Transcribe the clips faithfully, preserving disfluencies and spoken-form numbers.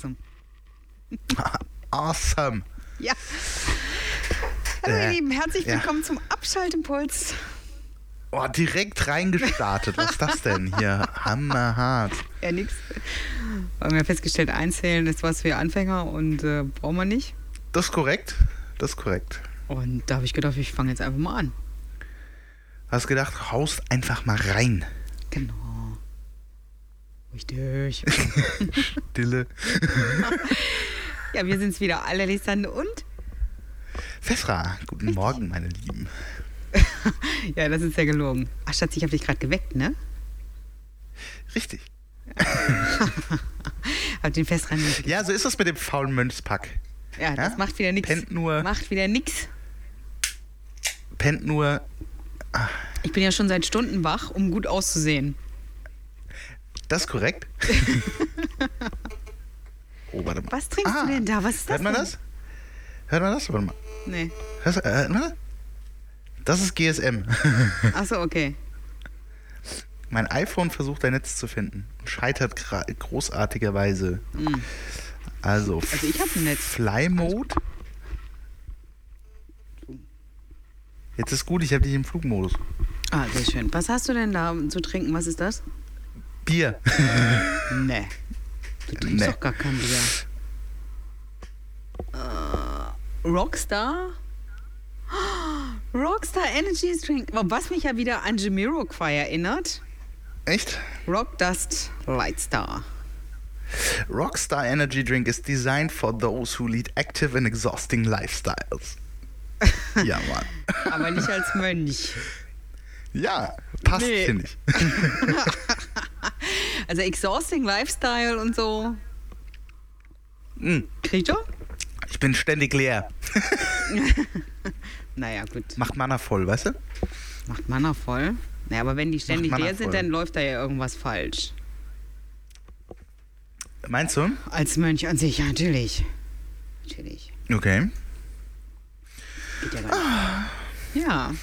awesome. Awesome. Ja. Hallo Äh, ihr Lieben, herzlich ja. willkommen zum Abschaltimpuls. Oh, direkt reingestartet. Was ist das denn hier? Hammerhart. Ja, nix. Wir haben ja festgestellt, einzählen ist was für Anfänger und äh, brauchen wir nicht. Das ist korrekt. Das ist korrekt. Und da habe ich gedacht, ich fange jetzt einfach mal an. Hast gedacht, haust einfach mal rein. Genau. Richtig. Stille. Ja, wir sind's wieder, alle Lisanne und? Fesra, guten Richtig. Morgen, meine Lieben. Ja, das ist ja gelogen. Ach, Schatz, ich habe dich gerade geweckt, ne? Richtig. Hab den fest rein. Ja, so ist das mit dem faulen Mönchspack. Ja, das Ja? macht wieder nix. Pennt nur, Macht wieder nix. pennt nur. Ich bin ja schon seit Stunden wach, um gut auszusehen. Das ist korrekt. Oh, warte mal. Was trinkst Ah, du denn da? Was ist das Hört man denn? das? Hört man das? Warte mal. Nee. Hörst, äh, hört man das? Das ist G S M. Achso, okay. Mein iPhone versucht ein Netz zu finden und scheitert gra- großartigerweise. Mhm. Also, Also ich hab ein Netz. Fly Mode. Jetzt ist gut, ich habe dich im Flugmodus. Ah, sehr schön. Was hast du denn da zu trinken? Was ist das? Bier. Nee. Du trinkst Nee. doch gar kein Bier. Äh, Rockstar? Rockstar Energy Drink. Was mich ja wieder an Jamiroquai erinnert. Echt? Rockdust Lightstar. Rockstar Energy Drink is designed for those who lead active and exhausting lifestyles. Ja, Mann. Aber nicht als Mönch. Ja, passt, Nee. finde ich. Also exhausting Lifestyle und so. Mm, Kriegt er? Ich bin ständig leer. Naja, gut. Macht Mana voll, weißt du? Macht Mana voll. Naja, aber wenn die ständig Mana leer sind, voll. dann läuft da ja irgendwas falsch. Meinst du? Als Mönch an sich, ja, natürlich. Natürlich. Okay. Geht ja gar nicht. Ja.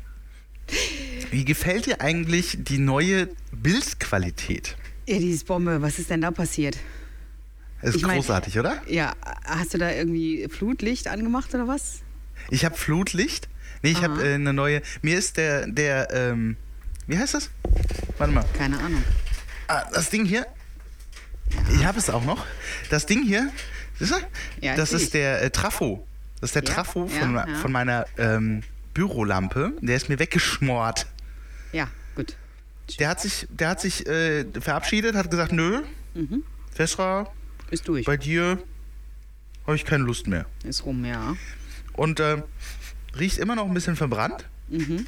Wie gefällt dir eigentlich die neue Bildqualität? Ja, dieses Bombe, was ist denn da passiert? Ist Ich mein- großartig, oder? Ja, hast du da irgendwie Flutlicht angemacht oder was? Ich habe Flutlicht. Nee, ich Aha. habe äh, eine neue. Mir ist der, der, ähm, wie heißt das? Warte mal. Keine Ahnung. Ah, das Ding hier. Ich habe es auch noch. Das Ding hier, siehst du? Ja, das seh ist ich. der äh, Trafo. Das ist der Ja, Trafo ja, von, ja. von meiner ähm, Bürolampe. Der ist mir weggeschmort. Ja, gut. Der hat sich, der hat sich äh, verabschiedet, hat gesagt, nö, Mhm. Vesra, Ist durch. bei dir habe ich keine Lust mehr. Ist rum, ja. Und äh, riecht immer noch ein bisschen verbrannt. Mhm.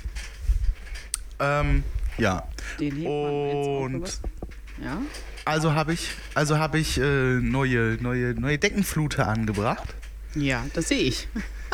Ähm, ja. Den hebt man jetzt auf, Und oder was? Ja. also habe ich, also habe ich äh, neue, neue, neue Deckenfluter angebracht. Ja, das sehe ich.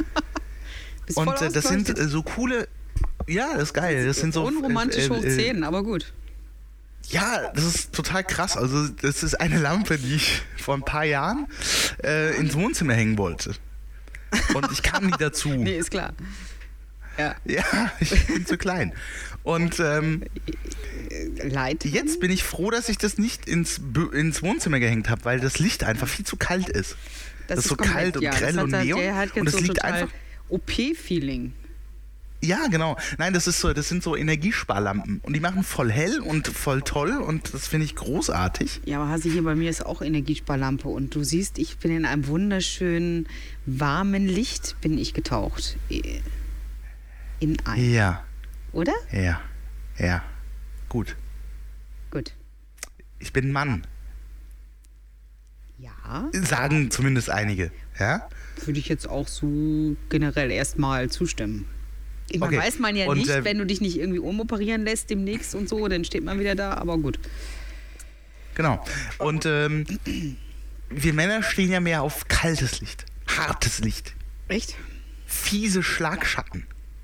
Bist voll Und äh, das sind ausgeleuchtet. äh, so coole. Ja, das ist geil. Das sind so. Unromantisch äh, hoch äh, zehn, aber gut. Ja, das ist total krass. Also, das ist eine Lampe, die ich vor ein paar Jahren äh, ins Wohnzimmer hängen wollte. Und ich kam nie dazu. Nee, ist klar. Ja, Ja, ich bin zu klein. Und ähm, Leid. jetzt bin ich froh, dass ich das nicht ins, Bü- ins Wohnzimmer gehängt habe, weil das Licht einfach viel zu kalt ist. Das ist so komplett- kalt und ja, grell das hat und halt- neon. Der hat jetzt Und das so liegt total einfach. O P-Feeling. Ja, genau. Nein, das ist so, das sind so Energiesparlampen. Und die machen voll hell und voll toll und das finde ich großartig. Ja, aber Hasi, hier bei mir ist auch Energiesparlampe und du siehst, ich bin in einem wunderschönen, warmen Licht bin ich getaucht. In ein, Ja, oder? ja, ja. Gut. Gut. Ich bin Mann. Ja, Sagen zumindest einige. Ja? würde ich jetzt auch so generell erstmal zustimmen. Ich meine, Okay. weiß man ja Und, nicht, äh, wenn du dich nicht irgendwie umoperieren lässt demnächst und so, dann steht man wieder da, aber gut. Genau. Und ähm, wir Männer stehen ja mehr auf kaltes Licht, hartes Licht, Echt? fiese Schlagschatten.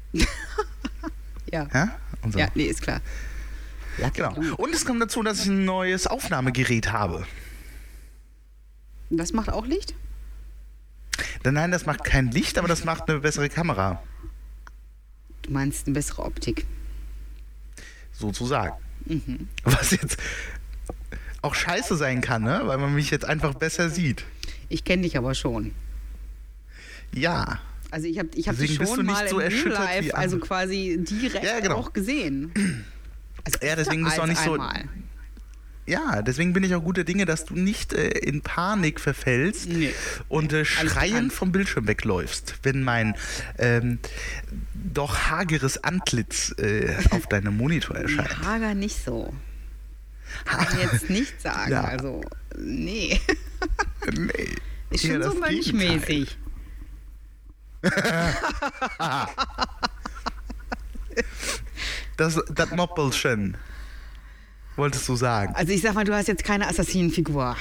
Ja. Ja? Und so. Ja, nee, ist klar. Genau. Und es kommt dazu, dass ich ein neues Aufnahmegerät habe. Das macht auch Licht? Nein, das macht kein Licht, aber das macht eine bessere Kamera. Du meinst eine bessere Optik. Sozusagen. Mhm. Was jetzt auch scheiße sein kann, ne? Weil man mich jetzt einfach besser sieht. Ich kenne dich aber schon. Ja. Also ich habe ich hab dich Deswegen bist du schon nicht mal so im Real erschüttert Life, wie also andere. quasi direkt Ja, genau. auch gesehen. Also Ja, deswegen bist du auch nicht so. einmal. Ja, deswegen bin ich auch guter Dinge, dass du nicht äh, in Panik verfällst Nee. und äh, schreiend bekannt. vom Bildschirm wegläufst, wenn mein ähm, doch hageres Antlitz äh, auf deinem Monitor erscheint. Hager nicht so. Kann ich jetzt nicht sagen. Ja. Also, nee. Nee. Ist eher schon das so Gegenteil. mönchmäßig. Das, das Moppelchen, wolltest du sagen? Also ich sag mal, du hast jetzt keine Assassinenfigur.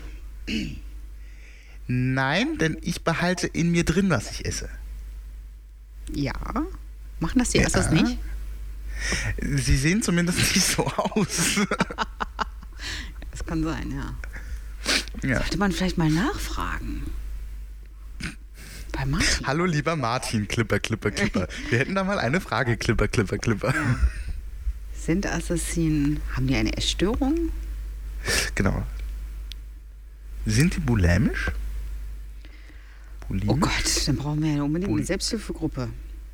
Nein, denn ich behalte in mir drin, was ich esse. Ja. Machen das die Ja. Assass nicht? Sie sehen zumindest nicht so aus. Das kann sein, ja. Ja. Sollte man vielleicht mal nachfragen. Bei Martin. Hallo lieber Martin, Clipper, Clipper, Clipper. Wir hätten da mal eine Frage, Clipper, Clipper, Clipper. Ja. Sind Assassinen, haben die eine Essstörung? Genau. Sind die bulimisch? Bulimisch? Oh Gott, dann brauchen wir ja unbedingt Bul- eine Selbsthilfegruppe.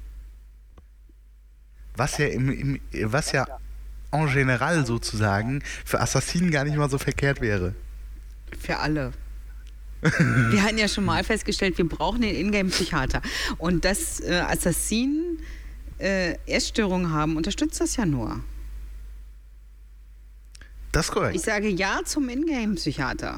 Was ja, im, im, was ja en general sozusagen für Assassinen gar nicht mal so verkehrt wäre. Für alle. Wir hatten ja schon mal festgestellt, wir brauchen den Ingame-Psychiater. Und dass äh, Assassinen äh, Essstörungen haben, unterstützt das ja nur. Das ist korrekt. Ich sage ja zum Ingame-Psychiater.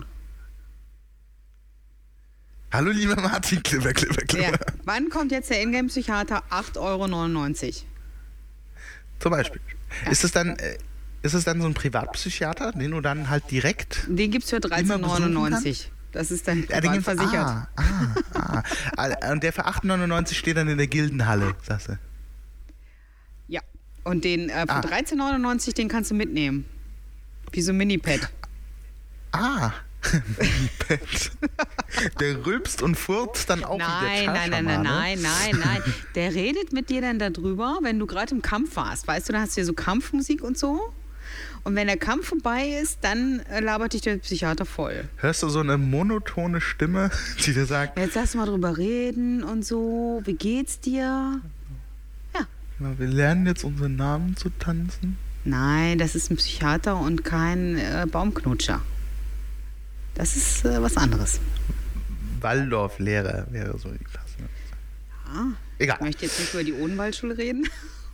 Hallo lieber Martin, Clipper, Clipper, Clipper. Ja. Wann kommt jetzt der Ingame-Psychiater? acht Euro neunundneunzig. Zum Beispiel. Ist es dann, äh, ist es dann so ein Privatpsychiater, den du dann halt direkt... Den gibt es für dreizehn neunundneunzig. Das ist dann Ja, den privat gibt's- versichert. Ah, ah, ah. Und der für acht neunundneunzig steht dann in der Gildenhalle, sagst du. Ja. Und den äh, für Ah. dreizehn neunundneunzig, den kannst du mitnehmen. Wie so ein Mini-Pad. Ah, Mini-Pad. Der rülpst und furzt dann auch Nein, wie der nein, nein, nein, Cha-Schamane. nein, nein, nein. Der redet mit dir dann darüber, wenn du gerade im Kampf warst. Weißt du, da hast du ja so Kampfmusik und so. Und wenn der Kampf vorbei ist, dann äh, labert dich der Psychiater voll. Hörst du so eine monotone Stimme, die dir sagt, Jetzt lass mal drüber reden und so. Wie geht's dir? Ja. na, wir lernen jetzt unseren Namen zu tanzen? Nein, das ist ein Psychiater und kein äh, Baumknutscher. Das ist äh, was anderes. Waldorf-Lehrer wäre so die passende. Ja. Ich Egal. möchte jetzt nicht über die Odenwaldschule reden.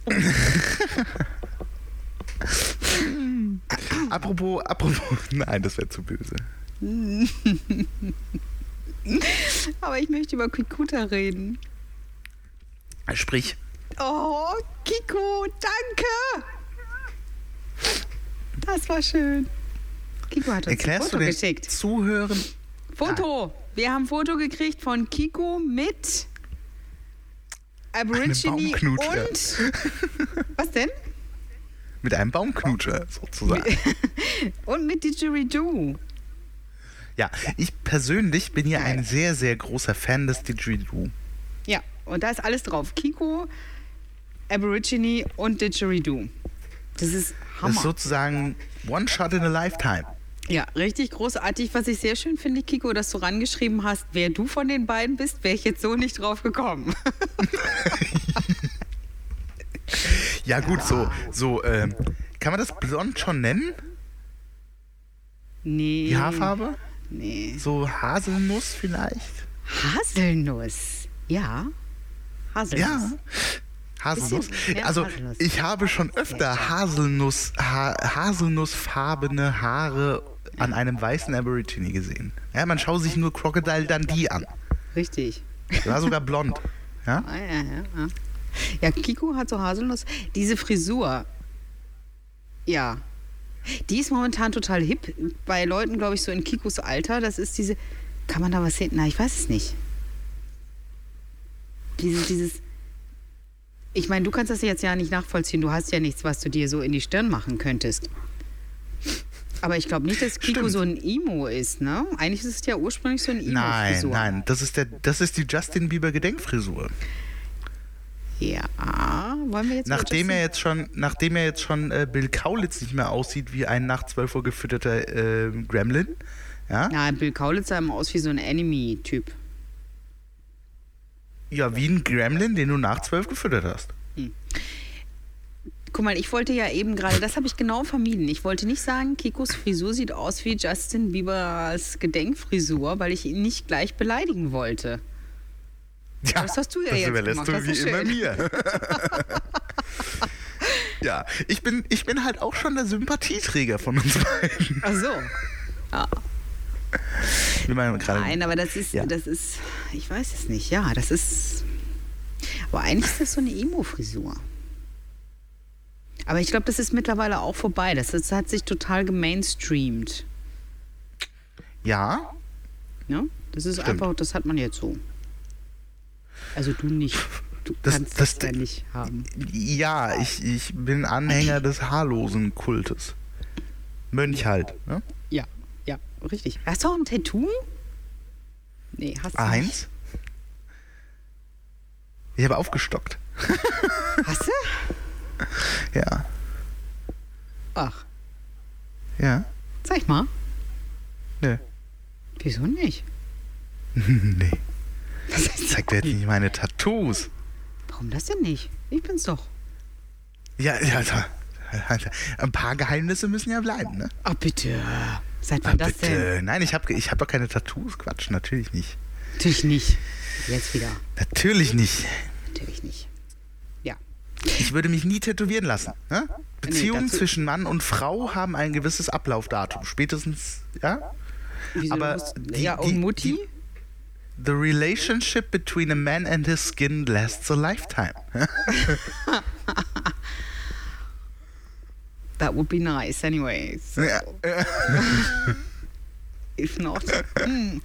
Apropos, apropos, nein, das wäre zu böse. Aber ich möchte über Kikuta reden. Sprich, Oh, Kiko, danke! Das war schön. Kiko hat uns ein erklärst Foto du den geschickt. Zuhörern, Foto! Wir haben ein Foto gekriegt von Kiko mit Aborigine Baumknutscher. und... Was denn? mit einem Baumknutscher sozusagen. Und mit Didgeridoo. Ja, ich persönlich bin ja Geil. ein sehr, sehr großer Fan des Didgeridoo. Ja, und da ist alles drauf. Kiko, Aborigine und Didgeridoo. Das ist Das Hammer. ist sozusagen One Shot in a Lifetime. Ja, richtig großartig. Was ich sehr schön finde, Kiko, dass du rangeschrieben hast, wer du von den beiden bist, wäre ich jetzt so nicht drauf gekommen. Ja gut, so, so ähm, kann man das blond schon nennen? Nee. Die Haarfarbe? Nee. So Haselnuss vielleicht? Haselnuss. Ja. Haselnuss. Ja. Haselnuss. Bisschen mehr Also Haselnuss. ich habe schon öfter Haselnuss, ha haselnussfarbene Haare an einem weißen Aborigine gesehen. Ja, man schaut sich nur Crocodile Dundee an. Richtig. Der war sogar blond. Ja? Ah, ja, ja, ja. Ja, Kiko hat so Haselnuss. Diese Frisur. Ja. Die ist momentan total hip. Bei Leuten, glaube ich, so in Kikos Alter. Das ist diese. Kann man da was sehen? Na, ich weiß es nicht. Dieses, dieses. Ich meine, du kannst das jetzt ja nicht nachvollziehen. Du hast ja nichts, was du dir so in die Stirn machen könntest. Aber ich glaube nicht, dass Kiko Stimmt. so ein Emo ist, ne? Eigentlich ist es ja ursprünglich so ein Nein, Emo-Frisur. nein, das ist, der, das ist die Justin Bieber Gedenkfrisur. Ja, wollen wir jetzt Nachdem mal er jetzt schon, nachdem er jetzt schon äh, Bill Kaulitz nicht mehr aussieht wie ein nach zwölf Uhr gefütterter äh, Gremlin. Ja? Na, Bill Kaulitz sah immer aus wie so ein Enemy-Typ. Ja, wie ein Gremlin, den du nach zwölf gefüttert hast. Hm. Guck mal, ich wollte ja eben gerade, das habe ich genau vermieden. Ich wollte nicht sagen, Kikos Frisur sieht aus wie Justin Biebers Gedenkfrisur, weil ich ihn nicht gleich beleidigen wollte. Ja, das hast du ja das jetzt überlässt gemacht. du Das wie ist immer schön. mir. Ja, ich bin, ich bin halt auch schon der Sympathieträger von uns beiden. Ach so. Ja. Wie man gerade Nein, aber das ist, Ja. das ist, ich weiß es nicht. Ja, das ist, aber eigentlich ist das so eine Emo-Frisur. Aber ich glaube, das ist mittlerweile auch vorbei. Das, das hat sich total gemainstreamt. Ja, Ne? Das ist Stimmt. einfach, das hat man jetzt so. Also du nicht. Du Das- kannst das, das- ja nicht haben. ja, ich, ich bin Anhänger des haarlosen Kultes. Mönch halt, ne? Ja, ja, richtig. Hast du auch ein Tattoo? Nee, hast du nicht. Eins. Ich habe aufgestockt. Hast du? Ja, Ach, ja, zeig mal. nö. Wieso nicht? Nee, Was ich zeig dir jetzt nicht meine Tattoos. Warum das denn nicht? Ich bin's doch. Ja, ja, da, ein paar Geheimnisse müssen ja bleiben, ne? Ach bitte. Seit Ah, wann das denn? bitte. Nein, ich habe ich hab doch keine Tattoos. Quatsch, natürlich nicht. Natürlich nicht. Jetzt wieder. Natürlich nicht. Natürlich nicht. Ja. Ich würde mich nie tätowieren lassen. Ne? Beziehungen dazu- zwischen Mann und Frau haben ein gewisses Ablaufdatum. Spätestens, ja? Wieso Aber musst, die- ja, die- und Mutti? The relationship between a man and his skin lasts a lifetime. That would be nice anyway. So, Ja, äh, if not. Hm.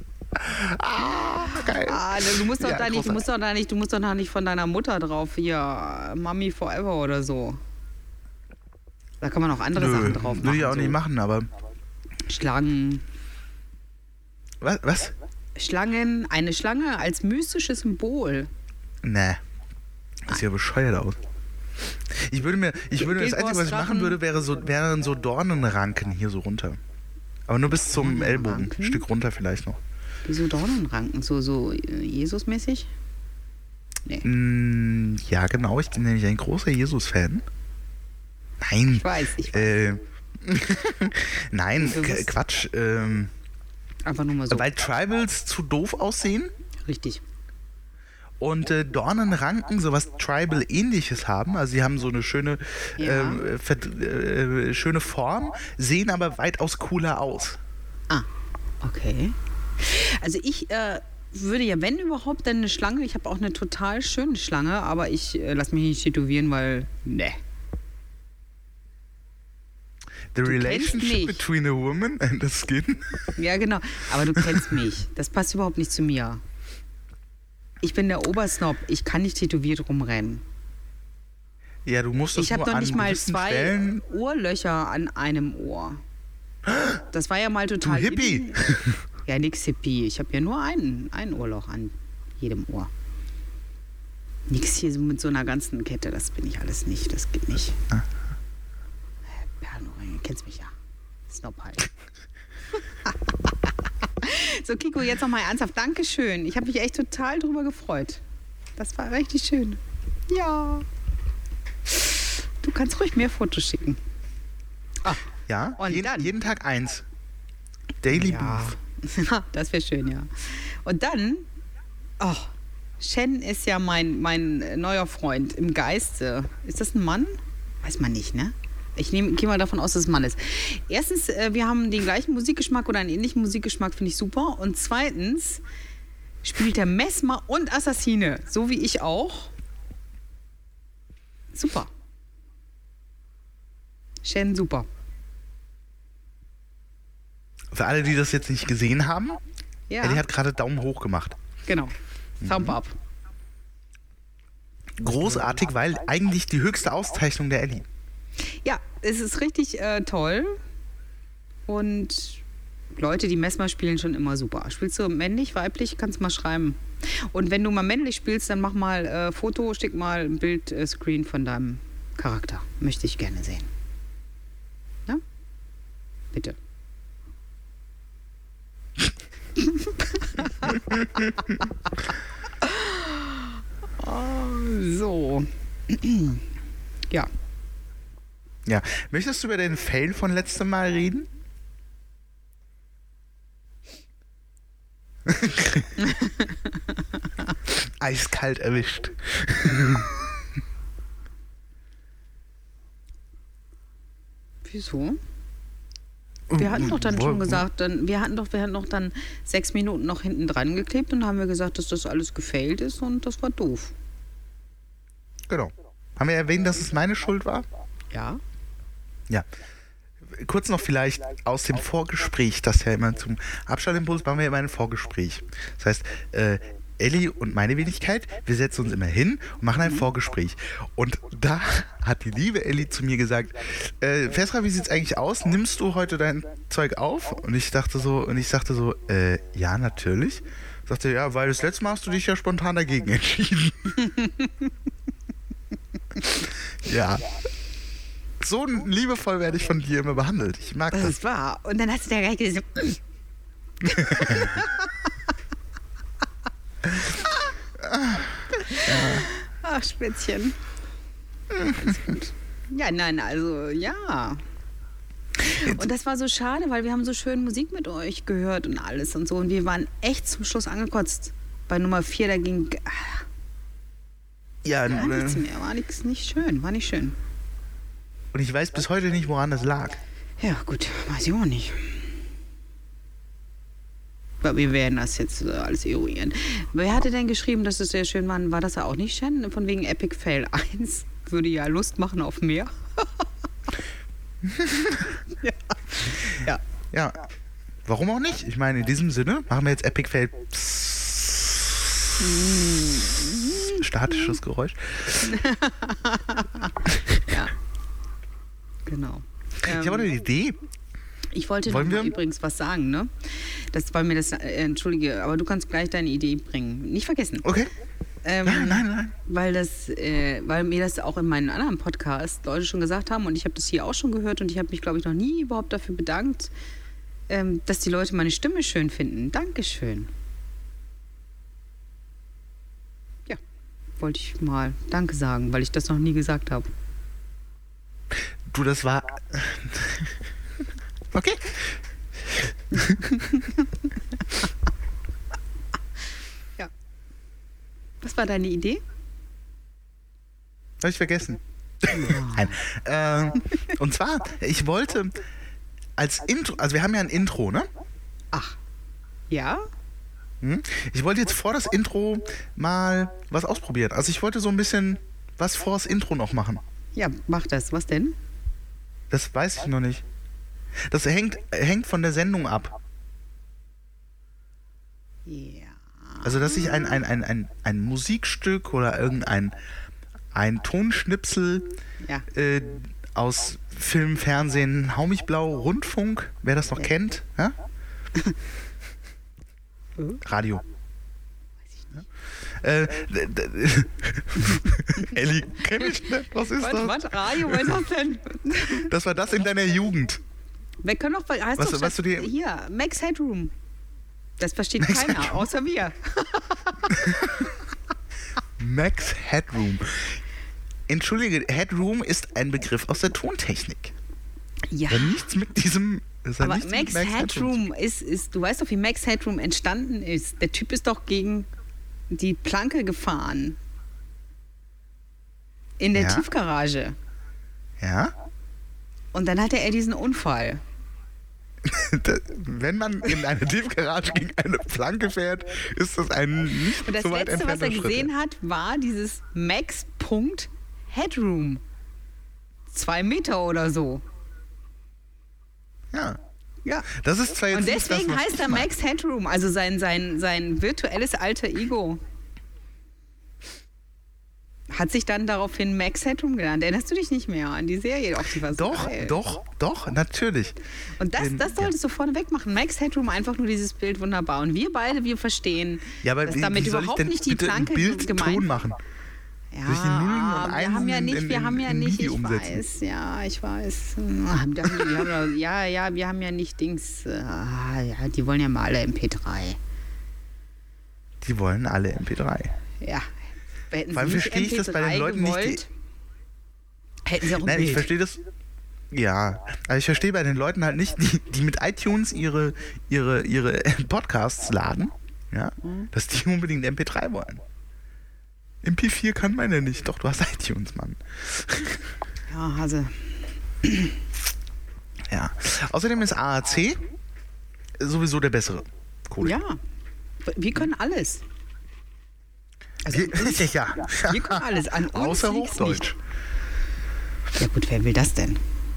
geil. Ah, du musst doch Ja, da nicht, du großartig. musst doch da nicht, du musst doch da nicht von deiner Mutter drauf hier Mummy Forever oder so. Da kann man auch andere Nö, Sachen drauf machen. will ich auch so. nicht machen, aber. Schlangen. Was? was? Schlangen, eine Schlange als mystisches Symbol. Nee. Das sieht ja bescheuert aus. Ich würde mir, ich würde, das Guild Einzige, Wars was ich machen Drachen. würde, wäre so, wären so Dornenranken hier so runter. Aber nur bis zum Ellbogen. Dornenranken? Ein Stück runter vielleicht noch. Wieso Dornenranken? So, so äh, Jesus-mäßig? Nee. Mm, ja, genau. Ich bin nämlich ein großer Jesus-Fan. Nein. Ich weiß, ich weiß. Äh, Nein, Du K- bist- Quatsch. Ähm, Einfach nur mal so. weil Tribals zu doof aussehen Richtig. und äh, Dornenranken sowas Tribal-ähnliches haben. Also sie haben so eine schöne, Ja. äh, verd- äh, schöne Form, sehen aber weitaus cooler aus. Ah, okay. Also ich äh, würde ja, wenn überhaupt, dann eine Schlange. Ich habe auch eine total schöne Schlange, aber ich äh, lass mich nicht tätowieren, weil, ne. The kennst relationship mich. between a woman and a skin. Ja, genau. Aber du kennst mich. Das passt überhaupt nicht zu mir. Ich bin der Obersnob. Ich kann nicht tätowiert rumrennen. Ja, du musst das Ich habe nur doch an nicht mal gewissen zwei Stellen. Ohrlöcher an einem Ohr. Das war ja mal Du total Hippie. in. Ja, nix Hippie. Ich habe ja nur ein, ein Ohrloch an jedem Ohr. Nix hier so mit so einer ganzen Kette. Das bin ich alles nicht. Das geht nicht. Ah. Perlenringe, kennst mich ja. Snob halt. So, Kiko, jetzt nochmal ernsthaft. Dankeschön. Ich habe mich echt total drüber gefreut. Das war richtig schön. Ja. Du kannst ruhig mehr Fotos schicken. Ah, Ja, Und jeden, dann? jeden Tag eins. Daily ja. Booth. Das wäre schön, ja. Und dann, oh, Shen ist ja mein, mein neuer Freund im Geiste. Ist das ein Mann? Weiß man nicht, ne? Ich nehme, gehe mal davon aus, dass es ein Mann ist. Erstens, äh, wir haben den gleichen Musikgeschmack oder einen ähnlichen Musikgeschmack, finde ich super. Und zweitens spielt er Mesmer und Assassine, so wie ich auch. Super. Shen, super. Für alle, die das jetzt nicht gesehen haben, Ja, Ellie hat gerade Daumen hoch gemacht. genau. Thumb up. Großartig, weil eigentlich die höchste Auszeichnung der Ellie. Ja, es ist richtig äh, toll. Und Leute, die Mesmer spielen, schon immer super. Spielst du männlich, weiblich, kannst mal schreiben. Und wenn du mal männlich spielst, dann mach mal äh, Foto, schick mal ein Bildscreen von deinem Charakter. Möchte ich gerne sehen. Ja? Bitte. oh, so. ja. Ja. Möchtest du über den Fail von letztem Mal reden? Eiskalt erwischt. Wieso? Wir hatten doch dann wo, schon wo? gesagt, dann, wir hatten doch, wir hatten doch dann sechs Minuten noch hinten dran geklebt und haben wir gesagt, dass das alles gefailt ist und das war doof. Genau. Haben wir erwähnt, dass es meine Schuld war? Ja. Ja. Kurz noch vielleicht aus dem Vorgespräch, das ja immer zum Abschaltimpuls machen wir immer ein Vorgespräch. Das heißt, äh, Elli und meine Wenigkeit, wir setzen uns immer hin und machen ein Vorgespräch. Und da hat die liebe Elli zu mir gesagt, äh, Fesra, wie sieht's eigentlich aus? Nimmst du heute dein Zeug auf? Und ich dachte so, und ich sagte so, äh, ja, natürlich. Sagte, ja, weil das letzte Mal hast du dich ja spontan dagegen entschieden. ja. So liebevoll werde ich von dir immer behandelt. Ich mag das. Das ist wahr. Und dann hast du da gleich gesagt, ach, Spätzchen. Alles gut. Ja, nein, also, ja. Und das war so schade, weil wir haben so schön Musik mit euch gehört und alles und so. Und wir waren echt zum Schluss angekotzt. Bei Nummer vier, da ging ah, Ja, gar äh, nichts mehr. War nichts, nicht schön, war nicht schön. und ich weiß bis heute nicht, woran das lag. Ja, gut, weiß ich auch nicht. Aber wir werden das jetzt äh, alles eruieren. Wer hatte denn geschrieben, dass es sehr schön war? War das ja auch nicht, Shen? Von wegen Epic Fail eins würde ja Lust machen auf mehr. ja. ja. Ja, warum auch nicht? Ich meine, in diesem Sinne machen wir jetzt Epic Fail. Statisches Geräusch. ja. Genau. Ich habe eine Idee. Ich wollte Wollen noch mal wir? übrigens was sagen, ne? Das war mir das, äh, entschuldige, aber du kannst gleich deine Idee bringen. Nicht vergessen. Okay. Ähm, Nein, nein, nein. Weil, das, äh, weil mir das auch in meinen anderen Podcasts Leute schon gesagt haben und ich habe das hier auch schon gehört und ich habe mich, glaube ich, noch nie überhaupt dafür bedankt, ähm, dass die Leute meine Stimme schön finden. Dankeschön. Ja, wollte ich mal Danke sagen, weil ich das noch nie gesagt habe. Du, das war... Okay. ja. Was war deine Idee? Habe ich vergessen. Nein. Ähm, und zwar, ich wollte als Intro, also wir haben ja ein Intro, ne? Ach. Ja? Hm? Ich wollte jetzt vor das Intro mal was ausprobieren. Also ich wollte so ein bisschen was vor das Intro noch machen. Ja, mach das. Was denn? Das weiß ich noch nicht. Das hängt, hängt von der Sendung ab. Ja. Also, dass ich ein, ein, ein, ein, ein Musikstück oder irgendein ein Tonschnipsel Ja. äh, aus Film, Fernsehen, Hau mich blau, Rundfunk, wer das noch Ja. kennt, ja? Radio. Äh, d- d- Elli, kenn ich nicht. Was ist Warte, das? warte, Radio, was ist das denn? Das war das in deiner Jugend. Wir können doch, heißt Was- doch was du dir- hier, Max Headroom. Das versteht Max keiner, Headroom. außer wir. Max Headroom. Entschuldige, Headroom ist ein Begriff aus der Tontechnik. Ja, Ja, nichts mit diesem. Das hat aber nichts mit Max Headroom ist, ist, du weißt doch, wie Max Headroom entstanden ist. Der Typ ist doch gegen die Planke gefahren. In der Ja. Tiefgarage. Ja? Und dann hatte er diesen Unfall. Da- Wenn man in eine Tiefgarage gegen eine Planke fährt, ist das ein nicht Und das so weit Letzte, was entfernter er Schritt. gesehen hat, war dieses Max Punkt Headroom. Zwei Meter oder so. Ja. Ja. Das ist zwar jetzt Und nicht deswegen das, was heißt ich er mag. Max Headroom, also sein, sein, sein virtuelles alter Ego. hat sich dann daraufhin Max Headroom genannt. Erinnerst du dich nicht mehr an die Serie? Auch die war so Doch, geil. doch, doch, natürlich. Und das, Ähm, das solltest ja. du vorne weg machen. Max Headroom, einfach nur dieses Bild, wunderbar. Und wir beide, wir verstehen, Ja, aber dass wie, damit wie soll ich überhaupt denn nicht die bitte einen Planke Bildton gemeint machen? Ja, Soll ich die Nullen und wir Einsen haben ja in- nicht, in- wir haben ja in nicht, MIDI ich umsetzen? weiß, ja, ich weiß. Ah, wir haben ja- Ja, ja, wir haben ja nicht Dings, ah, ja, die wollen ja mal alle M P drei. Die wollen alle M P drei. Ja, hätten Vor allem sie nicht verstehe ich das bei den M P drei Leuten nicht, die- gewollt, hätten sie auch ein Nein, Bild. ich verstehe das. Ja, also ich verstehe bei den Leuten halt nicht, die, die mit iTunes ihre, ihre, ihre Podcasts laden, ja, Mhm. dass die unbedingt M P drei wollen. M P vier kann man ja nicht. Doch, du hast iTunes, Mann. Ja, Hase. Ja. Außerdem ist A A C sowieso der bessere Codec. Ja, wir können alles. Also, Wir, ja. wir können alles. An uns Außer liegt's Hochdeutsch. nicht. Ja gut, wer will das denn?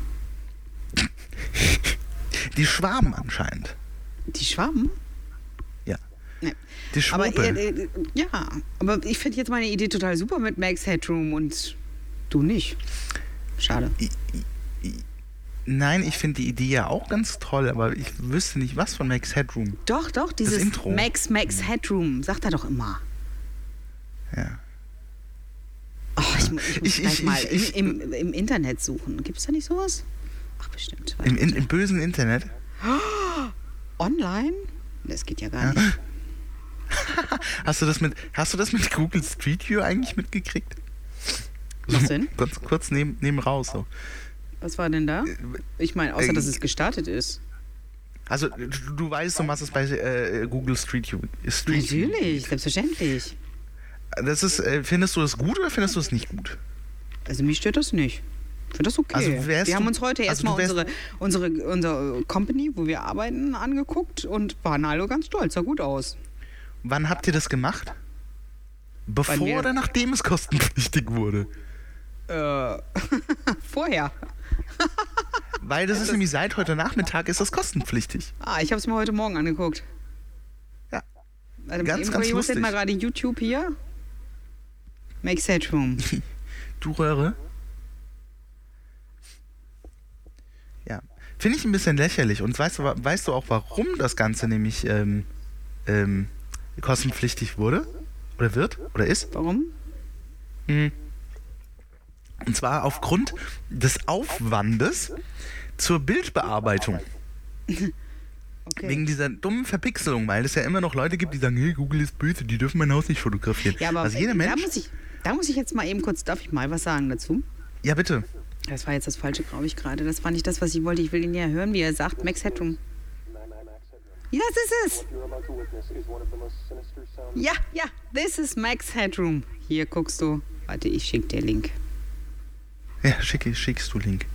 Die Schwaben anscheinend. Die Schwaben? Ja. Nee. Die Aber Schwuppeln. äh, äh, ja, aber ich finde jetzt meine Idee total super mit Max Headroom und du nicht. Schade. Nein, ich finde die Idee ja auch ganz toll, aber ich wüsste nicht, was von Max Headroom. Doch, doch, dieses Intro. Max Max Headroom, sagt er doch immer. Ja. Oh, ich, mu- ich muss Ich- gleich ich- mal ich- im, im, im Internet suchen. Gibt es da nicht sowas? Ach, bestimmt. Im, in, Im bösen Internet. Online? Das geht ja gar Ja. nicht. Hast du das mit, hast du das mit Google Street View eigentlich mitgekriegt? Was denn? Kurz, kurz neben, neben raus. So. Was war denn da? Ich meine, außer äh, dass es gestartet ist. Also du, du weißt, um was es bei äh, Google Street View ist. Street View Natürlich, geht. selbstverständlich. Das ist, äh, findest du das gut oder findest du es nicht gut? Also mich stört das nicht. Ich finde das okay. Also wärst wir haben du- uns heute also erstmal du wärst- unsere, unsere, unsere Company, wo wir arbeiten, angeguckt und waren alle ganz stolz. Sah gut aus. Wann habt ihr das gemacht? Bevor wir- oder nachdem es kostenpflichtig wurde? Äh, vorher. Weil das ist nämlich seit heute Nachmittag ist das kostenpflichtig. Ah, ich habe es mir heute Morgen angeguckt. Ja. Also Ganz, eben, ganz ich muss jetzt lustig. mal gerade YouTube hier. Make Headroom. Du Röhre. Ja. Finde ich ein bisschen lächerlich. Und weißt du, wa- weißt du auch, warum das Ganze nämlich ähm, ähm, kostenpflichtig wurde? Oder wird? Oder ist? Warum? Mhm. Und zwar aufgrund des Aufwandes zur Bildbearbeitung. Okay. Wegen dieser dummen Verpixelung, weil es ja immer noch Leute gibt, die sagen, hey, Google ist böse, die dürfen mein Haus nicht fotografieren. Ja, aber also jeder da, Mensch. muss ich, da muss ich jetzt mal eben kurz, darf ich mal was sagen dazu? Ja, bitte. Das war jetzt das Falsche, glaube ich, gerade. Das war nicht das, was ich wollte. Ich will ihn ja hören, wie er sagt, Max Headroom. Ja, das ist es. Ja, ja, this is Max Headroom. Hier guckst du. Warte, ich schick dir Link. Ja, schick, schickst du Link.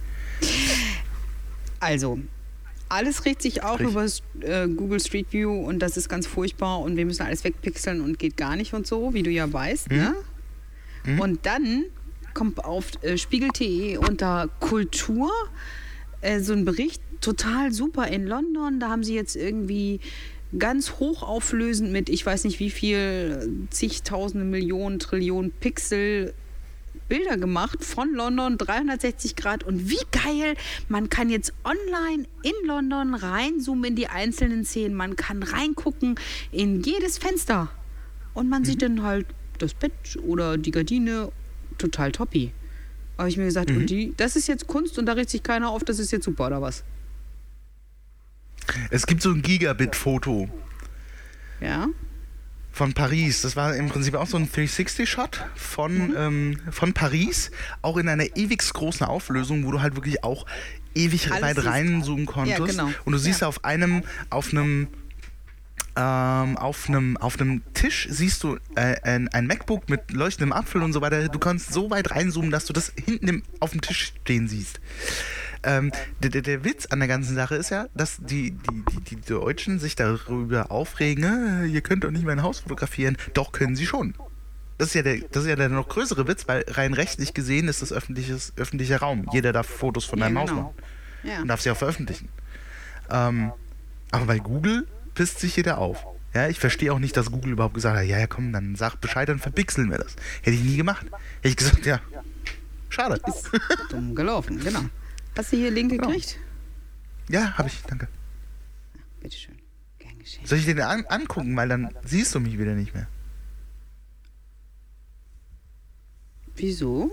Also, alles regt sich auch Sprich. über äh, Google Street View und das ist ganz furchtbar und wir müssen alles wegpixeln und geht gar nicht und so, wie du ja weißt. Mhm. Ne? Mhm. Und dann kommt auf äh, spiegel punkt de unter Kultur äh, so ein Bericht, total super in London. Da haben sie jetzt irgendwie ganz hochauflösend mit, ich weiß nicht wie viel, zigtausende Millionen, Trillionen Pixel Bilder gemacht von London, dreihundertsechzig Grad. Und wie geil, man kann jetzt online in London reinzoomen in die einzelnen Szenen. Man kann reingucken in jedes Fenster. Und man mhm. sieht dann halt das Bett oder die Gardine. Total toppi. Habe ich mir gesagt, Mhm. und die, das ist jetzt Kunst und da regt sich keiner auf, das ist jetzt super, oder was? Es gibt so ein Gigabit-Foto Ja. von Paris. Das war im Prinzip auch so ein dreihundertsechzig-Shot von, Mhm. ähm, von Paris. Auch in einer ewig großen Auflösung, wo du halt wirklich auch ewig Alles weit siehst. reinzoomen konntest. Ja, genau. Und du siehst Ja. auf einem, auf einem Ähm, auf einem auf einem Tisch siehst du äh, ein, ein MacBook mit leuchtendem Apfel und so weiter. Du kannst so weit reinzoomen, dass du das hinten im, auf dem Tisch stehen siehst. Ähm, der, der, der Witz an der ganzen Sache ist ja, dass die, die, die, die Deutschen sich darüber aufregen, äh, ihr könnt doch nicht mein Haus fotografieren. Doch, können sie schon. Das ist ja der, das ist ja der noch größere Witz, weil rein rechtlich gesehen ist das öffentliches, öffentlicher Raum. Jeder darf Fotos von Ja, deinem Haus genau. machen Ja. und darf sie auch veröffentlichen. Ähm, aber bei Google pisst sich jeder auf. Ja, ich verstehe auch nicht, dass Google überhaupt gesagt hat, ja, ja, komm, dann sag Bescheid, dann verpixeln wir das. Hätte ich nie gemacht. Hätte ich gesagt, ja, schade. Ist dumm gelaufen, genau. Hast du hier Link Genau. gekriegt? Ja, habe ich, danke. Bitteschön. Gern geschehen. Soll ich den an angucken, weil dann siehst du mich wieder nicht mehr. Wieso?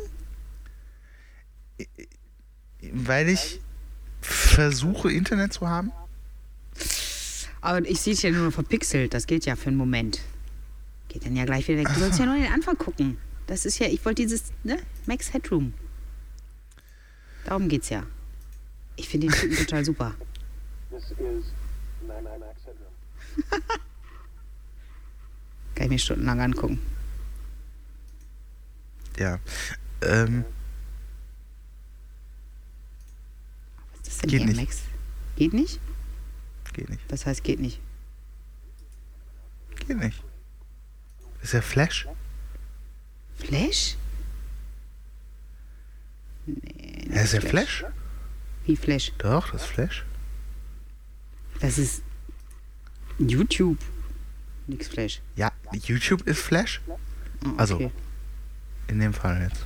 Weil ich versuche, Internet zu haben. Aber ich sehe es ja nur verpixelt. Das geht ja für einen Moment. Geht dann ja gleich wieder weg. Du sollst ja nur den Anfang gucken. Das ist ja, ich wollte dieses, ne? Max Headroom. Darum geht's ja. Ich finde den Typen total super. This is Max Headroom. Kann ich mir stundenlang angucken. Ja. Ähm, Was ist das denn Geht hier, nicht. Max? Geht nicht? geht nicht. Was heißt geht nicht? Geht nicht. Ist ja Flash? Flash? Nee, Ja, ist ja Flash? Wie Flash? Doch, das ist Flash. Das ist YouTube. Nix Flash. Ja, YouTube ist Flash. Oh, Also. okay. In dem Fall jetzt.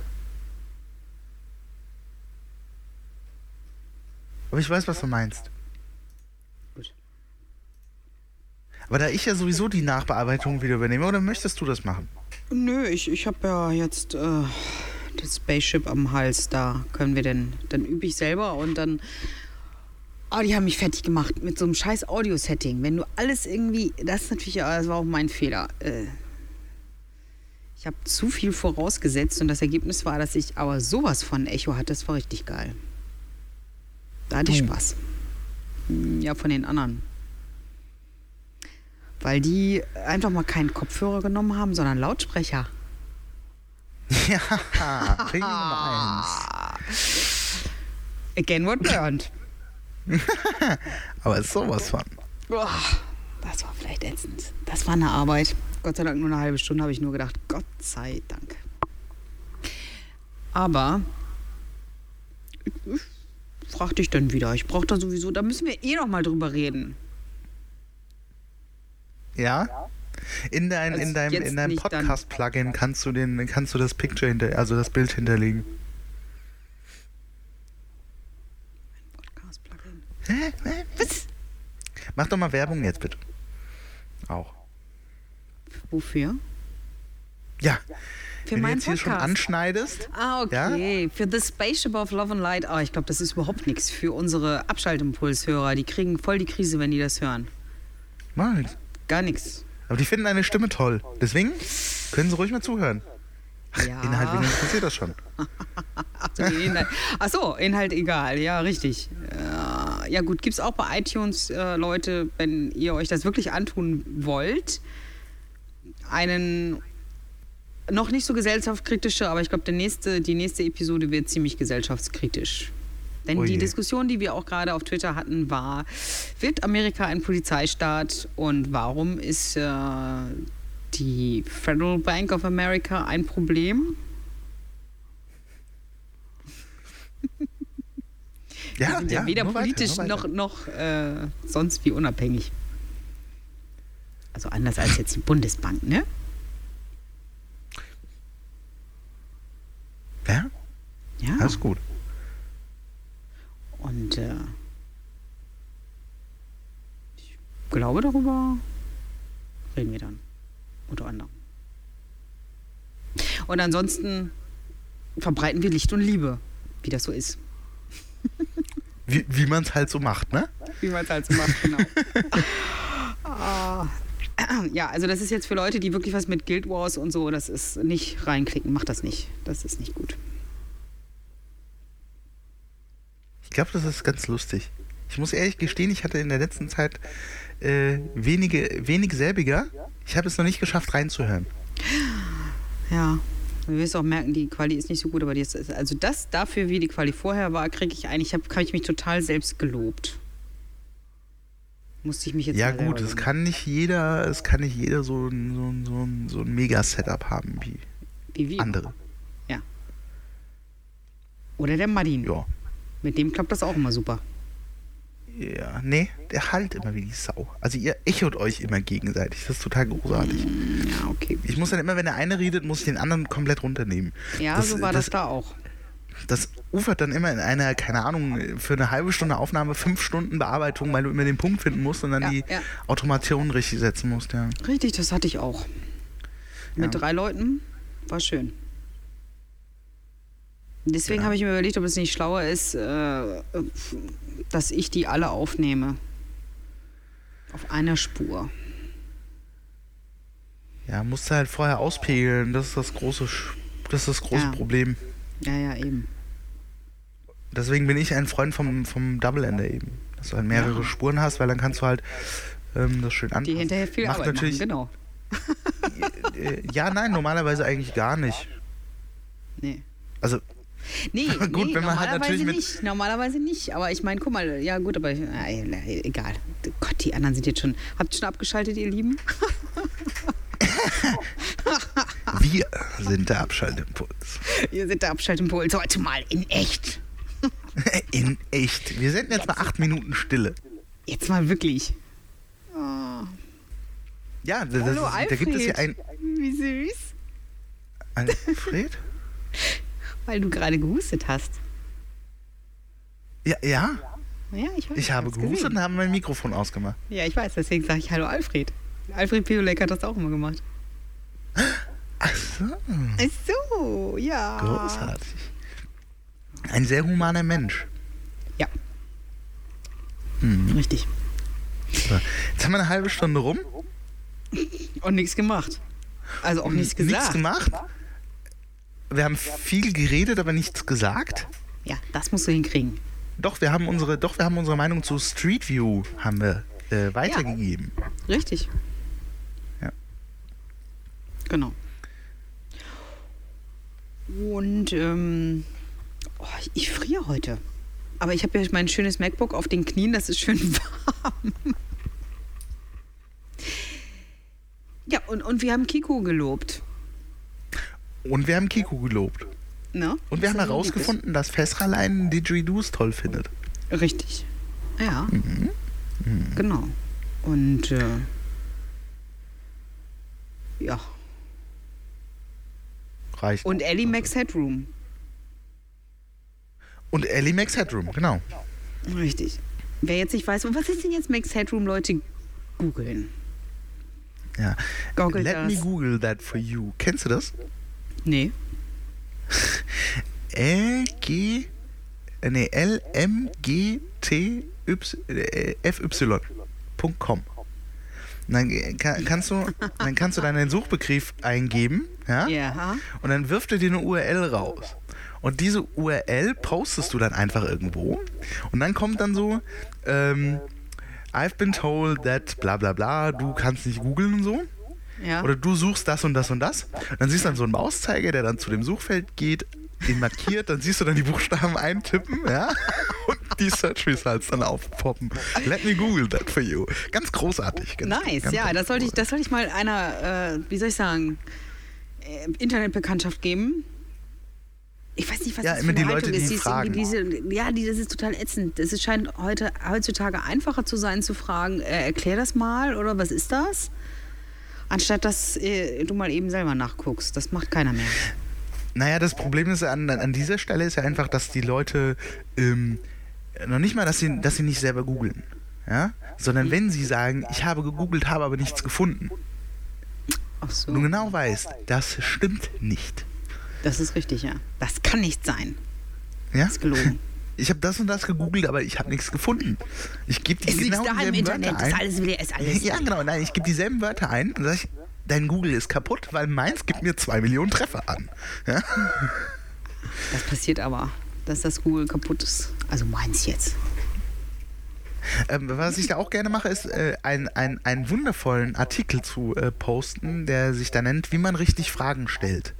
Aber ich weiß, was du meinst. Gut. Aber da ich ja sowieso die Nachbearbeitung wieder übernehme, oder möchtest du das machen? Nö, ich, ich habe ja jetzt äh, das Spaceship am Hals. Da können wir denn, dann übe ich selber und dann. Oh, die haben mich fertig gemacht mit so einem scheiß Audio-Setting. Wenn du alles irgendwie. Das ist natürlich, das war auch mein Fehler. Äh, ich habe zu viel vorausgesetzt und das Ergebnis war, dass ich aber sowas von Echo hatte. Das war richtig geil. Da hatte ich Du. Spaß. Ja, von den anderen. Weil die einfach mal keinen Kopfhörer genommen haben, sondern Lautsprecher. Ja, Regel Nummer eins. Again what learned. Aber ist sowas von. Boah, das war vielleicht ätzend. Das war eine Arbeit. Gott sei Dank nur eine halbe Stunde, habe ich nur gedacht. Gott sei Dank. Aber ich, ich frag dich dann wieder. Ich brauche da sowieso, da müssen wir eh noch mal drüber reden. Ja? In, dein, Also in deinem, jetzt in deinem nicht, dann- Podcast-Plugin kannst du den, kannst du das Picture hinter, also das Bild hinterlegen. Podcast-Plugin. Hä? Hä? Was? Mach doch mal Werbung jetzt bitte. Auch. Wofür? Ja. Für Wenn du meinen jetzt hier schon Podcast. anschneidest. Ah, okay. Für The Spaceship of Love and Light. Ah, ich glaube, das ist überhaupt nichts für unsere Abschaltimpulshörer. Die kriegen voll die Krise, wenn die das hören. Mach nichts. Gar nichts. Aber die finden deine Stimme toll. Deswegen können sie ruhig mal zuhören. Ja. Inhalt, wen interessiert das schon? So, den Inhalt. Ach so, Inhalt egal. Ja, richtig. Ja, ja gut, gibt's auch bei iTunes, äh, Leute, wenn ihr euch das wirklich antun wollt, einen noch nicht so gesellschaftskritische, aber ich glaube, der nächste, die nächste Episode wird ziemlich gesellschaftskritisch. Denn Oh die je. Diskussion, die wir auch gerade auf Twitter hatten, war, wird Amerika ein Polizeistaat und warum ist äh, die Federal Bank of America ein Problem? Ja, Die sind ja, weder nur weiter, politisch nur weiter. noch, noch äh, sonst wie unabhängig. Also anders als jetzt die Bundesbank, ne? Ja, Ja. alles gut. Und äh, ich glaube, darüber reden wir dann. Unter anderem. Und ansonsten verbreiten wir Licht und Liebe, wie das so ist. Wie, wie man es halt so macht, ne? Wie man es halt so macht, genau. Ah. Ja, also das ist jetzt für Leute, die wirklich was mit Guild Wars und so, das ist nicht reinklicken, macht das nicht. Das ist nicht gut. Ich glaube, das ist ganz lustig. Ich muss ehrlich gestehen, ich hatte in der letzten Zeit äh, wenige, wenig selbiger. Ich habe es noch nicht geschafft, reinzuhören. Ja, du wirst auch merken, die Quali ist nicht so gut, aber die ist, also das dafür, wie die Quali vorher war, kriege ich eigentlich, habe hab ich mich total selbst gelobt. Musste ich mich jetzt Ja mal selber gut, es loben. kann nicht jeder, es kann nicht jeder so ein, so ein, so ein, so ein Mega-Setup haben wie Wie wir. andere. Oder der Martin. Ja. Mit dem klappt das auch immer super. Ja, nee, der halt immer wie die Sau. Also ihr echot euch immer gegenseitig. Das ist total großartig. Ja, okay. Ich muss dann immer, wenn der eine redet, muss ich den anderen komplett runternehmen. Ja, das, so war das, das da auch. Das ufert dann immer in einer, keine Ahnung, für eine halbe Stunde Aufnahme, fünf Stunden Bearbeitung, weil du immer den Punkt finden musst und dann Ja, die ja. Automation richtig setzen musst, ja. Richtig, das hatte ich auch. Mit Ja. drei Leuten war schön. Deswegen Ja. habe ich mir überlegt, ob es nicht schlauer ist, äh, dass ich die alle aufnehme. Auf einer Spur. Ja, musst du halt vorher auspegeln, das ist das große, Sch- das ist das große Ja. Problem. Ja, ja, eben. Deswegen bin ich ein Freund vom, vom Double-Ender eben. Dass du halt mehrere Ja. Spuren hast, weil dann kannst du halt ähm, das schön Die anpassen. hinterher viel Macht Arbeit natürlich, machen, genau. äh, ja, nein, normalerweise eigentlich gar nicht. Nee. Also, Nee, Gut, nee wenn man halt normalerweise natürlich mit- nicht. Normalerweise nicht. Aber ich meine, guck mal, ja gut, aber äh, egal. Gott, die anderen sind jetzt schon. Habt ihr schon abgeschaltet, ihr Lieben? wir sind der Abschaltimpuls. Ihr seid der Abschaltimpuls heute mal in echt. In echt. Wir senden jetzt mal acht Minuten Stille. Jetzt mal wirklich. Oh, Ja, das, hallo, ist, da gibt es ja ein... Wie süß. Alfred? Weil du gerade gehustet hast. Ja, ja. Ja, ich weiß. Ich habe hab's gehustet gesehen. und habe mein Mikrofon ausgemacht. Ja, ich weiß, deswegen sage ich Hallo Alfred. Alfred Piolek hat das auch immer gemacht. Ach so. Ach so, ja. Großartig. Ein sehr humaner Mensch. Ja, Hm. richtig. So. Jetzt haben wir eine halbe Stunde rum. Und nichts gemacht. Also auch nichts gesagt. Nichts gemacht. Wir haben viel geredet, aber nichts gesagt. Ja, das musst du hinkriegen. Doch, wir haben unsere, doch, wir haben unsere Meinung zu Street View haben wir äh, weitergegeben. Richtig. Ja. Genau. Und ähm, oh, ich friere heute. Aber ich habe ja mein schönes MacBook auf den Knien, das ist schön warm. Ja, und, und wir haben Kiko gelobt. Und wir haben Kiko gelobt. Ne? Und wir haben Dass er so lieb herausgefunden, dass Fesralein Didgeridoos toll findet. ist. Richtig. Ja. Mhm. Genau. Und äh, ja. Reicht. Und Ellie Max Headroom. Und Ellie Max Headroom, genau. Richtig. Wer jetzt nicht weiß, was ist denn jetzt Max Headroom, Leute, googeln. Ja. Googelt Let me das. Google that for you. Kennst du das? Nee. L G äh, nee, L M G T F Y Punkt com. Und Dann äh, kann, kannst du, dann kannst du deinen Suchbegriff eingeben, ja? Ja. Und dann wirft er dir eine U R L raus. Und diese U R L postest du dann einfach irgendwo. Und dann kommt dann so, ähm, I've been told that bla bla bla, du kannst nicht googeln und so. Ja. Oder du suchst das und das und das. Und dann siehst du dann so einen Mauszeiger, der dann zu dem Suchfeld geht, den markiert, dann siehst du dann die Buchstaben eintippen, ja, und die Search Results dann aufpoppen. Let me Google that for you. Ganz großartig. Ganz, Nice, ganz, ja, ganz das sollte ich, das sollte ich mal einer, äh, wie soll ich sagen, äh, Internetbekanntschaft geben. Ich weiß nicht, was Ja, das immer für eine die Leute, Haltung ist. die ist fragen. irgendwie Diese, ja, die, das ist total ätzend. Es ist- scheint heute, heutzutage einfacher zu sein, zu fragen, äh, erklär das mal oder was ist das? Anstatt dass äh, du mal eben selber nachguckst. Das macht keiner mehr. Naja, das Problem ist an, an dieser Stelle ist ja einfach, dass die Leute ähm, noch nicht mal, dass sie, dass sie nicht selber googeln, ja? Sondern wenn sie sagen, ich habe gegoogelt, habe aber nichts gefunden. Ach so. Und du genau weißt, das stimmt nicht. Das ist richtig, ja. Das kann nicht sein. Ja? Das ist gelogen. Ich habe das und das gegoogelt, aber ich habe nichts gefunden. Ich gebe die Es genau liegt da im dieselben Internet, Wörter das ist ein. alles wieder, ist alles. Ja, genau. Nein, ich gebe dieselben Wörter ein und sage ich, dein Google ist kaputt, weil meins gibt mir zwei Millionen Treffer an. Ja? Das passiert aber, dass das Google kaputt ist. Also meins jetzt. Ähm, was ich da auch gerne mache, ist äh, ein, ein, einen wundervollen Artikel zu äh, posten, der sich da nennt, wie man richtig Fragen stellt.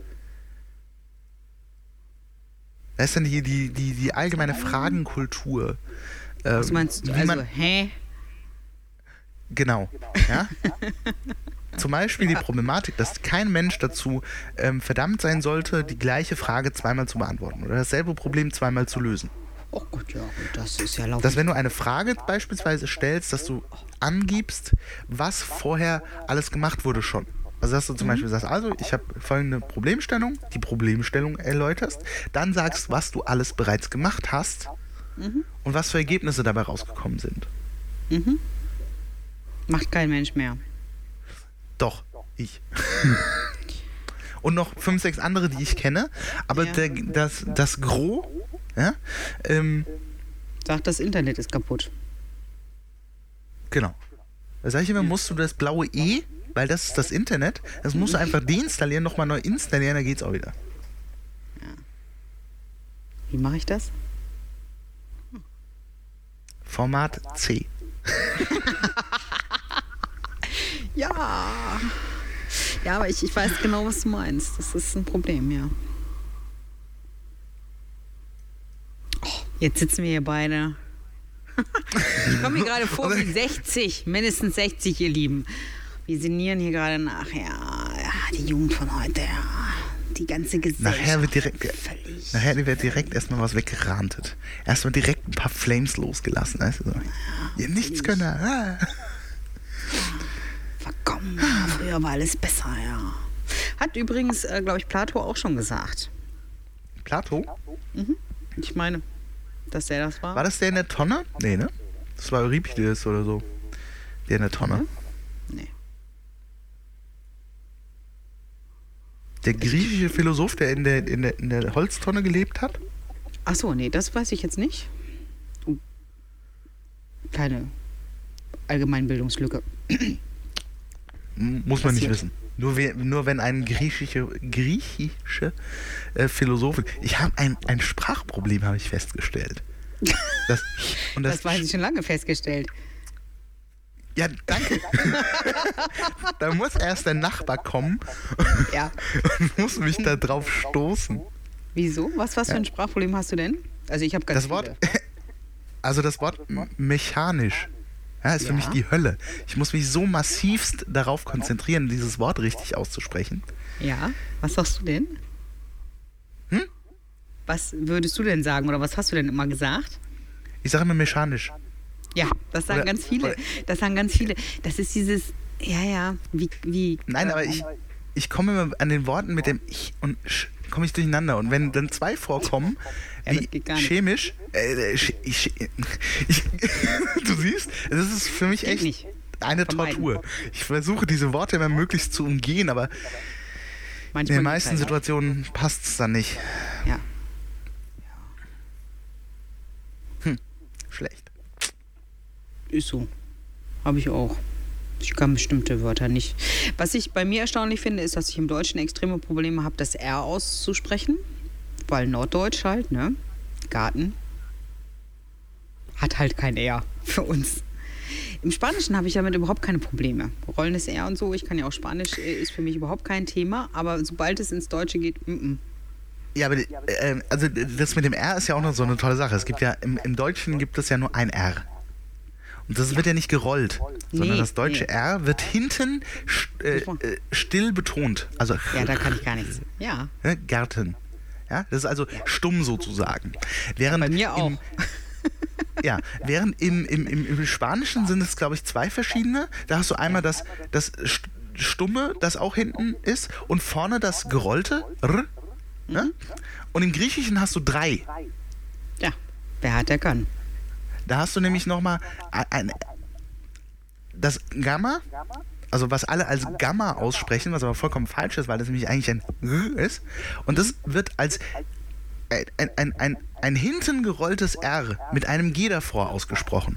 Das ist dann die, die, die, die allgemeine Fragenkultur. Ähm, Was meinst du? wie Also, man, hä? Genau. Ja? Zum Beispiel die Problematik, dass kein Mensch dazu ähm, verdammt sein sollte, die gleiche Frage zweimal zu beantworten oder dasselbe Problem zweimal zu lösen. Oh Gott, ja, gut, das ist ja laufend. Dass wenn du eine Frage beispielsweise stellst, dass du angibst, was vorher alles gemacht wurde schon. Also dass du zum Beispiel sagst, also ich habe folgende Problemstellung, die Problemstellung erläuterst, dann sagst, was du alles bereits gemacht hast Mhm. und was für Ergebnisse dabei rausgekommen sind. Mhm. Macht kein Mensch mehr. Doch, ich. Und noch fünf, sechs andere, die ich kenne, aber Ja. der, das, das Gros, ja, ähm, Sagt, das Internet ist kaputt. genau. Da sage ich immer, musst du das blaue E, weil das ist das Internet, das musst du einfach deinstallieren, nochmal neu installieren, dann geht's auch wieder. Wie mache ich das? Format C. Ja. Ja, aber ich, ich weiß genau, was du meinst. Das ist ein Problem, ja. Oh, jetzt sitzen wir hier beide. Ich komme mir gerade vor wie sechzig, mindestens sechzig, ihr Lieben. Wir sinnieren hier gerade nach. Ja, ja, die Jugend von heute, ja. Die ganze Gesellschaft. Nachher wird direkt, Völlig. nachher wird direkt erstmal was weggerantet. Erstmal direkt ein paar Flames losgelassen. Weißt du, so. Ihr Nichtskönner. Ah. Verkommen. Ja, früher war alles besser, ja. Hat übrigens, äh, glaube ich, Plato auch schon gesagt. Plato? Ich meine, dass der das war. War das der in der Tonne? Nee, ne? Das war Euripides oder so. Der in der Tonne. Nee. Der griechische Philosoph, der in der, in der, in der Holztonne gelebt hat? Ach so, nee, das weiß ich jetzt nicht. Uh, Keine Allgemeinbildungslücke. M- Muss man nicht Passiert. wissen. Nur, we, nur wenn ein griechische, griechische äh, Philosophin... Ich habe ein, ein Sprachproblem, habe ich festgestellt. Das, und das, Das weiß ich schon lange festgestellt. Ja, danke. Da muss erst der Nachbar kommen Ja. und muss mich da drauf stoßen. Wieso? Was, was für ein Sprachproblem hast du denn? Also ich habe ganz Das Wort, viele. also das Wort m- mechanisch, ja, ist für Ja. mich die Hölle. Ich muss mich so massivst darauf konzentrieren, dieses Wort richtig auszusprechen. Ja, was sagst du denn? Hm? Was würdest du denn sagen oder was hast du denn immer gesagt? Ich sage immer mechanisch. Ja, das sagen Oder- ganz viele. oder- Das sagen ganz viele. Das ist dieses, ja, ja, wie, wie Nein, aber ich, ich komme immer an den Worten mit dem Ich und Sch komme ich durcheinander. Und wenn dann zwei vorkommen, Ja, das wie geht gar nicht. chemisch, äh, sch, ich, ich, du siehst, das ist für mich Geht echt nicht. eine Vermeiden. Tortur. Ich versuche diese Worte immer möglichst zu umgehen, aber in manchmal den geht's meisten halt. Situationen passt es dann nicht. Ja. Schlecht. Ist so. Habe ich auch. Ich kann bestimmte Wörter nicht. Was ich bei mir erstaunlich finde, ist, dass ich im Deutschen extreme Probleme habe, das R auszusprechen. Weil Norddeutsch halt, ne? Garten. Hat halt kein R für uns. Im Spanischen habe ich damit überhaupt keine Probleme. Rollendes R und so, ich kann ja auch Spanisch, äh, ist für mich überhaupt kein Thema. Aber sobald es ins Deutsche geht, mm -mm. Ja, aber äh, also das mit dem R ist ja auch noch so eine tolle Sache. Es gibt ja im, im Deutschen gibt es ja nur ein R. Und das wird ja nicht gerollt, sondern Nee, das deutsche nee. R wird hinten st äh, äh, still betont. Also Ja, da kann ich gar nichts. Ja, ne, Garten. Ja, das ist also stumm sozusagen. Während bei mir auch. Im, ja, während im, im, im, im Spanischen sind es, glaube ich, zwei verschiedene. Da hast du einmal das, das St- Stumme, das auch hinten ist, und vorne das gerollte R. Ne? Und im Griechischen hast du drei. Ja, wer hat, der kann. Da hast du nämlich nochmal ein, ein, das Gamma, also was alle als Gamma aussprechen, was aber vollkommen falsch ist, weil das nämlich eigentlich ein R ist. Und das wird als ein, ein, ein, ein, ein hinten gerolltes R mit einem G davor ausgesprochen.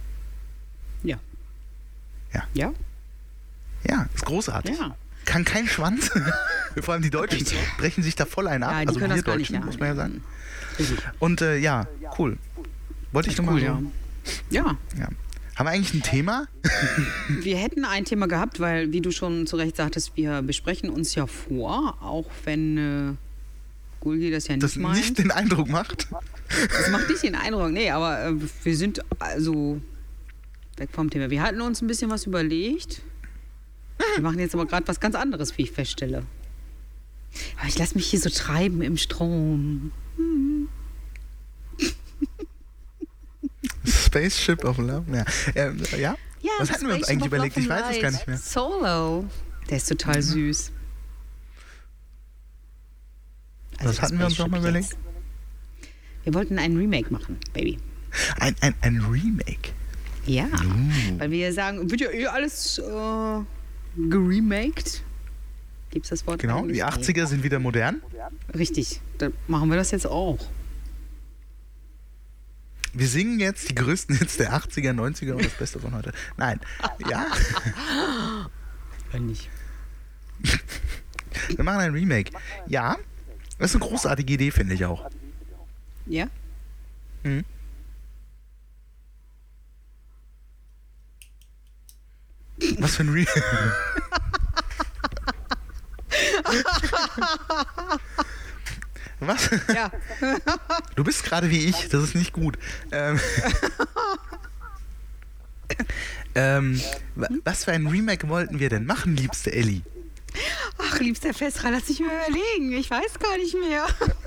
Ja. Ja. Ja? Ja, ist großartig. Ja. Kann kein Schwanz. Vor allem die Deutschen brechen sich da voll ein ab. Ja, die also können wir das gar nicht, Deutschen, ja. muss man ja sagen. Richtig. Und äh, ja, cool. Wollte ich Cool, nochmal ja. so. Ja, Ja. Haben wir eigentlich ein Thema? wir hätten ein Thema gehabt, weil, wie du schon zu Recht sagtest, wir besprechen uns ja vor, auch wenn äh, Gulgi das ja nicht Das meint. nicht den Eindruck macht. Das macht nicht den Eindruck, nee, aber äh, wir sind also weg vom Thema. Wir hatten uns ein bisschen was überlegt. Wir machen jetzt aber gerade was ganz anderes, wie ich feststelle. Aber ich lasse mich hier so treiben im Strom. Spaceship of Love. Ja. Ähm, ja? Ja, Was hatten wir uns eigentlich überlegt? Ich weiß es gar nicht mehr. Solo. Der ist total süß. Also Was das hatten wir uns Spaceship nochmal überlegt? jetzt. Wir wollten ein Remake machen, Baby. Ein, ein, ein Remake. Ja, Uh. weil wir sagen, wird ja eh alles äh, geremaked. Gibt's das Wort? Genau, eigentlich? die achtziger sind wieder modern. Nee. Richtig, dann machen wir das jetzt auch. Wir singen jetzt die größten Hits der achtziger, neunziger und das Beste von heute. Nein, ja, Wenn nicht. wir machen ein Remake. Ja, das ist eine großartige Idee, finde ich auch. Ja? Mhm. Was für ein Remake? Was? Ja. Du bist gerade wie ich, das ist nicht gut. Ähm, ähm, wa- was für ein Remake wollten wir denn machen, liebste Elli? Ach, liebster Festra, lass dich mal überlegen. Ich weiß gar nicht mehr.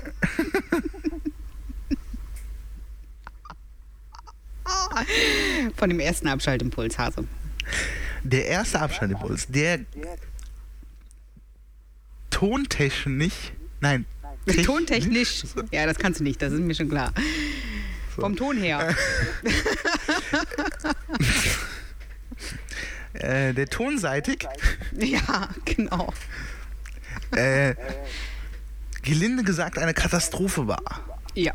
Von dem ersten Abschaltimpuls, Hase. Der erste Abschaltimpuls, der tontechnisch, nein, technisch- Tontechnisch. Ja, das kannst du nicht, das ist mir schon klar. Vom Ton her. äh, der tonseitig, Ja, genau. äh, gelinde gesagt, eine Katastrophe war. Ja.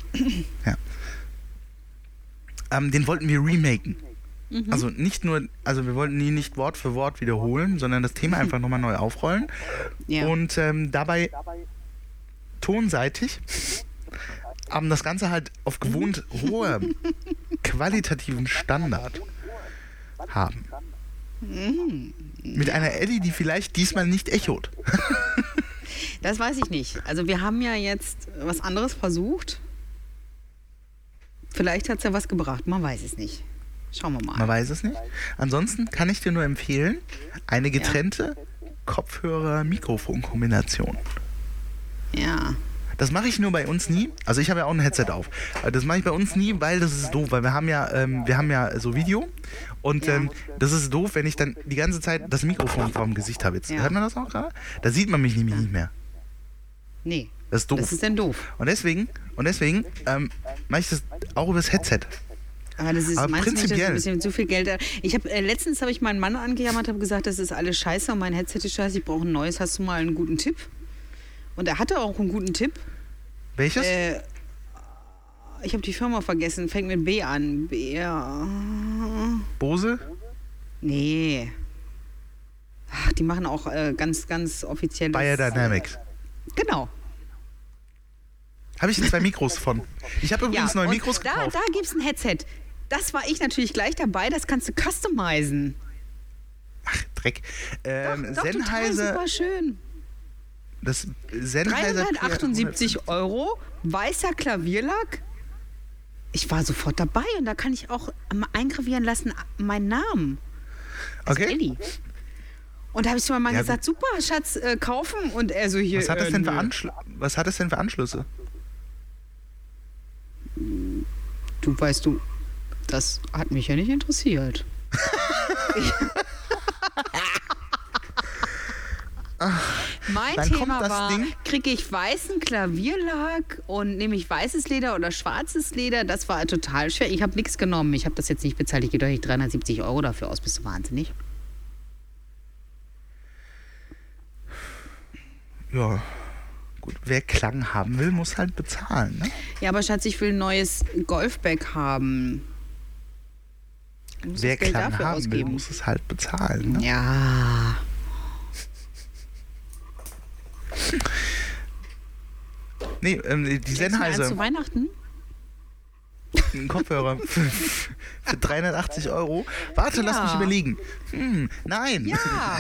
Ähm, den wollten wir remaken. Also nicht nur, also wir wollten ihn nicht Wort für Wort wiederholen, sondern das Thema einfach nochmal neu aufrollen. Ja. Und ähm, dabei tonseitig ähm, das Ganze halt auf gewohnt hohem qualitativen Standard haben. Mit einer Ellie, die vielleicht diesmal nicht echot. Das weiß ich nicht. Also wir haben ja jetzt was anderes versucht. Vielleicht hat es ja was gebracht, man weiß es nicht. Schauen wir mal. Man weiß es nicht. Ansonsten kann ich dir nur empfehlen, eine getrennte Kopfhörer-Mikrofon-Kombination. Ja. Das mache ich nur bei uns nie. Also ich habe ja auch ein Headset auf. Das mache ich bei uns nie, weil das ist doof, weil wir haben ja, ähm, wir haben ja so Video und Ja. ähm, das ist doof, wenn ich dann die ganze Zeit das Mikrofon vor dem Gesicht habe. Jetzt Ja. hört man das auch gerade? Da sieht man mich nämlich nicht mehr. Nee. Das ist doof. Das ist denn doof. und deswegen, und deswegen ähm, mache ich das auch übers Headset. Aber das ist Aber meinst du nicht, dass prinzipiell- ein bisschen zu viel Geld. Ich habe äh, letztens habe ich meinen Mann angejammert, habe gesagt, das ist alles scheiße und mein Headset ist scheiße, ich brauche ein neues. Hast du mal einen guten Tipp? Und er hatte auch einen guten Tipp. Welches? Äh, ich habe die Firma vergessen, fängt mit B an. B, ja. Bose? Nee. Ach, die machen auch äh, ganz, ganz offiziell. Biodynamics. Genau. Habe ich zwei Mikros von. Ich habe übrigens neue und Mikros da, gekauft. da gibt es ein Headset. Das war ich natürlich gleich dabei, das kannst du customizen. Ach, Dreck. Ähm, Doch, total Sennheiser, super schön. das Sennheiser dreihundertachtundsiebzig Euro, weißer Klavierlack. Ich war sofort dabei und da kann ich auch ähm, eingravieren lassen meinen Namen. Also Okay. Elli. Und da habe ich zu meinem Mann Ja, gesagt, super, Schatz, äh, kaufen. Und er so hier. Was hat das äh, denn für nö. Anschlü Was hat das denn für Anschlüsse? Du weißt du, das hat mich ja nicht interessiert. Mein Dann kommt Thema das war, Ding. kriege ich weißen Klavierlack und nehme ich weißes Leder oder schwarzes Leder? Das war total schwer. Ich habe nichts genommen. Ich habe das jetzt nicht bezahlt. Ich gebe doch nicht dreihundertsiebzig Euro dafür aus. Bist du wahnsinnig? Ja, gut. Wer Klang haben will, muss halt bezahlen, ne? Ja, aber Schatz, ich will ein neues Golfbag haben. Du musst Wer das Geld Klang dafür haben will, ausgeben. muss es halt bezahlen, ne? Ja. Nee, ähm, die Denkst du mir an zu Sennheiser, Weihnachten? ein Kopfhörer für, für dreihundertachtzig Euro. Warte, lass Ja. mich überlegen. Hm, nein. Ja.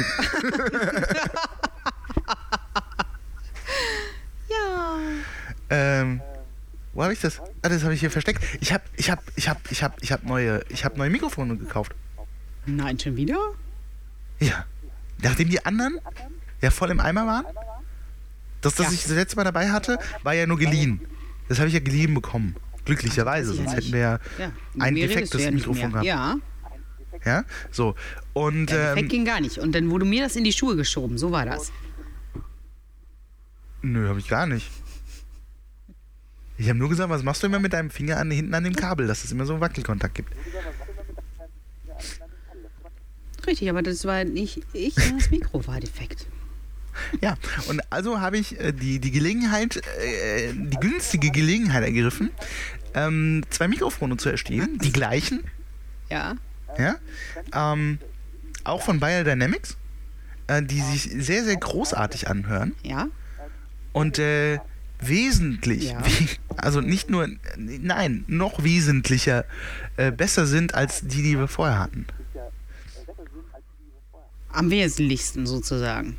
Ja. Ähm, wo habe ich das? Ah, das habe ich hier versteckt. Ich habe ich habe ich habe ich habe ich habe neue ich habe neue Mikrofone gekauft. Nein, schon wieder? Ja. Nachdem die anderen ja voll im Eimer waren. Das, das Ja. ich das letzte Mal dabei hatte, war ja nur geliehen. Das habe ich ja geliehen bekommen. Glücklicherweise, Weiß ich ja sonst nicht. hätten wir ja Ja, ein mir redest defektes du ja nicht Mikrofon mehr. gehabt. Ja, Ja, so. Und der Defekt ähm, ging gar nicht. Und dann wurde mir das in die Schuhe geschoben. So war das. nö, habe ich gar nicht. Ich habe nur gesagt, was machst du immer mit deinem Finger an, hinten an dem Kabel, dass es immer so einen Wackelkontakt gibt. Richtig, aber das war nicht ich, sondern das Mikro war defekt. Ja, und also habe ich äh, die, die Gelegenheit, äh, die günstige Gelegenheit ergriffen, ähm, zwei Mikrofone zu erstehen, die gleichen, Ja, ja, ähm, auch von Bayer Dynamics, äh, die sich sehr, sehr großartig anhören ja. und äh, wesentlich, Ja. wie, also nicht nur, nein, noch wesentlicher äh, besser sind als die, die wir vorher hatten. Am wesentlichsten sozusagen.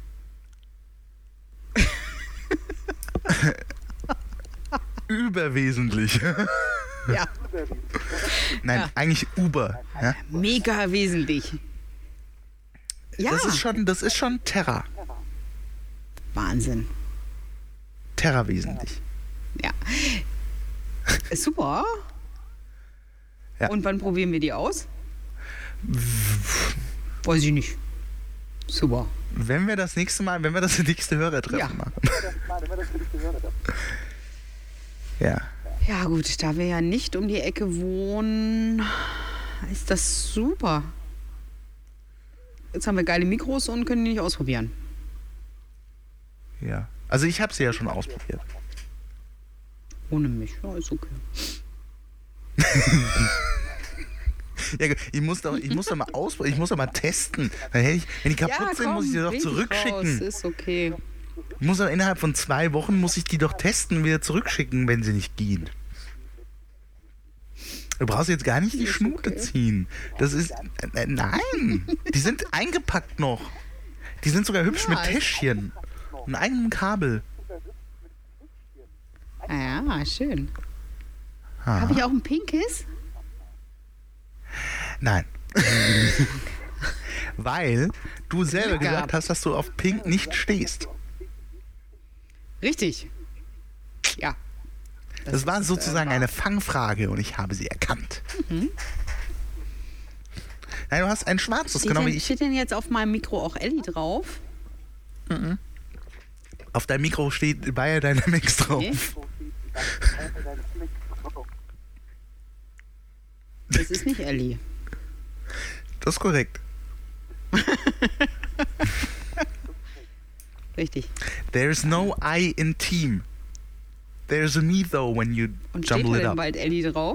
Überwesentlich. Ja, Nein, Ja. eigentlich Uber. Ja? mega wesentlich. Ja, Das ist schon, das ist schon Terra. Wahnsinn. Terra wesentlich. Ja. Super. Ja. Und wann probieren wir die aus? Weiß ich nicht. Super. Wenn wir das nächste Mal, wenn wir das nächste Hörertreffen Ja. machen. Ja. Ja gut, da wir ja nicht um die Ecke wohnen, ist das super. Jetzt haben wir geile Mikros und können die nicht ausprobieren. Ja. Also ich habe sie ja schon ausprobiert. Ohne mich, ja, ist okay. Ja, ich muss doch, ich muss doch mal ausprobieren, ich muss doch mal testen. Dann hätte ich, wenn die kaputt Ja, sind, komm, muss ich sie doch bring die zurückschicken. raus, ist okay. Ich muss doch innerhalb von zwei Wochen muss ich die doch testen und wieder zurückschicken, wenn sie nicht gehen. Du brauchst jetzt gar nicht die Ist Schnute okay. ziehen. Das ist. Äh, nein! Die sind eingepackt noch. Die sind sogar hübsch Ja, mit ist- Täschchen. Und einem Kabel. Ah ja, schön. Ah. Habe ich auch ein pinkes? Nein. Weil du selber Glück gesagt gehabt. hast, dass du auf Pink nicht stehst. Richtig. Ja. Das, war ist, sozusagen äh, wahr. eine Fangfrage und ich habe sie erkannt. Nein, du hast ein schwarzes, Steht, genau wie denn, ich. steht denn jetzt auf meinem Mikro auch Ellie drauf? Auf deinem Mikro steht Bayer Dynamics drauf. Nee. Das ist nicht Ellie. Das ist korrekt. Richtig. There's no I in team. There's a me though when you Und steht jumble da it denn up. bald Ellie drauf?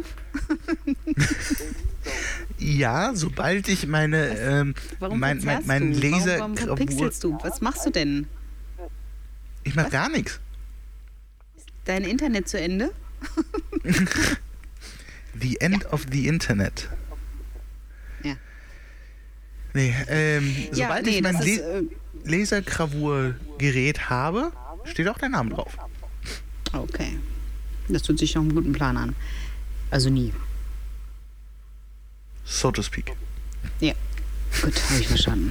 Ja, sobald ich meine ähm, Warum mein, mein, verzerrst mein du? Laser Warum, warum pixelst du? Was machst du denn? Ich mach gar nichts. Dein Internet zu Ende? The end of the Internet. Ja. Nee, ähm, Ja, sobald nee, ich mein das ist, Le äh, Lasergravurgerät habe, steht auch dein Name drauf. Okay. Das hört sich nach einem guten Plan an. Also nie. So to speak. Ja. Gut, habe ich verstanden.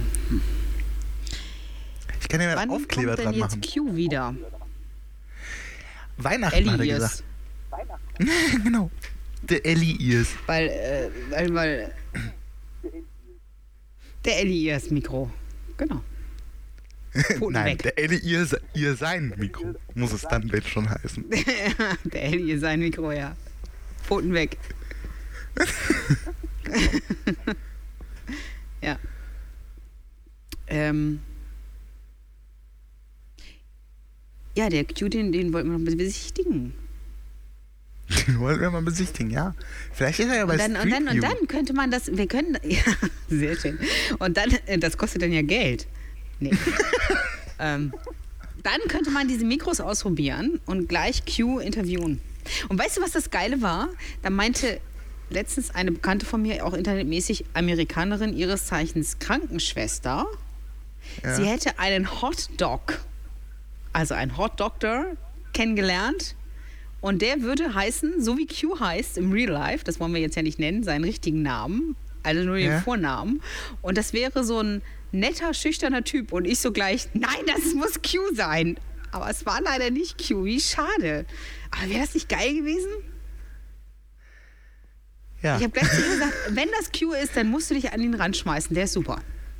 Ich kann ja mal Wann einen Aufkleber kommt denn dran jetzt machen. Q wieder? Weihnachten Ellie hat er Ears. gesagt. Genau. Der Ellie Ears. Weil, äh, weil, weil. Der Ellie Ears Mikro. Genau. Pfoten Nein, weg. der Ellie Ears, ihr sein Mikro muss es dann bitte schon heißen. Der Ellie Ears sein Mikro, ja. Pfoten weg. Ja. Ähm. Ja, der Q, den, den wollten wir noch besichtigen. Den wollten wir mal besichtigen, ja. Vielleicht ist er ja bei Und dann, und, Street dann, und View. dann könnte man das, wir können, ja, sehr schön. Und dann, äh, das kostet dann ja Geld. Nee. ähm, dann könnte man diese Mikros ausprobieren und gleich Q interviewen. Und weißt du, was das Geile war? Da meinte letztens eine Bekannte von mir, auch internetmäßig Amerikanerin ihres Zeichens Krankenschwester, Ja. sie hätte einen Hot Dog, also einen Hot Doctor, kennengelernt. Und der würde heißen, so wie Q heißt im Real Life, das wollen wir jetzt ja nicht nennen, seinen richtigen Namen, also nur den Ja. Vornamen. Und das wäre so ein netter, schüchterner Typ. Und ich so gleich, nein, das muss Q sein. Aber es war leider nicht Q, wie schade. Aber wäre das nicht geil gewesen? Ja. Ich habe gleich zu ihm gesagt, wenn das Q ist, dann musst du dich an ihn ranschmeißen. Der ist super.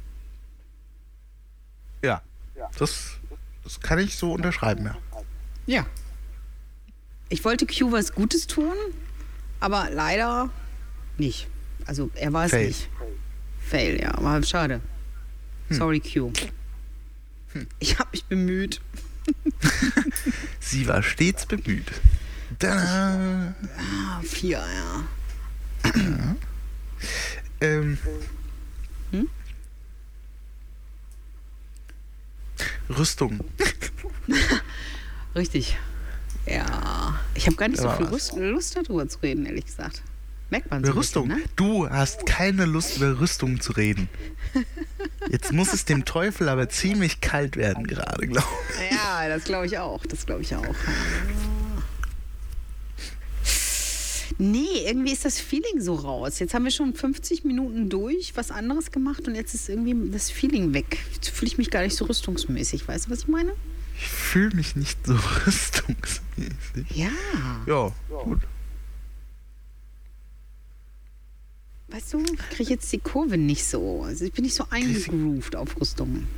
Ja. Das, das kann ich so unterschreiben, ja. Ja. Ich wollte Q was Gutes tun, aber leider nicht. Also er war es Fail. nicht. Fail, ja, aber schade. Sorry, Q. Ich habe mich bemüht. Sie war stets bemüht. Tada! Ah, vier, ja. Ähm, Hm? Rüstung. Richtig. Ja. Ich habe gar nicht Da so war viel was. Lust, Lust darüber zu reden, ehrlich gesagt. Merkt man so Über ein Rüstung. bisschen, ne? Du hast keine Lust, über Rüstung zu reden. Jetzt muss es dem Teufel aber ziemlich kalt werden gerade, glaube ich. Ja, das glaube ich auch. Das glaube ich auch. Nee, irgendwie ist das Feeling so raus. Jetzt haben wir schon fünfzig Minuten durch, was anderes gemacht und jetzt ist irgendwie das Feeling weg. Jetzt fühle ich mich gar nicht so rüstungsmäßig. Weißt du, was ich meine? Ich fühle mich nicht so rüstungsmäßig. Ja. Ja, gut. Weißt du, ich kriege jetzt die Kurve nicht so. Also ich bin nicht so eingegroovt auf Rüstung.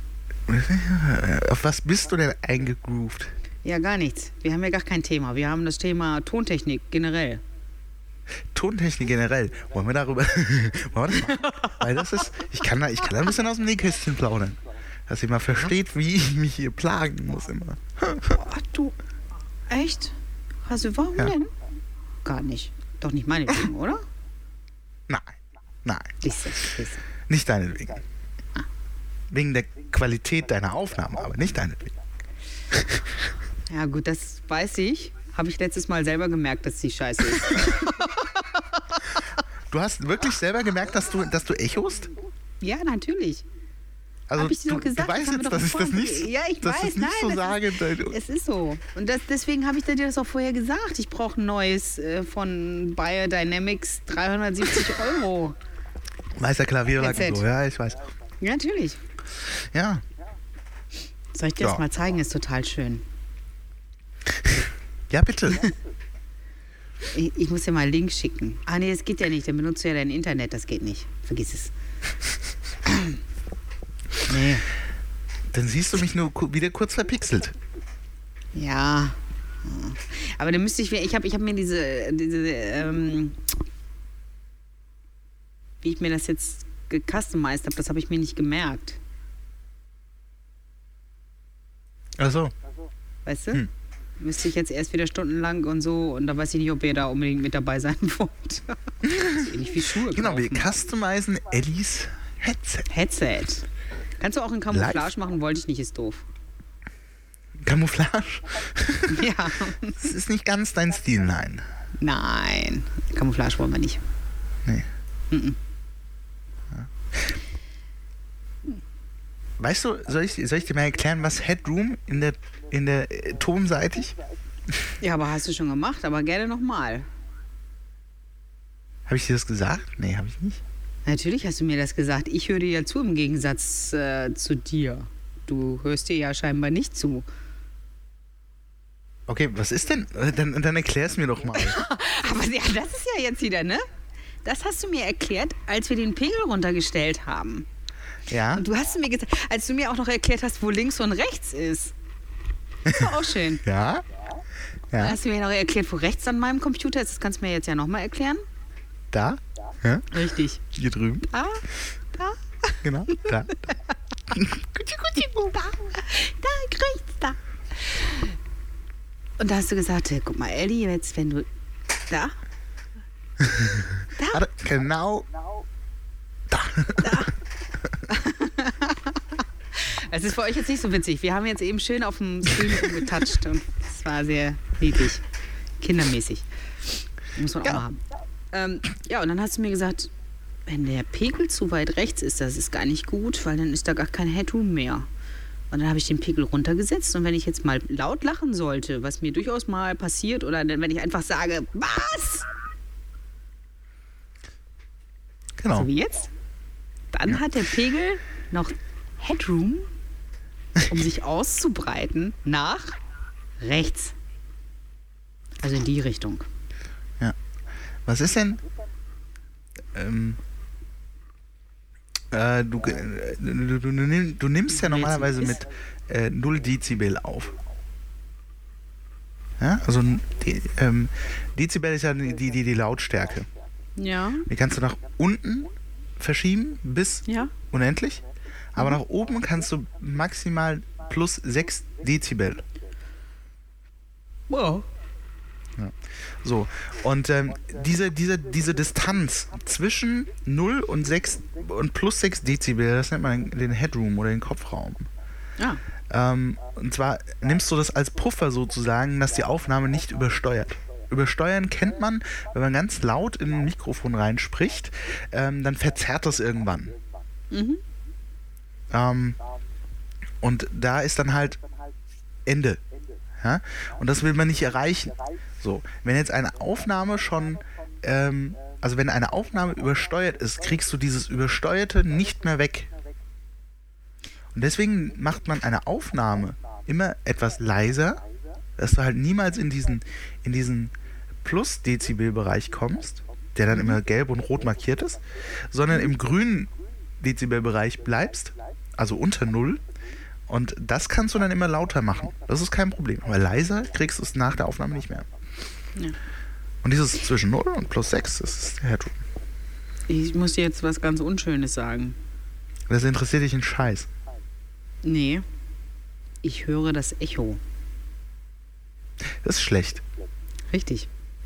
Auf was bist du denn eingegroovt? Ja, gar nichts. Wir haben ja gar kein Thema. Wir haben das Thema Tontechnik generell. Tontechnik generell. Wollen wir darüber. Wollen wir das machen? Weil das ist. Ich kann, da, ich kann da ein bisschen aus dem Nähkästchen plaudern. Dass ihr mal versteht, wie ich mich hier plagen muss immer. Ach du, echt? Also warum Ja. denn? Gar nicht. Doch nicht meinetwegen, oder? Nein. Nein. Siehst du, siehst du. Nicht deinetwegen. Wegen der Qualität deiner Aufnahmen, aber nicht deinetwegen. Ja gut, das weiß ich. Habe ich letztes Mal selber gemerkt, dass die scheiße ist. Du hast wirklich selber gemerkt, dass du, dass du echost? Ja, natürlich. Also Hab ich dir du, doch gesagt, du weißt das haben jetzt, wir dass ich doch das vorhin- nicht, Ja, ich dass weiß, ich nicht nein, so das sage. weil- Es ist so. Und das, deswegen habe ich dir das auch vorher gesagt. Ich brauche ein neues äh, von Biodynamics dreihundertsiebzig Euro. Weißer Klavierlack und Headset. so, ja, ich weiß. Ja, natürlich. Ja, Soll ich dir das Ja. mal zeigen? Ist total schön. ja bitte. Ich, ich muss dir mal einen Link schicken. Ah, nee, das geht ja nicht. Dann benutzt du ja dein Internet. Das geht nicht. Vergiss es. Nee. Dann siehst du mich nur ku- wieder kurz verpixelt. Ja. Aber dann müsste ich, ich habe ich hab mir diese, diese ähm, wie ich mir das jetzt gecustomized habe, das habe ich mir nicht gemerkt. Achso. Weißt du? Hm. Müsste ich jetzt erst wieder stundenlang und so und da weiß ich nicht, ob ihr da unbedingt mit dabei sein wollt. Das ist ähnlich wie Schuhe Genau, wir kaufen. customizen Ellis Headset. Headset. Kannst du auch in Camouflage Live. machen? Wollte ich nicht, ist doof. Camouflage? Ja. Das ist nicht ganz dein Stil, nein. Nein. Camouflage wollen wir nicht. Nee. Mhm. Weißt du, soll ich, soll ich dir mal erklären, was Headroom in der, in der äh, tonseitig? Ja, aber hast du schon gemacht, aber gerne nochmal. Habe ich dir das gesagt? Nee, habe ich nicht. Natürlich hast du mir das gesagt. Ich höre dir ja zu im Gegensatz äh, zu dir. Du hörst dir ja scheinbar nicht zu. Okay, was ist denn? Äh, Dann, dann erklär es mir doch mal. Aber ja, das ist ja jetzt wieder, ne? Das hast du mir erklärt, als wir den Pegel runtergestellt haben. Ja? Und du hast mir gesagt, als du mir auch noch erklärt hast, wo links und rechts ist. Das war auch schön. Ja? Ja? Hast du mir noch erklärt, wo rechts an meinem Computer ist? Das kannst du mir jetzt ja nochmal erklären. Da? Ja? Richtig. Hier drüben? Da, da, Genau. Da. da, da, rechts, da. Und da hast du gesagt, hey, guck mal, Elli, jetzt wenn du da, Warte, genau. Da. es ist für euch jetzt nicht so witzig. Wir haben jetzt eben schön auf dem Stream rumgetatscht und es war sehr niedlich, kindermäßig. Muss man auch Ja. mal haben. Ähm, ja, und dann hast du mir gesagt, wenn der Pegel zu weit rechts ist, das ist gar nicht gut, weil dann ist da gar kein Headroom mehr. Und dann habe ich den Pegel runtergesetzt und wenn ich jetzt mal laut lachen sollte, was mir durchaus mal passiert, oder dann, wenn ich einfach sage, was? Genau. So wie jetzt, dann hat der Pegel noch Headroom, um sich auszubreiten nach rechts. Also in die Richtung. Was ist denn, ähm, äh, du, äh, du, du, nimm- du nimmst ja normalerweise mit äh, null Dezibel auf. Ja, also ein De ähm, Dezibel ist ja die, die, die Lautstärke. Ja. Die kannst du nach unten verschieben bis Ja. unendlich, aber nach oben kannst du maximal plus sechs Dezibel. Wow. So, und ähm, diese, diese, diese Distanz zwischen null und sechs und plus sechs Dezibel, das nennt man den Headroom oder den Kopfraum. Ja. Ähm, und zwar nimmst du das als Puffer sozusagen, dass die Aufnahme nicht übersteuert. Übersteuern kennt man, wenn man ganz laut in ein Mikrofon reinspricht, ähm, dann verzerrt das irgendwann. Mhm. Ähm, und da ist dann halt Ende. Ja? Und das will man nicht erreichen. So, wenn jetzt eine Aufnahme schon, ähm, also wenn eine Aufnahme übersteuert ist, kriegst du dieses Übersteuerte nicht mehr weg. Und deswegen macht man eine Aufnahme immer etwas leiser, dass du halt niemals in diesen, in diesen Plus-Dezibel-Bereich kommst, der dann immer gelb und rot markiert ist, sondern im grünen Dezibel-Bereich bleibst, also unter null. Und das kannst du dann immer lauter machen. Das ist kein Problem. Aber leiser kriegst du es nach der Aufnahme nicht mehr. Ja. Und dieses zwischen null und plus sechs, das ist der Headroom. Ich muss dir jetzt was ganz Unschönes sagen. Das interessiert dich ein Scheiß. Nee. Ich höre das Echo. Das ist schlecht. Richtig.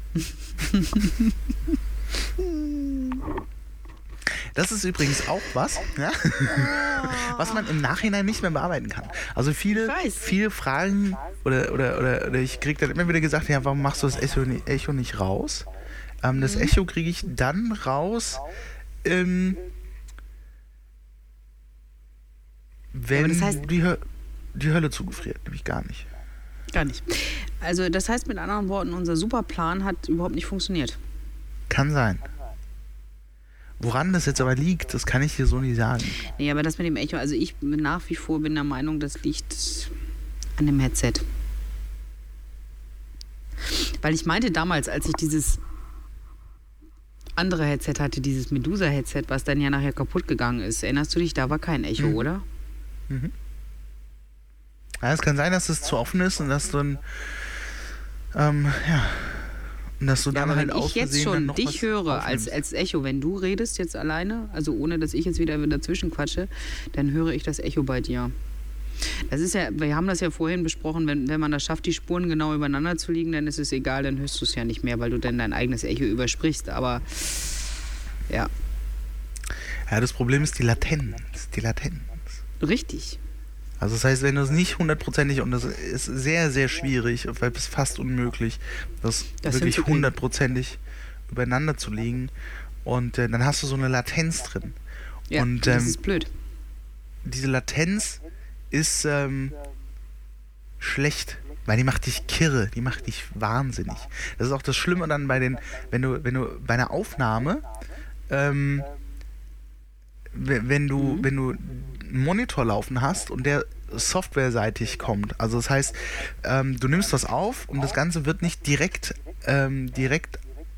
Das ist übrigens auch was, ja? was man im Nachhinein nicht mehr bearbeiten kann. Also viele, Ich weiß. viele Fragen oder, oder, oder, oder ich kriege dann immer wieder gesagt, ja, warum machst du das Echo, ni- Echo nicht raus? Ähm, das Echo kriege ich dann raus, ähm, wenn aber das heißt- die, Hö die Hölle zugefriert, nämlich gar nicht. Gar nicht. Also das heißt mit anderen Worten, unser Superplan hat überhaupt nicht funktioniert. Kann sein. Woran das jetzt aber liegt, das kann ich dir so nicht sagen. Nee, aber das mit dem Echo, also ich bin nach wie vor bin der Meinung, das liegt an dem Headset. Weil ich meinte damals, als ich dieses andere Headset hatte, dieses Medusa-Headset, was dann ja nachher kaputt gegangen ist, erinnerst du dich, da war kein Echo, Mhm. oder? Ja, es kann sein, dass es zu offen ist und dass du dann, ähm, ja, und dass du Ja, dann aber halt wenn ich aus jetzt Versehen dann schon noch dich was höre als, aufnimmst. als Echo, wenn du redest jetzt alleine, also ohne, dass ich jetzt wieder dazwischen quatsche, dann höre ich das Echo bei dir. Das ist ja, wir haben das ja vorhin besprochen, wenn, wenn man das schafft, die Spuren genau übereinander zu liegen, dann ist es egal, dann hörst du es ja nicht mehr, weil du dann dein eigenes Echo übersprichst, aber ja, Ja, das Problem ist die Latenz. Die Latenz. richtig. Also das heißt, wenn du es nicht hundertprozentig, und das ist sehr, sehr schwierig, weil es fast unmöglich, das, Das wirklich hinzukriegen. hundertprozentig übereinander zu legen. Und äh, dann hast du so eine Latenz drin. Ja, Und das ähm, ist blöd. diese Latenz ist ähm, schlecht, weil die macht dich kirre, die macht dich wahnsinnig. Das ist auch das Schlimme dann bei den, wenn du, wenn du bei einer Aufnahme, ähm, w- wenn du, wenn du einen Monitor laufen hast und der softwareseitig kommt, also das heißt, ähm, du nimmst was auf und das Ganze wird nicht direkt, ähm, direkt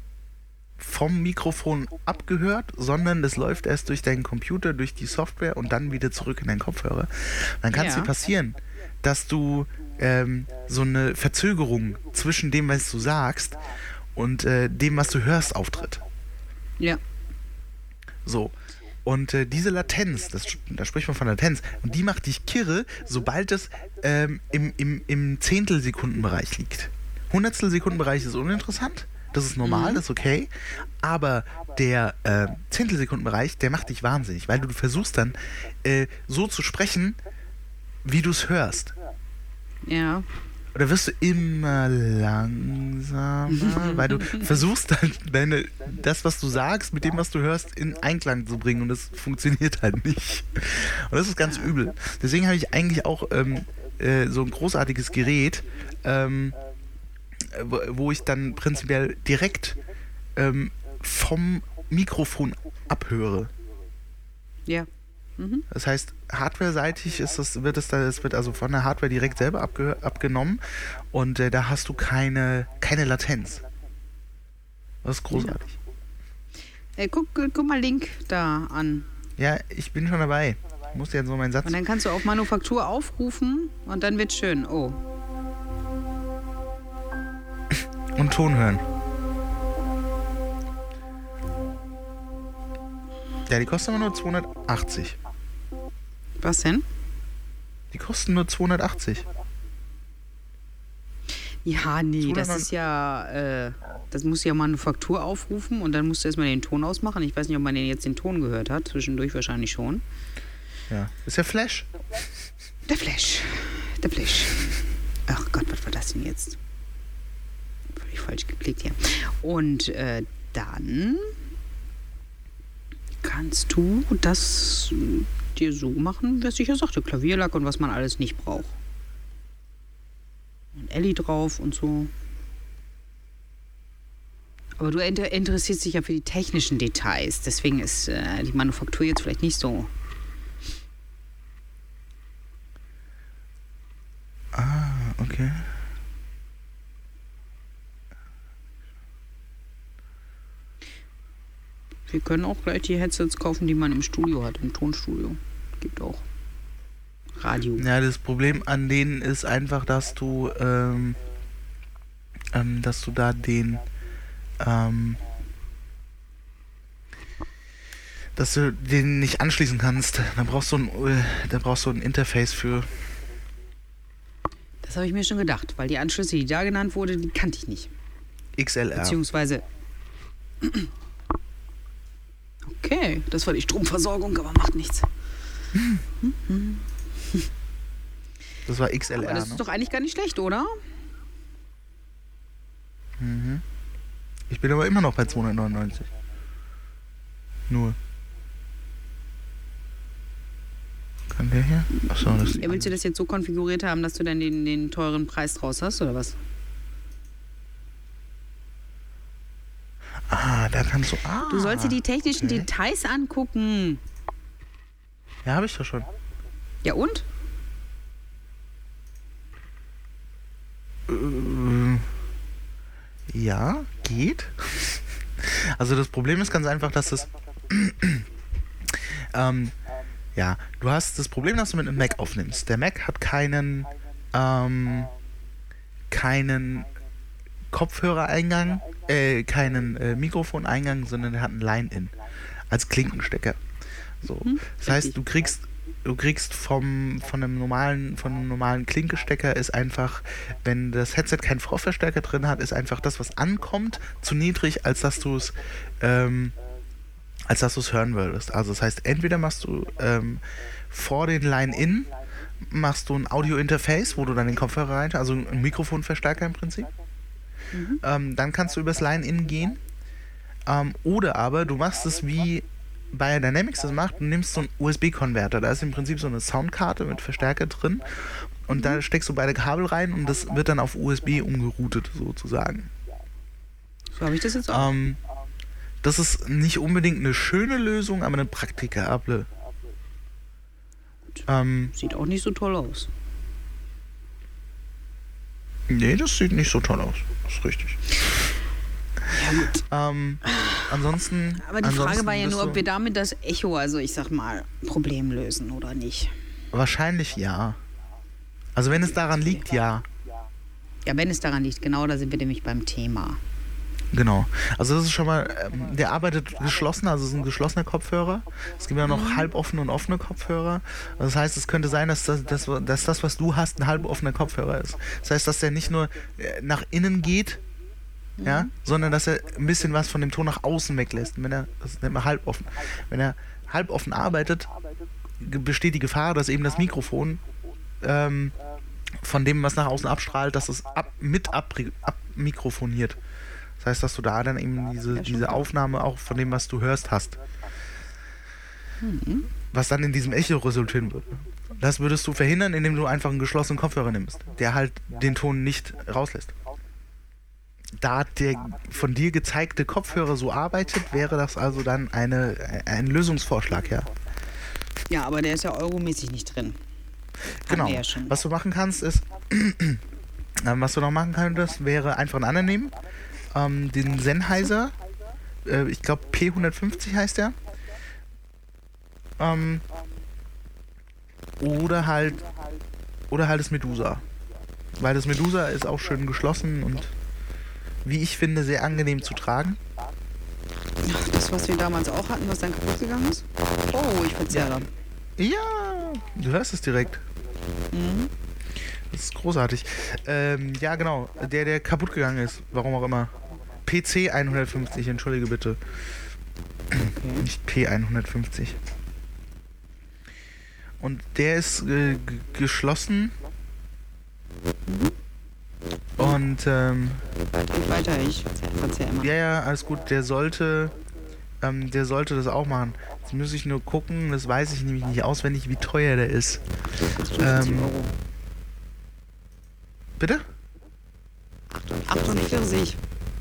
vom Mikrofon abgehört, sondern das läuft erst durch deinen Computer, durch die Software und dann wieder zurück in deinen Kopfhörer. Dann kann es Ja. dir passieren, dass du ähm, so eine Verzögerung zwischen dem, was du sagst und äh, dem, was du hörst, auftritt. Ja, So. Und äh, diese Latenz, das, da spricht man von Latenz, und die macht dich kirre, sobald es ähm, im, im, im Zehntelsekundenbereich liegt. Hundertstelsekundenbereich ist uninteressant, das ist normal, das ist okay, aber der äh, Zehntelsekundenbereich, der macht dich wahnsinnig, weil du versuchst dann äh, so zu sprechen, wie du es hörst. ja. Oder wirst du immer langsamer, weil du versuchst dann deine, das, was du sagst, mit dem, was du hörst, in Einklang zu bringen und das funktioniert halt nicht. Und das ist ganz übel. Deswegen habe ich eigentlich auch ähm, äh, so ein großartiges Gerät, ähm, wo, wo ich dann prinzipiell direkt ähm, vom Mikrofon abhöre. Ja. Mhm. Das heißt, hardware-seitig ist das, wird es da, es wird also von der Hardware direkt selber abge, abgenommen und äh, da hast du keine, keine Latenz. Das ist großartig. Ey, guck, guck mal Link da an. Ja, ich bin schon dabei. Ich muss jetzt so meinen Satz. Und dann kannst du auf Manufaktur aufrufen und dann wird schön. Oh. Und Ton hören. Ja, die kosten aber nur zweihundertachtzig. Was denn? Die kosten nur zweihundertachtzig. Ja, nee, das ist ja, äh, das muss ja Manufaktur aufrufen und dann musst du erstmal den Ton ausmachen. Ich weiß nicht, ob man den jetzt den Ton gehört hat. Zwischendurch wahrscheinlich schon. Ja, ist ja Flash. Der Flash. Der Flash. Ach Gott, was war das denn jetzt? Völlig falsch geklickt hier. Und äh, dann kannst du das dir so machen, was ich ja sagte, Klavierlack und was man alles nicht braucht. Und Ellie drauf und so. Aber du inter- interessierst dich ja für die technischen Details. Deswegen ist äh, die Manufaktur jetzt vielleicht nicht so. Ah, okay. Wir können auch gleich die Headsets kaufen, die man im Studio hat, im Tonstudio. Gibt auch Radio. Ja, das Problem an denen ist einfach, dass du, ähm, ähm, dass du da den, ähm, dass du den nicht anschließen kannst. Da brauchst du ein, äh, da brauchst du ein Interface für. Das habe ich mir schon gedacht, weil die Anschlüsse, die da genannt wurde, die kannte ich nicht. X L R. Beziehungsweise. Okay, das war die Stromversorgung, aber macht nichts. Das war X L R, Aber das ne? ist doch eigentlich gar nicht schlecht, oder? Mhm. Ich bin aber immer noch bei zweihundertneunundneunzig. Nur. Kann der hier? Achso, das ist Ja, willst du das jetzt so konfiguriert haben, dass du dann den, den teuren Preis draus hast, oder was? Ah, da kannst du. Ah, Du sollst dir die technischen okay. Details angucken. Ja, habe ich doch schon. Ja und? Äh, ja, geht. Also das Problem ist ganz einfach, dass das. ähm, ja, du hast das Problem, dass du mit einem Mac aufnimmst. Der Mac hat keinen, ähm, keinen Kopfhörereingang, äh, keinen äh, Mikrofoneingang, sondern der hat einen Line-In als Klinkenstecker. So, Hm, das heißt, richtig. du kriegst, du kriegst vom von einem normalen, von einem normalen Klinkestecker ist einfach, wenn das Headset keinen Vorverstärker drin hat, ist einfach das, was ankommt, zu niedrig, als dass du es, ähm, als dass du es hören würdest. Also das heißt, entweder machst du ähm, vor den Line-In machst du ein Audio-Interface, wo du dann den Kopfhörer rein, also ein Mikrofonverstärker im Prinzip. Mhm. Ähm, dann kannst du übers Line-In gehen. Ähm, oder aber du machst es wie Biodynamics das macht, du nimmst so einen U S B-Konverter. Da ist im Prinzip so eine Soundkarte mit Verstärker drin und da steckst du beide Kabel rein und das wird dann auf U S B umgeroutet sozusagen. So habe ich das jetzt auch. Ähm, das ist nicht unbedingt eine schöne Lösung, aber eine praktikable. Ähm, Sieht auch nicht so toll aus. nee, das sieht nicht so toll aus. Das ist richtig. Ja gut. Ähm, ansonsten. Aber die ansonsten Frage war ja bist nur, du- ob wir damit das Echo, also ich sag mal, Problem lösen oder nicht. Wahrscheinlich ja. Also wenn es daran liegt, ja. Ja, wenn es daran liegt, genau, da sind wir nämlich beim Thema. Genau. Also das ist schon mal, ähm, der arbeitet geschlossen, also es ist ein geschlossener Kopfhörer. Es gibt ja noch halboffene und offene Kopfhörer. Das heißt, es könnte sein, dass das, dass, dass das, was du hast, ein halboffener Kopfhörer ist. Das heißt, dass der nicht nur äh, nach innen geht, ja, sondern dass er ein bisschen was von dem Ton nach außen weglässt. Wenn er, das nennt man halboffen. Wenn er halboffen arbeitet, ge- besteht die Gefahr, dass eben das Mikrofon ähm, von dem, was nach außen abstrahlt, dass es ab, mit abri- abmikrofoniert. Das heißt, dass du da dann eben diese, diese Aufnahme auch von dem, was du hörst, hast. Was dann in diesem Echo resultieren würde. Das würdest du verhindern, indem du einfach einen geschlossenen Kopfhörer nimmst, der halt den Ton nicht rauslässt. Da der von dir gezeigte Kopfhörer so arbeitet, wäre das also dann eine, ein Lösungsvorschlag, ja. Ja, aber der ist ja euromäßig nicht drin. Hatten Genau. wir ja schon. Was du machen kannst, ist, ähm, was du noch machen könntest, wäre einfach einen anderen nehmen, ähm, den Sennheiser äh, ich glaube P hundertfünfzig heißt der. Ähm, oder halt, oder halt das Medusa. Weil das Medusa ist auch schön geschlossen und wie ich finde, sehr angenehm zu tragen. Ach, das, was wir damals auch hatten, was dann kaputt gegangen ist? Oh, ich verzerre. Ja, du hörst es direkt. Mhm. Das ist großartig. Ähm, ja, genau. Der, der kaputt gegangen ist. Warum auch immer. P C hundertfünfzig, entschuldige bitte. Okay. Nicht P hundertfünfzig. Und der ist äh, g- geschlossen. Und, ähm, Geht weiter, ich verzerre immer. ja, ja, alles gut. Der sollte, ähm, der sollte das auch machen. Jetzt muss ich nur gucken, das weiß ich nämlich nicht auswendig, wie teuer der ist. achtundvierzig Ähm, Euro. Bitte? achtundvierzig.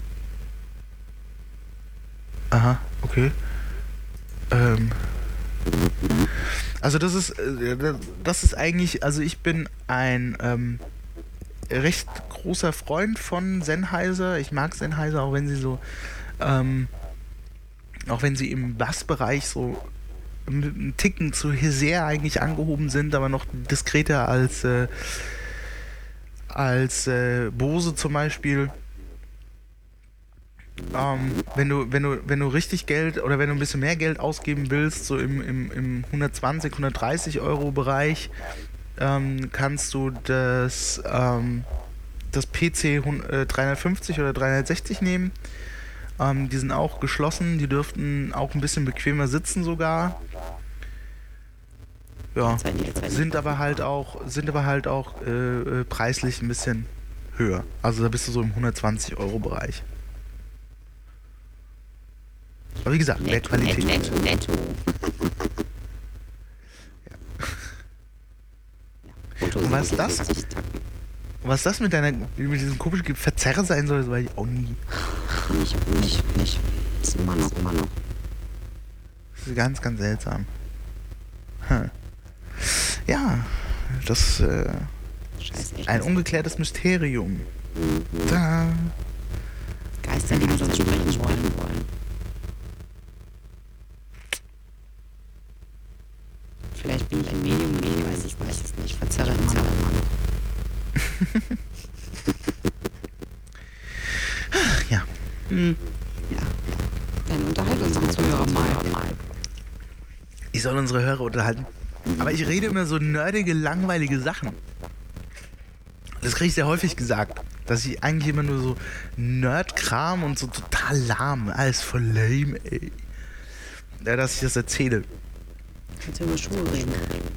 Aha, okay. Ähm. Also das ist, äh, das ist eigentlich, also ich bin ein ähm, recht großer Freund von Sennheiser. Ich mag Sennheiser, auch wenn sie so, ähm, auch wenn sie im Bassbereich so einen Ticken zu sehr eigentlich angehoben sind, aber noch diskreter als äh, als äh, Bose zum Beispiel. Ähm, wenn du, wenn du, wenn du richtig Geld oder wenn du ein bisschen mehr Geld ausgeben willst, so im, im, im hundertzwanzig, hundertdreißig Euro Bereich, ähm, kannst du das, ähm, das P C dreihundertfünfzig oder dreihundertsechzig nehmen. Ähm, die sind auch geschlossen, die dürften auch ein bisschen bequemer sitzen sogar. Ja, sind aber halt auch, sind aber halt auch äh, äh, preislich ein bisschen höher. Also da bist du so im hundertzwanzig Euro Bereich. Aber wie gesagt, mehr Qualität. Netto, netto. Und was das, was das mit deiner, mit diesem komischen Verzerrer sein soll, das weiß ich auch nie. Nicht, nicht, nicht. Das ist immer noch, immer noch. Das ist ganz, ganz seltsam. Hm. Ja, das äh, Scheiße, echt. ein ungeklärtes Mysterium. Da. Geister, die mit uns sprechen wollen. Vielleicht bin ich ein Medium, Medium, weiß ich, weiß es nicht. Verzerre immer noch. Ja. Hm. Ja, ja. Dann unterhalt unsere Zuhörer mal. Ich soll unsere Hörer unterhalten. Aber ich rede immer so nerdige, langweilige Sachen. Das kriege ich sehr häufig gesagt. Dass ich eigentlich immer nur so Nerd-Kram und so total lahm. Alles voll lame, ey. Ja, dass ich das erzähle. Kannst du über Schuhe reden?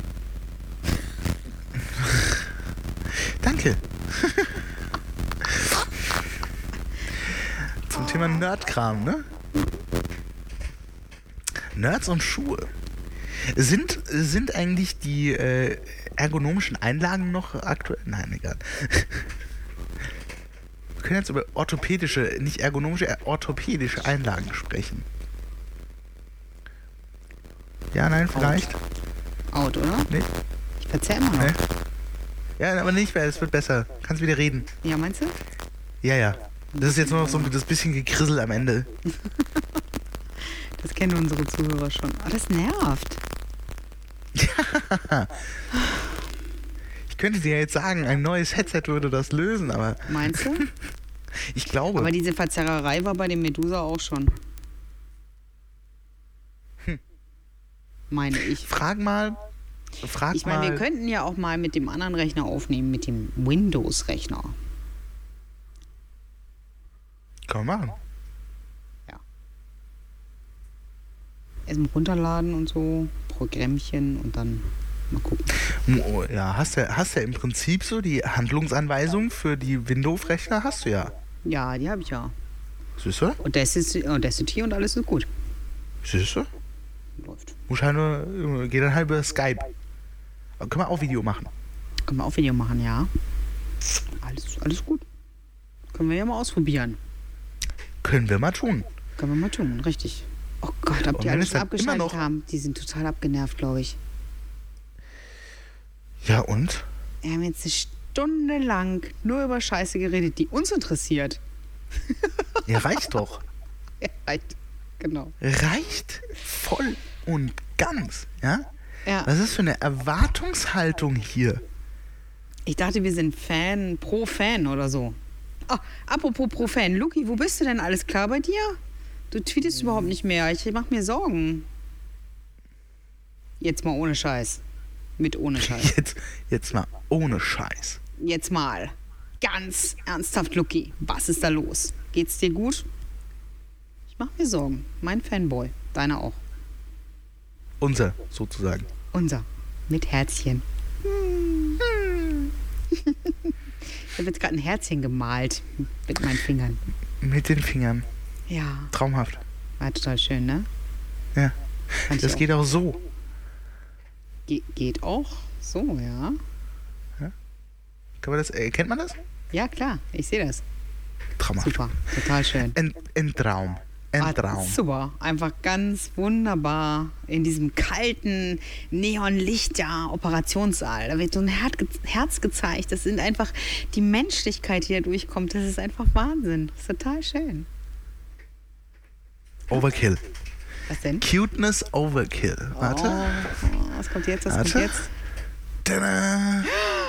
Danke. Zum Thema Nerdkram, ne? Nerds und Schuhe. Sind, sind eigentlich die äh, ergonomischen Einlagen noch aktuell? Nein, egal. Wir können jetzt über orthopädische, nicht ergonomische, äh, orthopädische Einlagen sprechen. Ja, nein, vielleicht? Out, oder? Nee? Ich verzerre immer noch. Nee? Ja, aber nicht mehr, es wird besser. Kannst wieder reden. Ja, meinst du? Ja, ja. Das ist jetzt nur noch so das bisschen Gekrissel am Ende. Das kennen unsere Zuhörer schon. Ah, das nervt. Ich könnte dir ja jetzt sagen, ein neues Headset würde das lösen, aber Meinst du? ich glaube. Aber diese Verzerrerei war bei dem Medusa auch schon. Hm. Meine ich. Frag mal. Frag Ich meine, mal. wir könnten ja auch mal mit dem anderen Rechner aufnehmen, mit dem Windows-Rechner. Kann man machen. Erstmal runterladen und so, Programmchen und dann mal gucken. Oh, ja, hast du hast ja im Prinzip so die Handlungsanweisung für die Windows-Rechner hast du ja. Ja, die habe ich ja. Siehst du? Und Audacity, Audacity und alles ist gut. Siehst du? Läuft. Muss halt nur, geht dann halt über Skype. Aber können wir auch Video machen. Können wir auch Video machen, ja. Alles, alles gut. Können wir ja mal ausprobieren. Können wir mal tun. Können wir mal tun, richtig. Oh Gott, ob Und die wenn alle es schon dann immer abgeschaltet noch- haben. Die sind total abgenervt, glaube ich. Ja, und? Wir haben jetzt eine Stunde lang nur über Scheiße geredet, die uns interessiert. Ja, reicht doch. Ja, reicht. genau. reicht voll und ganz. Ja? Ja. Was ist das für eine Erwartungshaltung hier? Ich dachte, wir sind Fan, pro Fan oder so. Oh, apropos pro Fan. Luki, wo bist du denn? Alles klar bei dir? Du tweetest überhaupt nicht mehr. Ich mach mir Sorgen. Jetzt mal ohne Scheiß. Mit ohne Scheiß. Jetzt, jetzt mal ohne Scheiß. Jetzt mal. Ganz ernsthaft, Luki. Was ist da los? Geht's dir gut? Ich mach mir Sorgen. Mein Fanboy. Deiner auch. Unser, sozusagen. Unser. Mit Herzchen. Ich habe jetzt gerade ein Herzchen gemalt mit meinen Fingern. Mit den Fingern. Ja, Traumhaft. war total schön, ne? Ja. Fand ich Das auch. geht auch so. Ge geht auch so, ja. Kann man das, äh, kennt man das? Ja, klar, ich sehe das. Traumhaft. Super, total schön. Ein, ein Traum. Ein Ah, Traum. super, einfach ganz wunderbar in diesem kalten Neonlichter-Operationssaal. Da wird so ein Herz, ge Herz gezeigt. Das sind einfach die Menschlichkeit, die da durchkommt. Das ist einfach Wahnsinn. Das ist total schön. Overkill. Was denn? Cuteness Overkill. Warte. Oh, was kommt jetzt? Was Warte. kommt jetzt? Tada.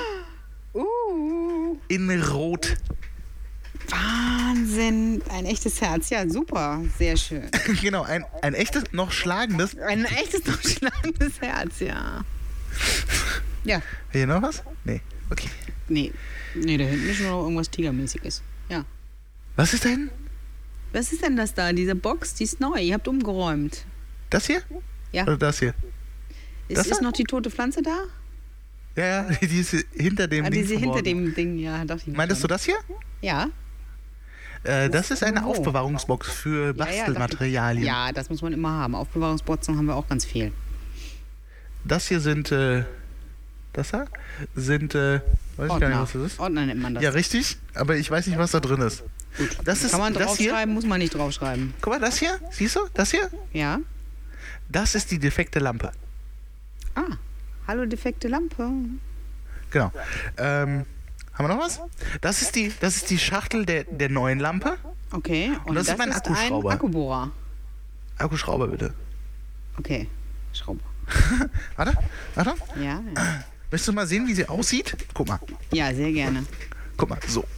Uh, In Rot. Wahnsinn. Ein echtes Herz. Ja, super. Sehr schön. Genau, ein, ein echtes, noch schlagendes. Ein echtes, noch schlagendes Herz, ja. Ja. Hier noch was? Nee. Okay. Nee. Nee, da hinten ist nur noch irgendwas Tigermäßiges. Ja. Was ist da hinten? Was ist denn das da? Diese Box, die ist neu. Ihr habt umgeräumt. Das hier? Ja. Oder das hier? Ist, das ist da? noch die tote Pflanze da? Ja, ja, die ist hinter dem Ah, Ding diese hinter verborgen. dem Ding, ja, dachte ich. Meintest du das hier? Ja. Äh, das ist eine Wo? Aufbewahrungsbox für Ja, ja, dachte Bastelmaterialien. ich. Ja, das muss man immer haben. Aufbewahrungsboxen haben wir auch ganz viel. Das hier sind, äh, das da? Sind, äh, weiß ich gar nicht, was das ist. Ordner nennt man das. Ja, richtig, aber ich weiß nicht, was da drin ist. Gut. Das ist, Kann man das hier, draufschreiben, muss man nicht draufschreiben. guck mal, das hier, siehst du, das hier? Ja. Das ist die defekte Lampe. Ah, hallo defekte Lampe. Genau. Ähm, haben wir noch was? Das ist die, das ist die Schachtel der, der neuen Lampe. Okay, und das ist mein Akkuschrauber. ein Akkubohrer. Akkuschrauber bitte. Okay, Schrauber. Warte, warte. Ja, ja. Möchtest du mal sehen, wie sie aussieht? Guck mal, Ja, sehr gerne. guck mal, so.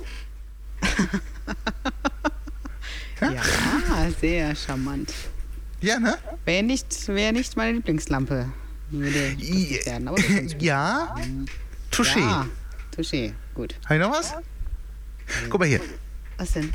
Ja, sehr charmant. Ja, ne? Wäre nicht, wär nicht meine Lieblingslampe. Würde das werden, aber das ist gut. Ja, touché. Ja, touché. Gut. Hab ich noch was? Guck mal hier. Was denn?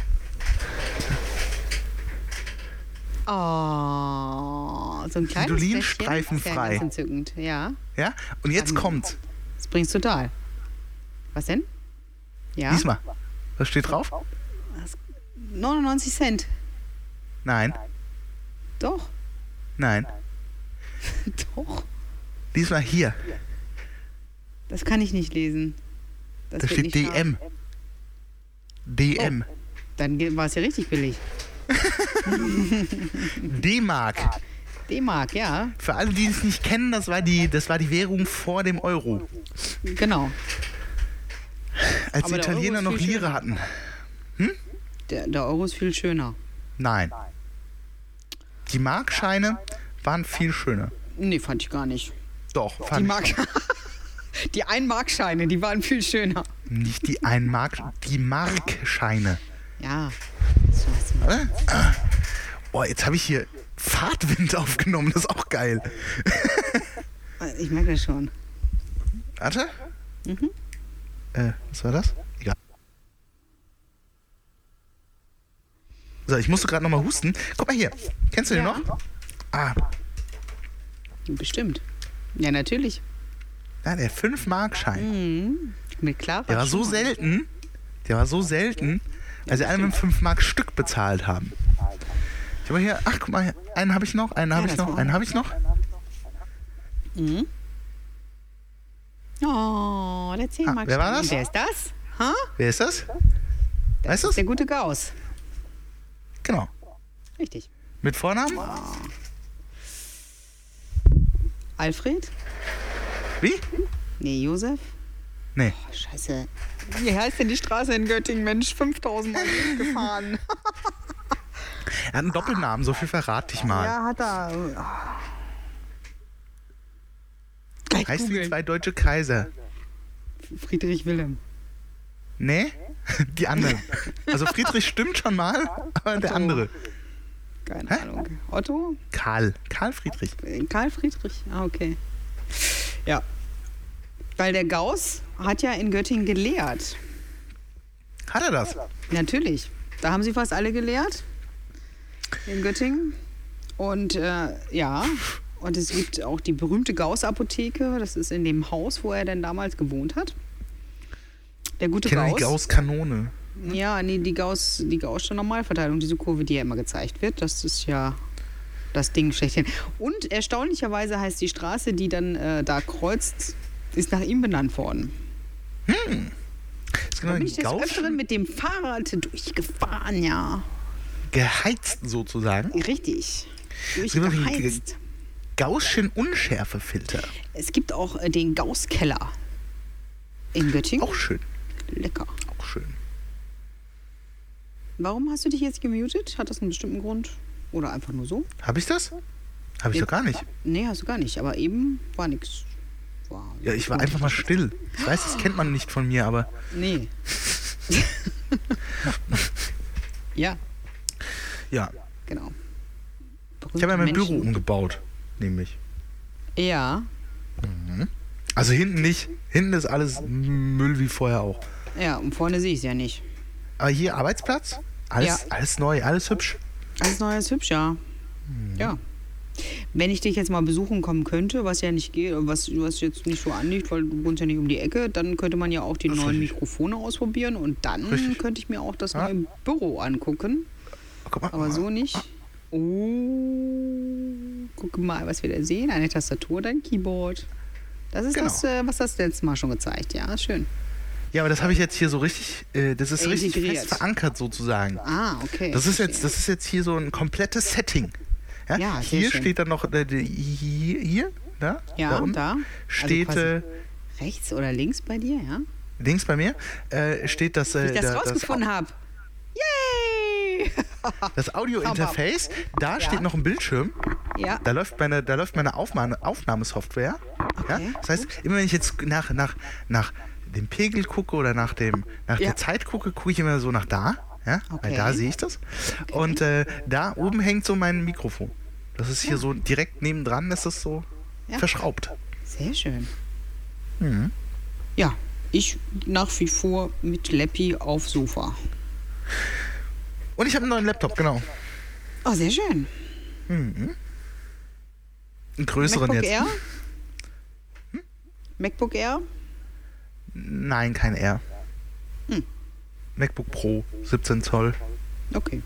Oh, so ein kleines Fridolin Fläschchen. streifenfrei. Sehr ganz entzückend, ja. Ja? Und jetzt Ähm, kommt's. Das bringt's total. Was denn? Ja? Diesmal. Was steht drauf? neunundneunzig Cent. Nein, Doch, nein. doch. Diesmal hier. Das kann ich nicht lesen. Das Da wird steht nicht D scharf. M. D M. Dann ge- war es ja richtig billig. D-Mark. D-Mark, ja. Für alle, die es nicht kennen, das war die, das war die Währung vor dem Euro. Genau. Als Aber die der Euro Italiener ist noch viel Lire schöner. hatten. Der, der Euro ist viel schöner. Nein. Die Markscheine waren viel schöner. Nee, fand ich gar nicht. Doch, Die fand ich. Mark die Ein-Mark-Scheine, die waren viel schöner. Nicht die ein Mark, die Markscheine. Ja. So hast du- Warte. Ah. Oh, jetzt habe ich hier Fahrtwind aufgenommen, das ist auch geil. Ich merke das schon. Warte. Mhm. Äh, was war das? Egal. So, ich musste gerade nochmal husten. Guck mal hier. Kennst du den Ja. noch? Ah, Bestimmt. Ja, natürlich. ja, der fünf Mark Schein. Mhm. Mit Clara. Der war so Schumann. selten. Der war so selten, weil sie alle mit einem fünf Mark Stück bezahlt haben. Ich habe hier, ach guck mal, hier, einen habe ich noch, einen habe Ja, ich das noch, war- einen habe ich noch. Mhm. Oh, der zehn Mark. Ah, wer war das? Wer ist das? Ha? Wer ist das? Das Weißt du ist der es? gute Gauss. Genau. Richtig. Mit Vornamen? Alfred? Wie? Nee, Josef? Nee. Oh, scheiße. Wie heißt denn die Straße in Göttingen? Mensch, fünftausend Mal gefahren. Er hat einen Doppelnamen, so viel verrate ich mal. Ja, hat er. Oh. Gleich Heißt wie googeln. zwei deutsche Kaiser. Friedrich Wilhelm. Nee? Die anderen. Also Friedrich stimmt schon mal, aber der Otto. andere. Keine Hä? Ahnung. Otto? Karl. Karl Friedrich. Karl Friedrich. Ah, okay. Ja. Weil der Gauss hat ja in Göttingen gelehrt. Hat er das? Natürlich. Da haben sie fast alle gelehrt. In Göttingen. Und äh, ja, und es gibt auch die berühmte Gauss-Apotheke. Das ist in dem Haus, wo er denn damals gewohnt hat. Der gute Ich kenne die Gauss. Gauss-Kanone. Ja, nee, die Gauss, die Gaußsche Normalverteilung, diese Kurve, die ja immer gezeigt wird, das ist ja das Ding schlechthin. Und erstaunlicherweise heißt die Straße, die dann äh, da kreuzt, ist nach ihm benannt worden. Ist Da genau bin die ich des Öfteren Gaußschen mit dem Fahrrad durchgefahren, ja. geheizten sozusagen. Richtig. genau die Durchgeheizt. Gaußschen Unschärfefilter. Es gibt auch äh, den Gaußkeller in Göttingen. Auch schön. Lecker. Auch schön. Warum hast du dich jetzt gemutet? Hat das einen bestimmten Grund? Oder einfach nur so? Habe ich das? Habe ich doch gar nicht. Nee, hast du gar nicht. Aber eben war nichts. War Ja, ich war einfach mal still. Ich weiß, das kennt man nicht von mir, aber Nee. Ja, ja. genau. Ich habe ja mein Berühmte Büro Menschen. umgebaut, nämlich. Ja, Also hinten nicht. Hinten ist alles Müll wie vorher auch. ja, und vorne sehe ich es ja nicht. Aber hier Arbeitsplatz, alles, Ja. alles neu, alles hübsch. Alles Neues hübsch, ja. Ja. Wenn ich dich jetzt mal besuchen kommen könnte, was ja nicht geht, was, was jetzt nicht so anliegt, weil du wohnst ja nicht um die Ecke, dann könnte man ja auch die Das ist neuen richtig. Mikrofone ausprobieren und dann Richtig. könnte ich mir auch das Ja. neue Büro angucken. Guck mal, Aber so nicht. Oh, guck mal, was wir da sehen. Eine Tastatur, dein Keyboard. Das ist Genau. das, äh, was das letzte Mal schon gezeigt. Ja, schön. Ja, aber das habe ich jetzt hier so richtig, äh, das ist richtig Integriert. fest verankert sozusagen. Ah, okay. Das ist verstehe. jetzt, das ist jetzt hier so ein komplettes Setting. Ja, Ja, sehr hier schön. steht dann noch, äh, die- hier, hier, da, Ja, da unten da. steht, Also äh, quasi rechts oder links bei dir, ja? links bei mir, äh, steht das, Wie äh, ich das da- rausgefunden habe. Yay! das Audio-Interface, da steht noch ein Bildschirm. Ja. Da läuft meine, da läuft meine Aufnahme, Aufnahmesoftware. Ja? Okay, Das heißt, immer wenn ich jetzt nach, nach, nach dem Pegel gucke oder nach, dem, nach Ja. der Zeit gucke, gucke ich immer so nach da. Ja? Weil Okay. da sehe ich das. Und äh, da oben hängt so mein Mikrofon. Das ist hier so direkt nebendran, ist das so Ja. verschraubt. Sehr schön. Mhm. Ja, ich nach wie vor mit Leppi auf Sofa. Und ich habe einen neuen Laptop, genau. Oh, sehr schön. Einen größeren MacBook jetzt. Air? MacBook Air? Nein, kein R. Hm. MacBook Pro, siebzehn Zoll. Okay.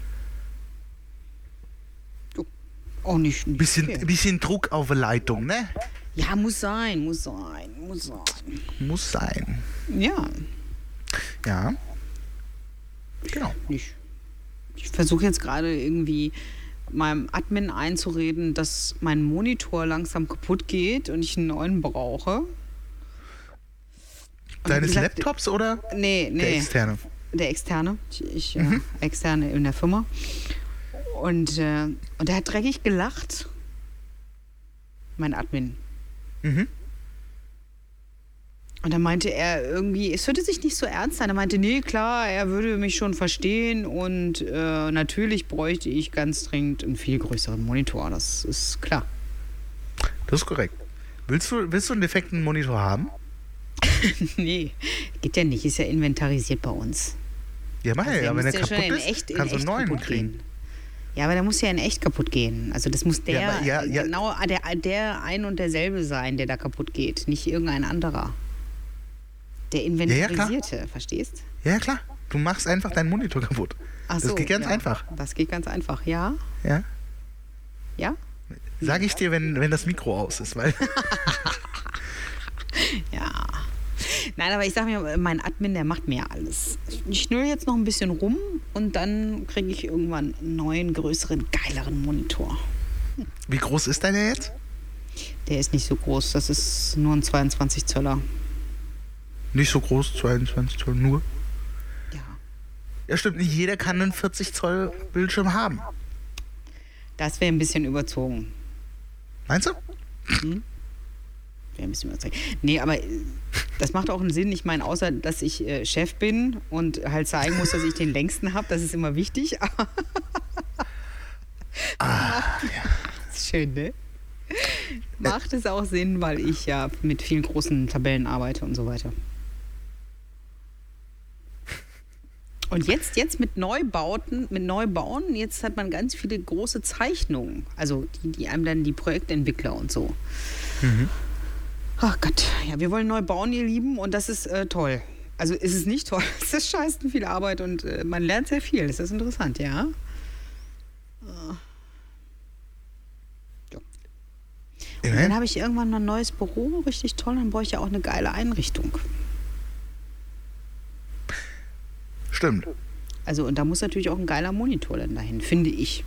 Oh, auch nicht, nicht Bisschen, verkehrt. bisschen Druck auf der Leitung, ne? Ja, muss sein, muss sein, muss sein. Muss sein. Ja, Ja. Genau. nicht. Ich versuche jetzt gerade irgendwie meinem Admin einzureden, dass mein Monitor langsam kaputt geht und ich einen neuen brauche. Und Deines wie gesagt, Laptops oder Nee, nee. der externe? Der Externe. Ich, ich äh, Externe in der Firma. Und, äh, und der hat dreckig gelacht. Mein Admin. Mhm. Und dann meinte er irgendwie, es hörte sich nicht so ernst an. Er meinte, nee, klar, er würde mich schon verstehen und äh, natürlich bräuchte ich ganz dringend einen viel größeren Monitor. Das ist klar. Das ist korrekt. Willst du, willst du einen defekten Monitor haben? Nee, geht ja nicht. Ist ja inventarisiert bei uns. Ja, mach Also ja, wenn muss er ja schon kaputt in ist, echt, in kannst du einen echt neuen kaputt kriegen. gehen. Ja, aber der muss ja in echt kaputt gehen. Also das muss der, Ja, aber ja, ja. genau der, der ein und derselbe sein, der da kaputt geht. Nicht irgendein anderer. Der ja, klar. inventarisierte, verstehst? Ja, klar. Du machst einfach deinen Monitor kaputt. Ach Das so, geht ganz ja. einfach. Das geht ganz einfach, ja. Ja. Ja? Sag ich dir, wenn, wenn das Mikro aus ist, weil. Ja. Nein, aber ich sag mir, mein Admin, der macht mir alles. Ich schnüll jetzt noch ein bisschen rum und dann kriege ich irgendwann einen neuen, größeren, geileren Monitor. Wie groß ist deiner jetzt? Der ist nicht so groß, das ist nur ein zweiundzwanzig Zöller. Nicht so groß, zweiundzwanzig Zoll nur. Ja. Ja, stimmt, nicht jeder kann einen vierzig Zoll Bildschirm haben. Das wäre ein bisschen überzogen. Meinst du? Wäre ein bisschen überzogen. Nee, aber äh, das macht auch einen Sinn. Ich meine, außer, dass ich äh, Chef bin und halt zeigen muss, dass ich den längsten habe, das ist immer wichtig. Ah, ja. Das ist schön, ne? Macht es auch Sinn, weil ich ja mit vielen großen Tabellen arbeite und so weiter. Und jetzt, jetzt mit Neubauten, mit Neubauen, jetzt hat man ganz viele große Zeichnungen. Also die, die einem dann die Projektentwickler und so. Mhm. Ach Gott, ja, wir wollen neu bauen, ihr Lieben, und das ist äh, toll. Also ist es nicht toll, es ist scheiße viel Arbeit und äh, man lernt sehr viel. Das ist interessant, ja. Äh. Ja. Und dann habe ich irgendwann mal ein neues Büro, richtig toll, dann brauche ich ja auch eine geile Einrichtung. Stimmt. Also und da muss natürlich auch ein geiler Monitor dann dahin, finde ich.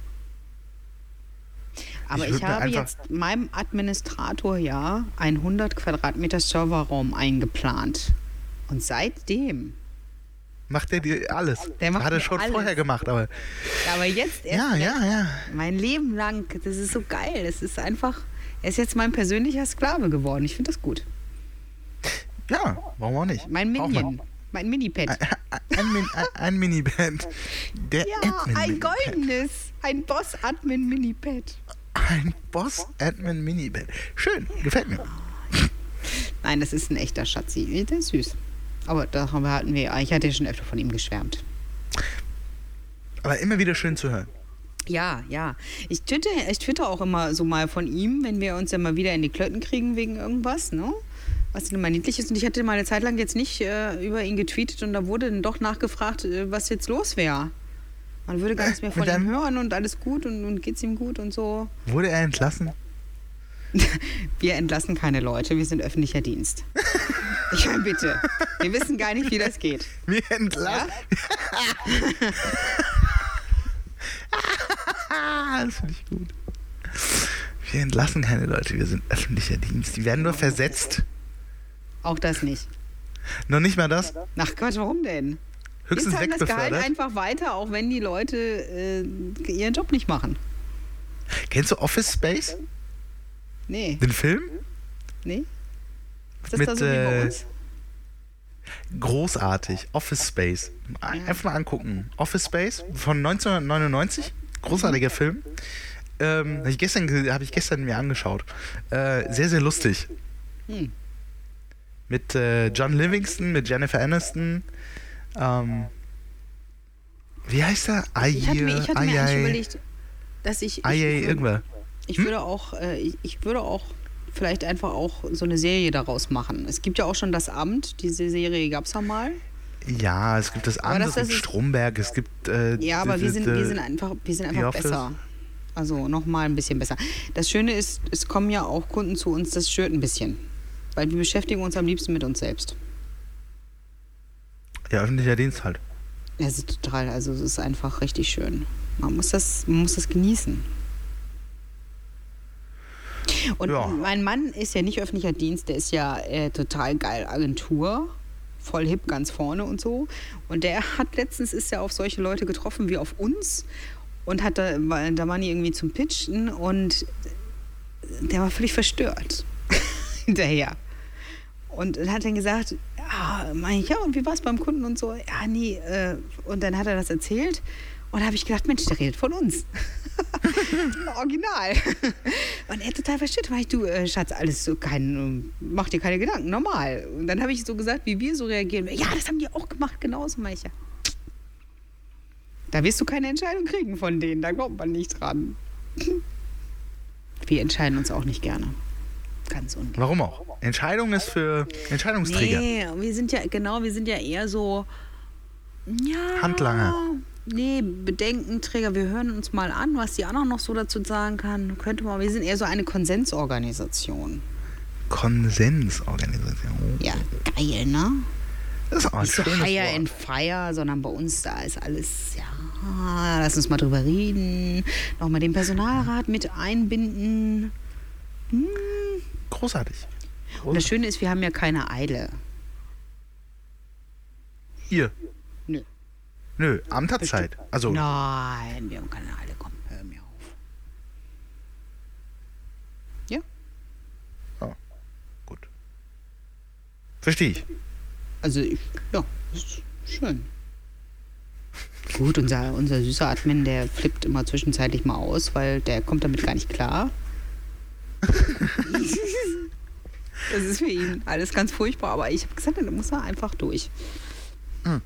Aber Ich ich, würd mir habe einfach- jetzt meinem Administrator ja einen hundert Quadratmeter Serverraum eingeplant. Und seitdem, Macht der dir alles? Der macht Hat er mir schon alles. vorher gemacht, aber aber jetzt erst ja, recht, ja, ja. mein Leben lang, das ist so geil. Das ist einfach, er ist jetzt mein persönlicher Sklave geworden. Ich finde das gut. Ja, warum auch nicht? Mein Braucht Minion, man. mein Mini-Pad. Ein, Min ein, ein Miniband. Der Ja, Admin ein Minipad. goldenes, ein Boss-Admin-Mini-Pad. Ein Boss-Admin Miniband. Schön, gefällt mir. Nein, das ist ein echter Schatzi. Der ist süß. Aber da hatten wir, ich hatte ja schon öfter von ihm geschwärmt. Aber immer wieder schön zu hören. Ja, ja. Ich twitter, ich twitter auch immer so mal von ihm, wenn wir uns ja mal wieder in die Klötten kriegen wegen irgendwas, ne? Was denn immer niedlich ist. Und ich hatte mal eine Zeit lang jetzt nicht äh, über ihn getweetet und da wurde dann doch nachgefragt, äh, was jetzt los wäre. Man würde gar nichts mehr Äh, von mit ihm deinem- hören und alles gut und, und geht's ihm gut und so. Wurde er entlassen? Wir entlassen keine Leute, wir sind öffentlicher Dienst. Ich meine, bitte. Wir wissen gar nicht, wie das geht. Wir entlassen. Das finde ich gut. Wir entlassen keine Leute, wir sind öffentlicher Dienst. Die werden nur versetzt. Auch das nicht. Noch nicht mal das. Ach Gott, warum denn? Wir Höchstens zahlen das Gehalt wegbefördert. einfach weiter, auch wenn die Leute äh, ihren Job nicht machen. Kennst du Office Space? Nee, Den Film? nee. Ist das Mit, da so wie bei äh, uns? Großartig. Office Space. Einfach mal angucken. Office Space von neunzehnhundertneunundneunzig. Großartiger Film. Ähm, habe ich gestern, ge- hab ich gestern mir angeschaut. Äh, sehr, sehr lustig. Hm. Mit äh, John Livingston, mit Jennifer Aniston. Ähm, wie heißt er? Aye, Ich hatte mir, ich hatte mir eigentlich überlegt, dass ich, ich, Aye, ich, irgendwer. ich würde auch, äh, ich, ich würde auch vielleicht einfach auch so eine Serie daraus machen. Es gibt ja auch schon das Amt, diese Serie gab es ja mal. Ja, es gibt das Aber andere, das- es das gibt ist- Stromberg, es gibt. Äh, Ja, aber d- wir d- sind, d- wir sind einfach, wir sind einfach Office. besser. Also nochmal ein bisschen besser. Das Schöne ist, es kommen ja auch Kunden zu uns, das stört ein bisschen. Weil wir beschäftigen uns am liebsten mit uns selbst. Ja, öffentlicher Dienst halt. Das ist total, also es ist einfach richtig schön. Man muss das, man muss das genießen. Und Ja. mein Mann ist ja nicht öffentlicher Dienst, der ist ja äh, total geil Agentur, voll hip ganz vorne und so. Und der hat letztens ist ja auf solche Leute getroffen wie auf uns und hat da, weil da waren die irgendwie zum Pitchen und der war völlig verstört hinterher. Und dann hat er gesagt, ja, mein ich, ja, und wie war es beim Kunden und so? Ja, nee, äh, und dann hat er das erzählt und da habe ich gedacht, Mensch, der redet von uns. Original. Und er total verstört, weil ich, du, äh, Schatz, alles so kein, mach dir keine Gedanken, normal. Und dann habe ich so gesagt, wie wir so reagieren. Ja, das haben die auch gemacht, genauso, meine ich ja. Da wirst du keine Entscheidung kriegen von denen, da glaubt man nicht dran. Wir entscheiden uns auch nicht gerne. Ganz ungern. Warum auch? Entscheidung ist für Entscheidungsträger. Nee, wir sind ja, genau, wir sind ja eher so, ja. Handlanger. Nee, Bedenkenträger. Wir hören uns mal an, was die anderen noch so dazu sagen kann. Könnte man, wir sind eher so eine Konsensorganisation. Konsensorganisation. Ja, geil, ne? Das ist auch ein Nicht so schönes Hire Wort. and Fire, sondern bei uns da ist alles, ja, lass uns mal drüber reden. Nochmal den Personalrat mit einbinden. Großartig. Und das Schöne ist, wir haben ja keine Eile. Ihr. Nö. Nö, Amt hat Zeit. Also, Nein, wir haben keine Eile. Komm, hör mir auf. Verstehe ich. Also, ich, ja, ist schön. Gut, unser, unser süßer Admin, der flippt immer zwischenzeitlich mal aus, weil der kommt damit gar nicht klar. Das ist für ihn alles ganz furchtbar, aber ich habe gesagt, da muss er einfach durch. Hm.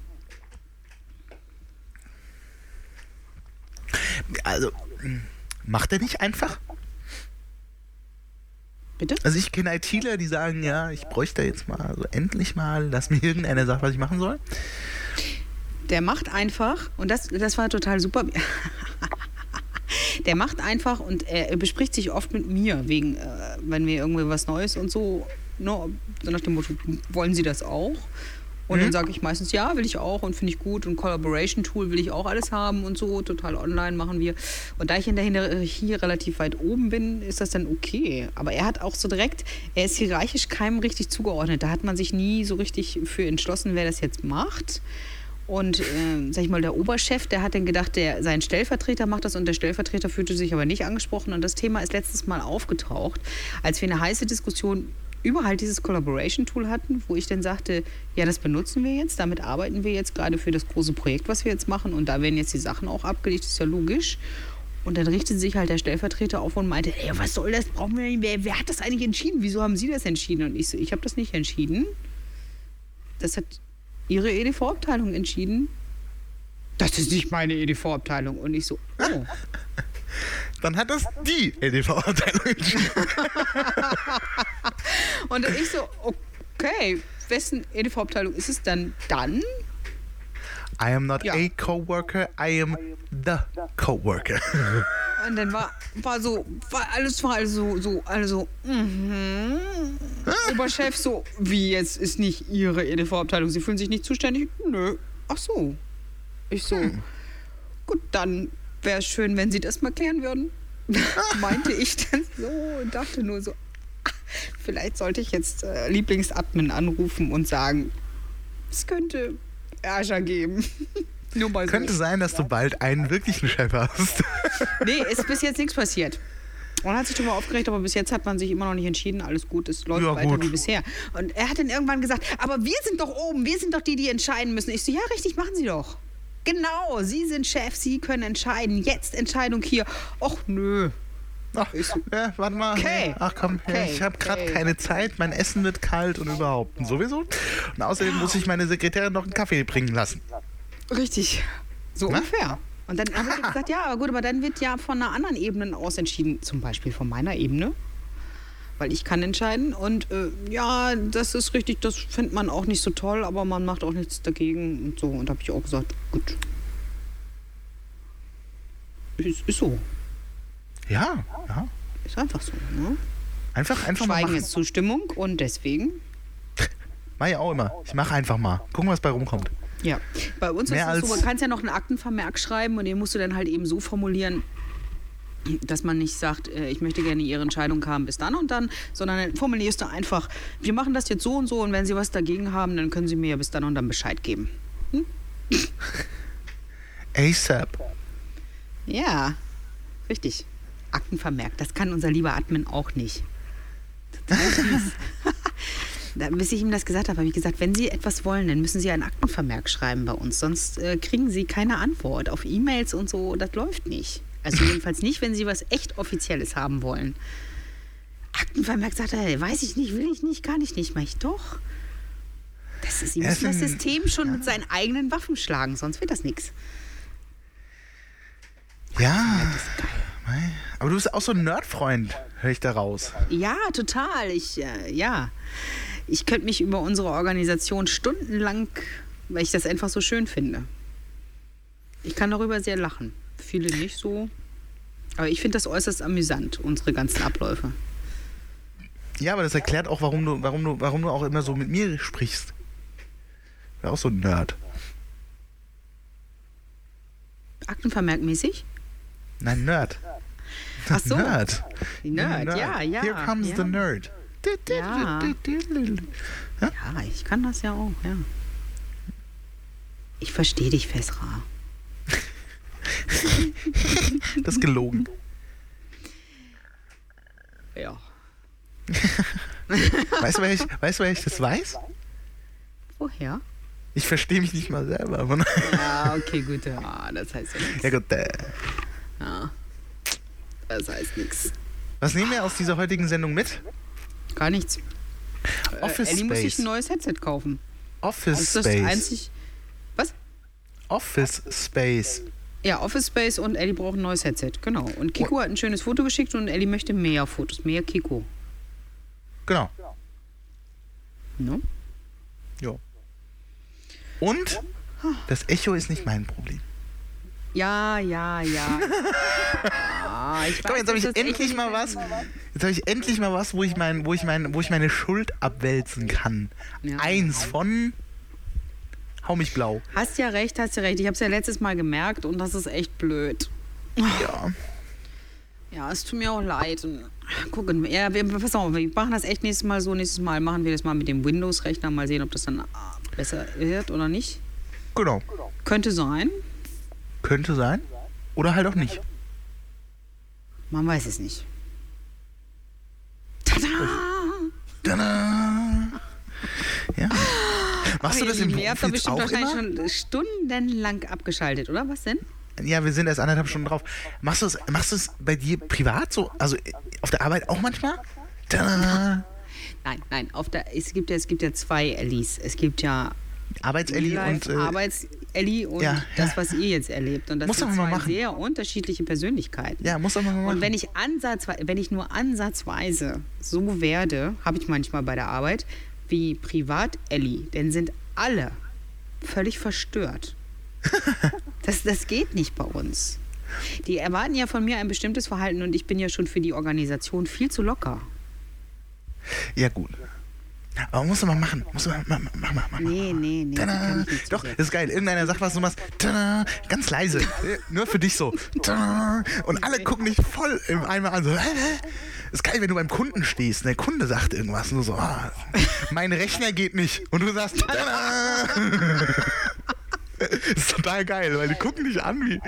Also, macht er nicht einfach? Bitte? Also ich kenne ITler, die sagen, ja, ich bräuchte jetzt mal, also endlich mal, dass mir irgendeiner sagt, was ich machen soll. Der macht einfach, und das, das war total super, der macht einfach und er bespricht sich oft mit mir, wegen, äh, wenn wir irgendwie was Neues und so, no, so nach dem Motto, wollen Sie das auch? Und Mhm. dann sage ich meistens, ja, will ich auch und finde ich gut und Collaboration-Tool will ich auch alles haben und so, total online machen wir. Und da ich in der Hierarchie relativ weit oben bin, ist das dann okay. Aber er hat auch so direkt, er ist hierarchisch keinem richtig zugeordnet. Da hat man sich nie so richtig für entschlossen, wer das jetzt macht. Und, äh, sag ich mal, der Oberchef, der hat dann gedacht, der, sein Stellvertreter macht das und der Stellvertreter fühlte sich aber nicht angesprochen. Und das Thema ist letztes Mal aufgetaucht, als wir eine heiße Diskussion über halt dieses Collaboration-Tool hatten, wo ich dann sagte, ja, das benutzen wir jetzt, damit arbeiten wir jetzt gerade für das große Projekt, was wir jetzt machen und da werden jetzt die Sachen auch abgelegt, ist ja logisch. Und dann richtete sich halt der Stellvertreter auf und meinte, ey, was soll das, brauchen wir nicht, wer, wer hat das eigentlich entschieden, wieso haben Sie das entschieden? Und ich so, ich habe das nicht entschieden. Das hat Ihre E D V-Abteilung entschieden. Das ist nicht meine E D V-Abteilung. Und ich so, oh. Dann hat das die E D V-Abteilung entschieden. Und ich so, okay, wessen E D V-Abteilung ist es dann dann? I am not Ja. a coworker, I am the coworker. Und dann war, war so, war alles war also so, also, mhm. Oberchef so, wie jetzt ist nicht Ihre E D V-Abteilung, Sie fühlen sich nicht zuständig? Nö. Ach so. Ich so, Hm. gut, dann wäre es schön, wenn Sie das mal klären würden. Meinte ich dann so und dachte nur so, ach, vielleicht sollte ich jetzt äh, Lieblingsadmin anrufen und sagen, es könnte Ärger geben. Nur mal so. Könnte sein, dass du bald einen wirklichen Chef hast. Nee, ist bis jetzt nichts passiert. Man hat sich schon mal aufgeregt, aber bis jetzt hat man sich immer noch nicht entschieden. Alles gut, es läuft Ja, weiter gut. wie bisher. Und er hat dann irgendwann gesagt, aber wir sind doch oben, wir sind doch die, die entscheiden müssen. Ich so, ja, richtig, machen Sie doch. Genau, Sie sind Chef, Sie können entscheiden. Jetzt Entscheidung hier. Och, nö. Ach, ja, warte mal. Okay. Ach komm, ja, Okay. ich habe gerade Okay. keine Zeit, mein Essen wird kalt und überhaupt und sowieso. Und außerdem muss ich meine Sekretärin noch einen Kaffee bringen lassen. Richtig. So Na? ungefähr. Und dann habe ich gesagt, ja, aber gut, aber dann wird ja von einer anderen Ebene aus entschieden. Zum Beispiel von meiner Ebene. Weil ich kann entscheiden. Und äh, ja, das ist richtig, das findet man auch nicht so toll, aber man macht auch nichts dagegen und so. Und da habe ich auch gesagt, gut. Ist, ist so. Ja, ja. Ist einfach so. Ne? Einfach, einfach mal Schweigen machen. ist Zustimmung und deswegen, Mach ich auch immer. Ich mache einfach mal. Gucken, was bei rumkommt. ja. Bei uns Mehr ist es so, als- man kann ja noch einen Aktenvermerk schreiben und den musst du dann halt eben so formulieren, dass man nicht sagt, äh, ich möchte gerne Ihre Entscheidung haben bis dann und dann, sondern dann formulierst du einfach, wir machen das jetzt so und so und wenn Sie was dagegen haben, dann können Sie mir ja bis dann und dann Bescheid geben. ASAP. Ja, richtig. Aktenvermerk, das kann unser lieber Admin auch nicht. Total süß. Da, bis ich ihm das gesagt habe, habe ich gesagt, wenn Sie etwas wollen, dann müssen Sie einen Aktenvermerk schreiben bei uns, sonst äh, kriegen Sie keine Antwort auf E-Mails und so, das läuft nicht. Also jedenfalls nicht, wenn Sie was echt Offizielles haben wollen. Aktenvermerk sagt er, weiß ich nicht, will ich nicht, kann ich nicht. Mach ich doch. Das ist, Sie Ja, müssen es das sind- System schon mit seinen eigenen Waffen schlagen, sonst wird das nichts. Ja. Das ist geil. Aber du bist auch so ein Nerdfreund, höre ich da raus. Ja, total. Ich, äh, ja. Ich könnte mich über unsere Organisation stundenlang, weil ich das einfach so schön finde. Ich kann darüber sehr lachen. Viele nicht so. Aber ich finde das äußerst amüsant, unsere ganzen Abläufe. Ja, aber das erklärt auch, warum du, warum du, warum du auch immer so mit mir sprichst. Ja, auch so ein Nerd. Aktenvermerkmäßig? Nein, Nerd. Ach so. Nerd. Nerd, ja, ja. Here comes ja. the nerd. Ja. Ja, ich kann das ja auch, ja. Ich verstehe dich, Fesra. Das ist gelogen. Ja. Weißt du, wer ich, weißt du, wer ich das weiß? Woher? Ich verstehe mich nicht mal selber. Aber Ja, okay, gut. Ja, das heißt ja nichts. ja gut, äh. Ja, das heißt nichts. Was nehmen wir aus dieser heutigen Sendung mit? Gar nichts. Office äh, Ellie muss sich Space. ein neues Headset kaufen. Office Das ist das Space. einzig... Was? Office Space. Ja, Office Space und Ellie braucht ein neues Headset, genau. Und Kiko hat ein schönes Foto geschickt und Ellie möchte mehr Fotos, mehr Kiko. Genau. No? Jo. Und das Echo ist nicht mein Problem. Ja, ja, ja. Ah, ich Komm, weiß, jetzt habe ich dass das endlich echt mal nicht was. Jetzt habe ich endlich mal was, wo ich mein, wo ich mein, wo ich meine Schuld abwälzen kann. Ja. Eins von Hau mich blau. Hast ja recht, hast ja recht. Ich habe es ja letztes Mal gemerkt und das ist echt blöd. Ja. Ja, es tut mir auch leid. Und gucken, ja, wir, pass auf, wir machen das echt nächstes Mal so. Nächstes Mal machen wir das mal mit dem Windows-Rechner. Mal sehen, ob das dann ah, besser wird oder nicht. Genau. Könnte sein. Könnte sein. Oder halt auch nicht. Man weiß es nicht. Tada! Tada! Ja. Machst du Ach, das ihr im Lieben, ihr habt doch Beruf jetzt bestimmt auch wahrscheinlich immer? schon stundenlang abgeschaltet, oder? Was denn? Ja, wir sind erst anderthalb Stunden drauf. Machst du es machst du es bei dir privat so? Also auf der Arbeit auch manchmal? Tada! Nein, nein. Auf der, es, gibt ja, es gibt ja zwei Ellies. Es gibt ja Arbeits-Elli und äh, Arbeits-Ellie und ja, das, ja. was ihr jetzt erlebt. Und das Muss sind man mal zwei machen. sehr unterschiedliche Persönlichkeiten. ja, muss doch mal machen. Und wenn ich ansatzweise, wenn ich nur ansatzweise so werde, habe ich manchmal bei der Arbeit, wie Privat-Ellie, dann sind alle völlig verstört. Das, das geht nicht bei uns. Die erwarten ja von mir ein bestimmtes Verhalten und ich bin ja schon für die Organisation viel zu locker. Ja, gut. Aber musst du mal machen. Musst du mal, mach, mach, mach, mach. Nee, nee, nee. Tada. kann ich nicht Doch, zusetzen. das ist geil. Irgendeiner sagt, was du machst. Tada. Ganz leise. Nur für dich so. Tada. Und alle gucken dich voll im Eimer an. So, hä, hä? Das ist geil, wenn du beim Kunden stehst und der Kunde sagt irgendwas. Und du so, ah, mein Rechner geht nicht. Und du sagst, tada. Das ist total geil, weil die gucken dich an wie.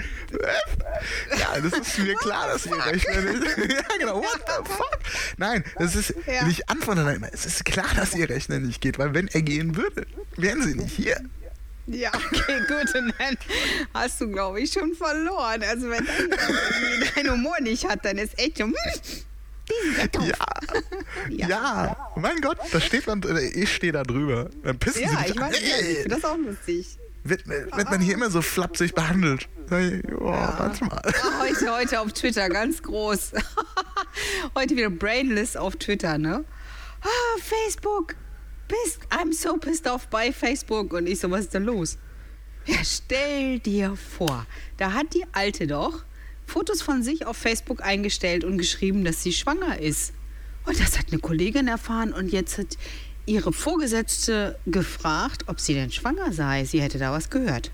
Ja, das ist mir klar, dass ihr Rechner nicht. Ja, genau. What the fuck? Nein, das ist. Ja. Ich antworte dann immer, es ist klar, dass ihr Rechner nicht geht, weil wenn er gehen würde, wären sie nicht hier. Ja, okay, gut. Und dann hast du, glaube ich, schon verloren. Also wenn dein, dein Humor nicht hat, dann ist echt so... hm, die sind ja doof. Ja. Ja. Mein Gott, da steht man, äh, ich stehe da drüber. Dann pissen sie Ja, mich ich an. weiß nicht, ich finde das auch lustig. Wird, wird man hier immer so flapsig behandelt? Sag ich, ja, manchmal. Ah, Heute, heute auf Twitter, ganz groß. Heute wieder Brainless auf Twitter, ne? Ah, Facebook. Pissed. I'm so pissed off by Facebook. Und ich so, was ist denn los? Ja, stell dir vor, da hat die Alte doch Fotos von sich auf Facebook eingestellt und geschrieben, dass sie schwanger ist. Und das hat eine Kollegin erfahren und jetzt hat ihre Vorgesetzte gefragt, ob sie denn schwanger sei. Sie hätte da was gehört.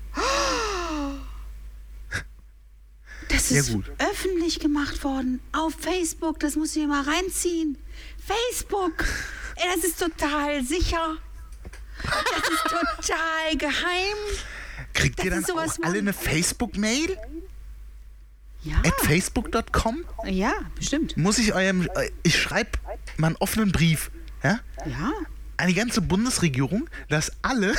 Das ist Ja, gut. öffentlich gemacht worden auf Facebook. Das musst du dir mal reinziehen. Facebook. Ey, das ist total sicher. Das ist total geheim. Kriegt Das ihr dann ist sowas, auch alle Mann. eine Facebook-Mail? Ja, At facebook punkt com? ja, bestimmt. Muss ich eurem, äh, ich schreibe mal einen offenen Brief, ja? Ja. An die ganze Bundesregierung, dass alle,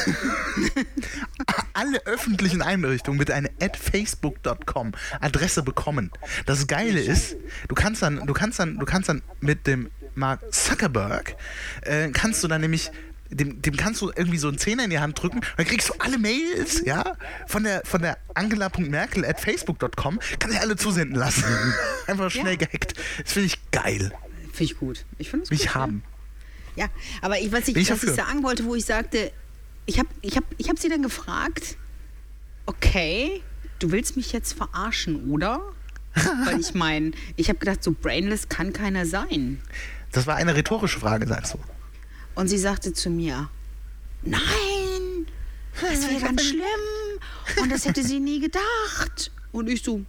alle öffentlichen Einrichtungen bitte eine at facebook punkt com Adresse bekommen. Das Geile ist, du kannst dann, du kannst dann, du kannst dann mit dem Mark Zuckerberg, äh, kannst du dann nämlich Dem, dem kannst du irgendwie so einen Zehner in die Hand drücken, dann kriegst du alle Mails, ja, von der, von der angela.merkel at facebook punkt com, kannst du alle zusenden lassen. Einfach schnell Ja. gehackt. Das finde ich geil. Finde ich gut. Ich finde es Will gut. ich haben. Ja, aber ich, was, ich, Bin ich was ich dafür. sagen wollte, wo ich sagte, ich habe ich hab, ich hab sie dann gefragt, okay, du willst mich jetzt verarschen, oder? Weil ich meine, ich habe gedacht, so brainless kann keiner sein. Das war eine rhetorische Frage, sagst du. Und sie sagte zu mir, nein, das wäre ganz schlimm und das hätte sie nie gedacht. Und ich so,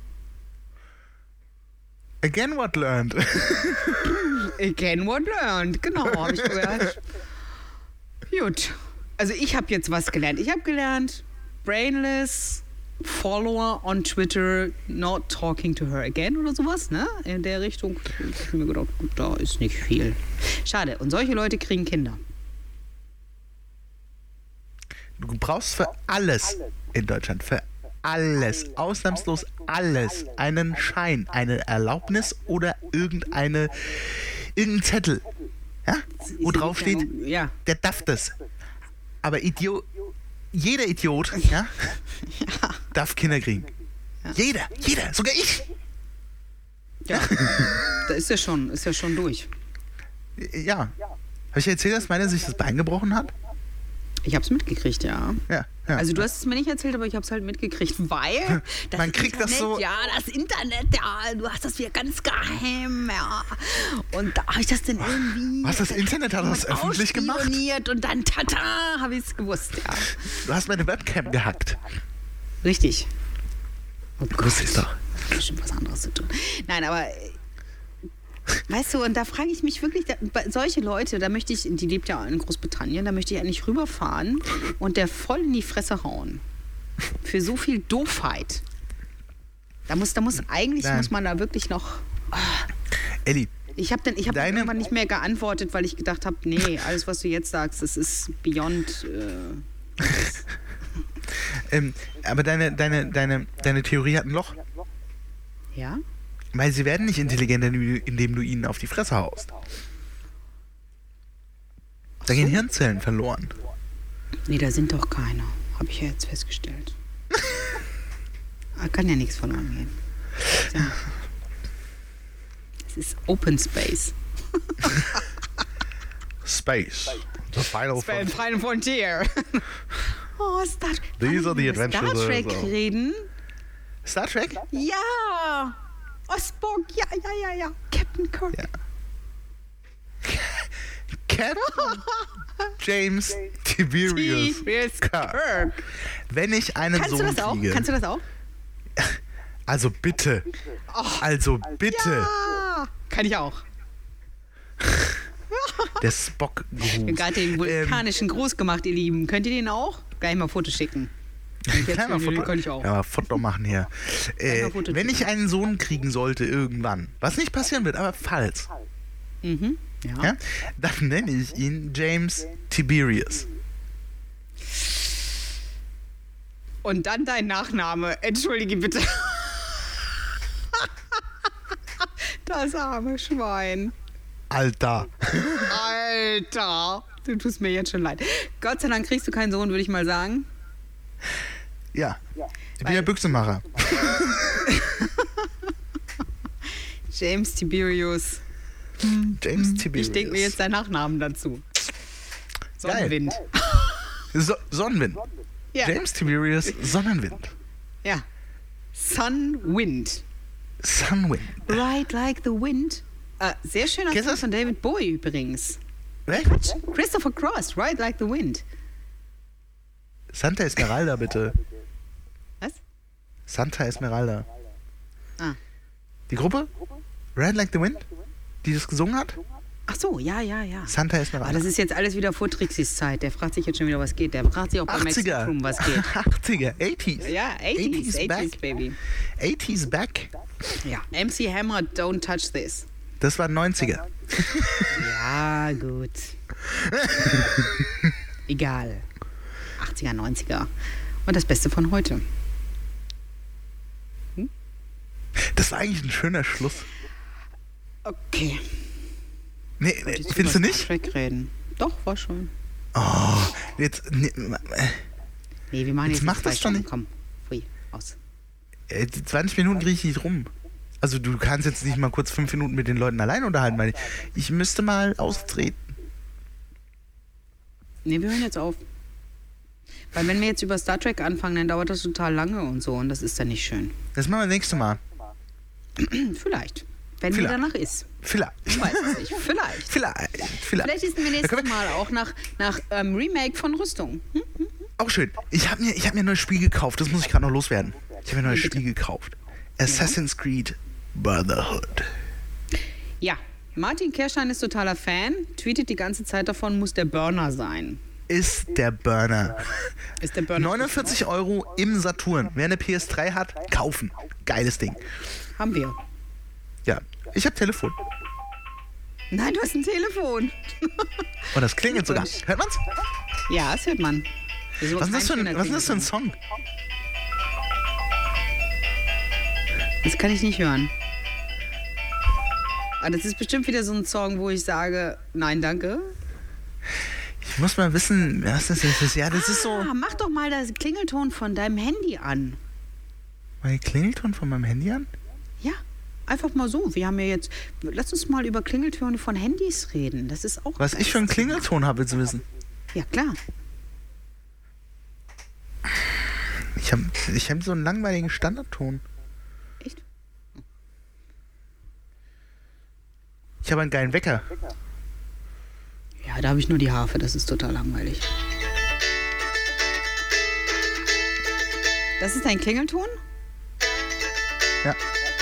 Again what learned. again what learned. Genau, habe ich gehört. Gut. Also ich habe jetzt was gelernt. Ich habe gelernt, brainless, Follower on Twitter, not talking to her again oder sowas, ne? In der Richtung. Ich habe mir gedacht, gut, da ist nicht viel. Schade. Und solche Leute kriegen Kinder. Du brauchst für alles in Deutschland, für alles, ausnahmslos alles, einen Schein, eine Erlaubnis oder irgendeine, irgendein Zettel, ja, wo drauf steht, Ja. der darf das. Aber Idiot, jeder Idiot, ja, darf Kinder kriegen. Jeder, jeder, sogar ich. Ja. Da ist ja schon, ist ja schon durch. Ja. Habe ich erzählt, dass meine sich das Bein gebrochen hat? Ich hab's mitgekriegt, ja. Ja. ja. Also du hast es mir nicht erzählt, aber ich hab's halt mitgekriegt, weil das Man kriegt das Internet, so- Ja, das Internet, ja, du hast das wieder ganz geheim, ja. Und da habe ich das dann irgendwie... Was, das Internet hat das öffentlich gemacht? ausspioniert und dann, tata, habe ich es gewusst, ja. Du hast meine Webcam gehackt. Richtig. Oh Gott. Das ist doch. Bestimmt was anderes zu tun. Nein, aber... äh, Weißt du, und da frage ich mich wirklich, da, bei- solche Leute, da möchte ich, die lebt ja in Großbritannien, da möchte ich eigentlich rüberfahren und der voll in die Fresse hauen. Für so viel Doofheit. Da muss, da muss eigentlich, Nein. muss man da wirklich noch... Elli, Ich habe dann, ich hab dann Deine- irgendwann nicht mehr geantwortet, weil ich gedacht habe, nee, alles, was du jetzt sagst, das ist beyond... Äh, ähm, aber deine, deine, deine, deine Theorie hat ein Loch. ja? Weil sie werden nicht intelligenter, indem du ihnen auf die Fresse haust. Da gehen Hirnzellen verloren. Nee, da sind doch keine. Habe ich ja jetzt festgestellt. Da kann ja nichts verloren gehen. Ja. Es ist Open Space. Space. The final frontier. Final Frontier. Oh, Star Trek. These are the Kann ich über adventures Star Trek of- reden? Star Trek? Ja. Oh, Spock. Ja, ja, ja, ja. Captain Kirk. Ja. Captain James Tiberius Tiberius Kirk. Kirk. Wenn ich einen Kannst du Sohn das auch? kriege... Kannst du das auch? Also bitte. Also bitte. Ja. Kann ich auch. Der Spock Ich habe gerade den vulkanischen Gruß gemacht, ihr Lieben. Könnt ihr den auch? Gleich mal ein Foto schicken. Ähm, Jetzt kann mal den Foto, kann ich auch. ja, mal Foto machen hier. Äh, mal Foto wenn ich einen Sohn kriegen sollte irgendwann, was nicht passieren wird, aber falls, Mhm. Ja. ja, dann nenne ich ihn James Tiberius. Und dann dein Nachname. Entschuldige bitte. Das arme Schwein. Alter. Alter. Du tust mir jetzt schon leid. Gott sei Dank kriegst du keinen Sohn, würde ich mal sagen. Ja. Ich bin der Büchsenmacher. James Tiberius. James Tiberius. Ich denke mir jetzt deinen Nachnamen dazu. Sonnenwind. So Sonnenwind. Ja. James Tiberius Sonnenwind. Ja. Sunwind. Sunwind. Ride like the wind. Äh, sehr schöner Kennst du Song das? von David Bowie übrigens. Wer? Christopher Cross, Ride like the wind. Santa Esmeralda, bitte. Was? Santa Esmeralda. Ah. Die Gruppe? Ride Like the Wind? Die das gesungen hat? Ach so, ja, ja, ja. Santa Aber Esmeralda. das ist jetzt alles wieder vor Trixis Zeit. Der fragt sich jetzt schon wieder, was geht. Der fragt sich auch beim Max achtziger. Room, was geht. achtziger. achtziger. Ja, achtziger, achtziger, back. Baby. achtziger back. Ja, M C Hammer, don't touch this. Das war neunziger. Ja, gut. Egal. achtziger, neunziger. Und das Beste von heute. Das war eigentlich ein schöner Schluss. Okay. Nee, nee Wolltest findest du über nicht? Star Trek reden? Doch, war schon. Oh, jetzt. Nee, Nee, wir machen Jetzt jetzt, mach nicht zwei das doch Stunden. nicht. Komm, pfui, aus. äh, die zwanzig Minuten kriege ich nicht rum. Also, du kannst jetzt nicht mal kurz fünf Minuten mit den Leuten allein unterhalten, weil ich müsste mal austreten. Nee, wir hören jetzt auf. Weil wenn wir jetzt über Star Trek anfangen, dann dauert das total lange und so. Und das ist dann nicht schön. Das machen wir das nächste Mal. Vielleicht. Wenn Vielleicht. mir danach ist. Vielleicht. Ich weiß es nicht. Vielleicht. Vielleicht. Vielleicht. Vielleicht ist mir Da nächstes können wir- Mal auch nach, nach ähm, Remake von Rüstung. Hm? Auch schön. Ich habe mir, ich hab mir ein neues Spiel gekauft. Das muss ich gerade noch loswerden. Ich habe mir ein neues Bitte. Spiel gekauft. Assassin's Creed Brotherhood. Ja, Martin Kerstein ist totaler Fan. Tweetet die ganze Zeit davon, muss der Burner sein. Ist der Burner. Ist der Burner. neunundvierzig Euro im Saturn. Wer eine P S drei hat, kaufen. Geiles Ding. Haben wir. Ja, ich habe Telefon. Nein, du hast ein Telefon. Und das klingelt sogar. Hört man's? Ja, das hört man. Das ist Was ist das für ein, kein was ist das für ein Klingelton. Song? Das kann ich nicht hören. Aber das ist bestimmt wieder so ein Song, wo ich sage, nein, danke. Ich muss mal wissen, was das ist. Ja, das ist so. Ah, mach doch mal das Klingelton von deinem Handy an. Mein Klingelton von meinem Handy an? Ja, einfach mal so. Wir haben ja jetzt, lass uns mal über Klingeltöne von Handys reden. Das ist auch... Was ich für einen Klingelton habe, willst du wissen? Ja, klar. Ich habe ich hab so einen langweiligen Standardton. Echt? Ich habe einen geilen Wecker. Ja, da habe ich nur die Harfe. Das ist total langweilig. Das ist dein Klingelton? Ja.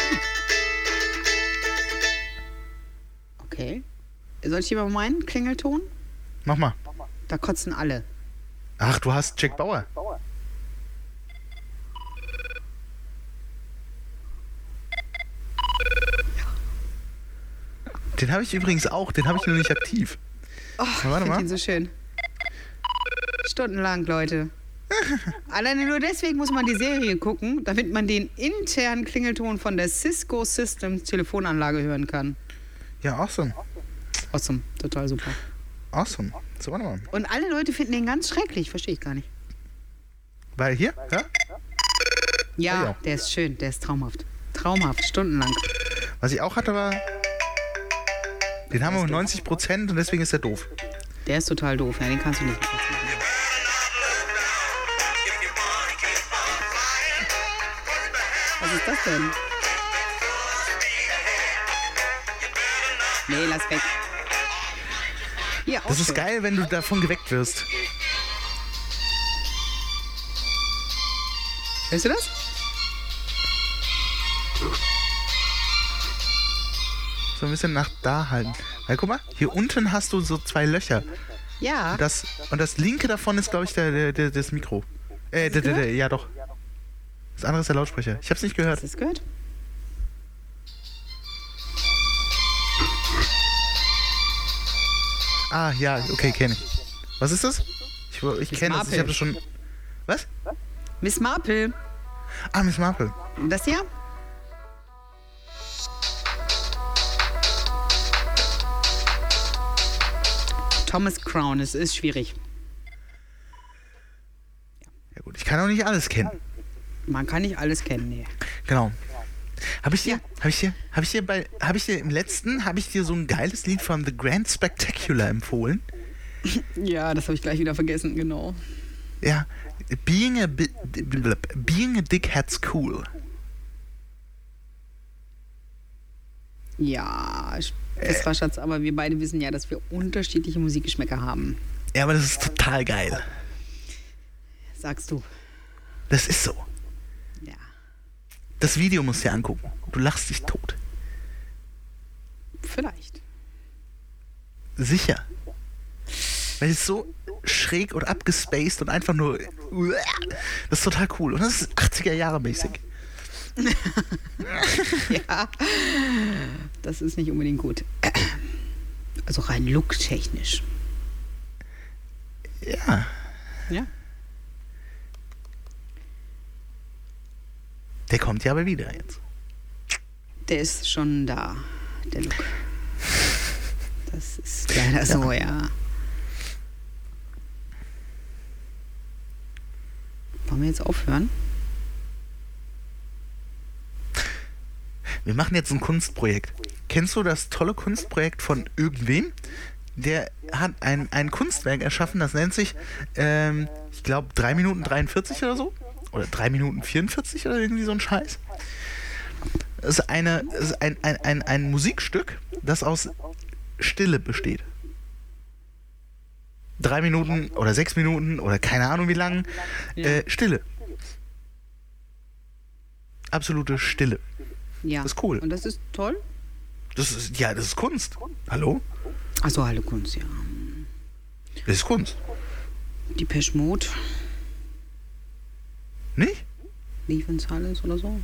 Okay. Soll ich lieber meinen Klingelton? Mach mal. Da kotzen alle. Ach, du hast Jack Bauer. Den habe ich übrigens auch. Den habe ich nur nicht aktiv. Oh, Na, warte ich mal. finde ihn so schön. Stundenlang, Leute. Alleine nur deswegen muss man die Serie gucken, damit man den internen Klingelton von der Cisco Systems Telefonanlage hören kann. Ja, awesome. Awesome, total super. Awesome. So, warte mal. Und alle Leute finden den ganz schrecklich, verstehe ich gar nicht. Weil hier, ja? Ja, Ja. der ist schön, der ist traumhaft. Traumhaft, stundenlang. Was ich auch hatte, war. Den haben wir um neunzig Prozent und deswegen ist der doof. Der ist total doof, ja, den kannst du nicht mehr machen. Was ist das denn? Nee, lass weg. Hier, auch Das ist schön. geil, wenn du davon geweckt wirst. Hörst du das? So ein bisschen nach da halten. Weil guck mal, hier unten hast du so zwei Löcher. Ja. Das, und das linke davon ist, glaube ich, der, der, der, das Mikro. Äh, der, der, der, ja doch. Das andere ist der Lautsprecher. Ich hab's nicht gehört. Hast du das gehört? Ah, ja, okay, kenne ich. Was ist das? Ich, ich kenne das, ich Marple. habe das schon... Was? Miss Marple. Ah, Miss Marple. Das hier? Thomas Crown, es ist schwierig. Ja gut, ich kann auch nicht alles kennen. Man kann nicht alles kennen, nee. Genau. Habe ich dir, Ja. habe ich dir, habe ich dir bei, habe ich dir im letzten, habe ich dir so ein geiles Lied von The Grand Spectacular empfohlen? Ja, das habe ich gleich wieder vergessen, genau. Ja, Being a, Bi- Being a Dickhead's Cool. Ja, das war Schatz, aber wir beide wissen ja, dass wir unterschiedliche Musikgeschmäcker haben. Ja, aber das ist total geil. Sagst du. Das ist so. Ja. Das Video musst du dir angucken. Du lachst dich tot. Vielleicht. Sicher. Weil es so schräg und abgespaced und einfach nur... Das ist total cool. Und das ist achtziger Jahre mäßig. Ja. Das ist nicht unbedingt gut. Also rein looktechnisch. Ja. Ja. Der kommt ja aber wieder jetzt. Der ist schon da, der Look. Das ist leider so, ja. Wollen wir jetzt aufhören? Wir machen jetzt ein Kunstprojekt. Kennst du das tolle Kunstprojekt von irgendwem? Der hat ein, ein Kunstwerk erschaffen, das nennt sich, ähm, ich glaube, drei Minuten dreiundvierzig oder so. Oder drei Minuten vierundvierzig oder irgendwie so ein Scheiß. Das ist, eine, das ist ein, ein, ein, ein Musikstück, das aus Stille besteht. Drei Minuten oder sechs Minuten oder keine Ahnung wie lang. Ja. Äh, Stille. Absolute Stille. Ja. Das ist cool. Und das ist toll? Das ist, ja, das ist Kunst. Hallo? Achso, Halle Kunst, ja. Das ist Kunst. Die Depeche Mode, Nicht? lief ins Halles oder so.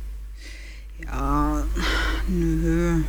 Ja, nö.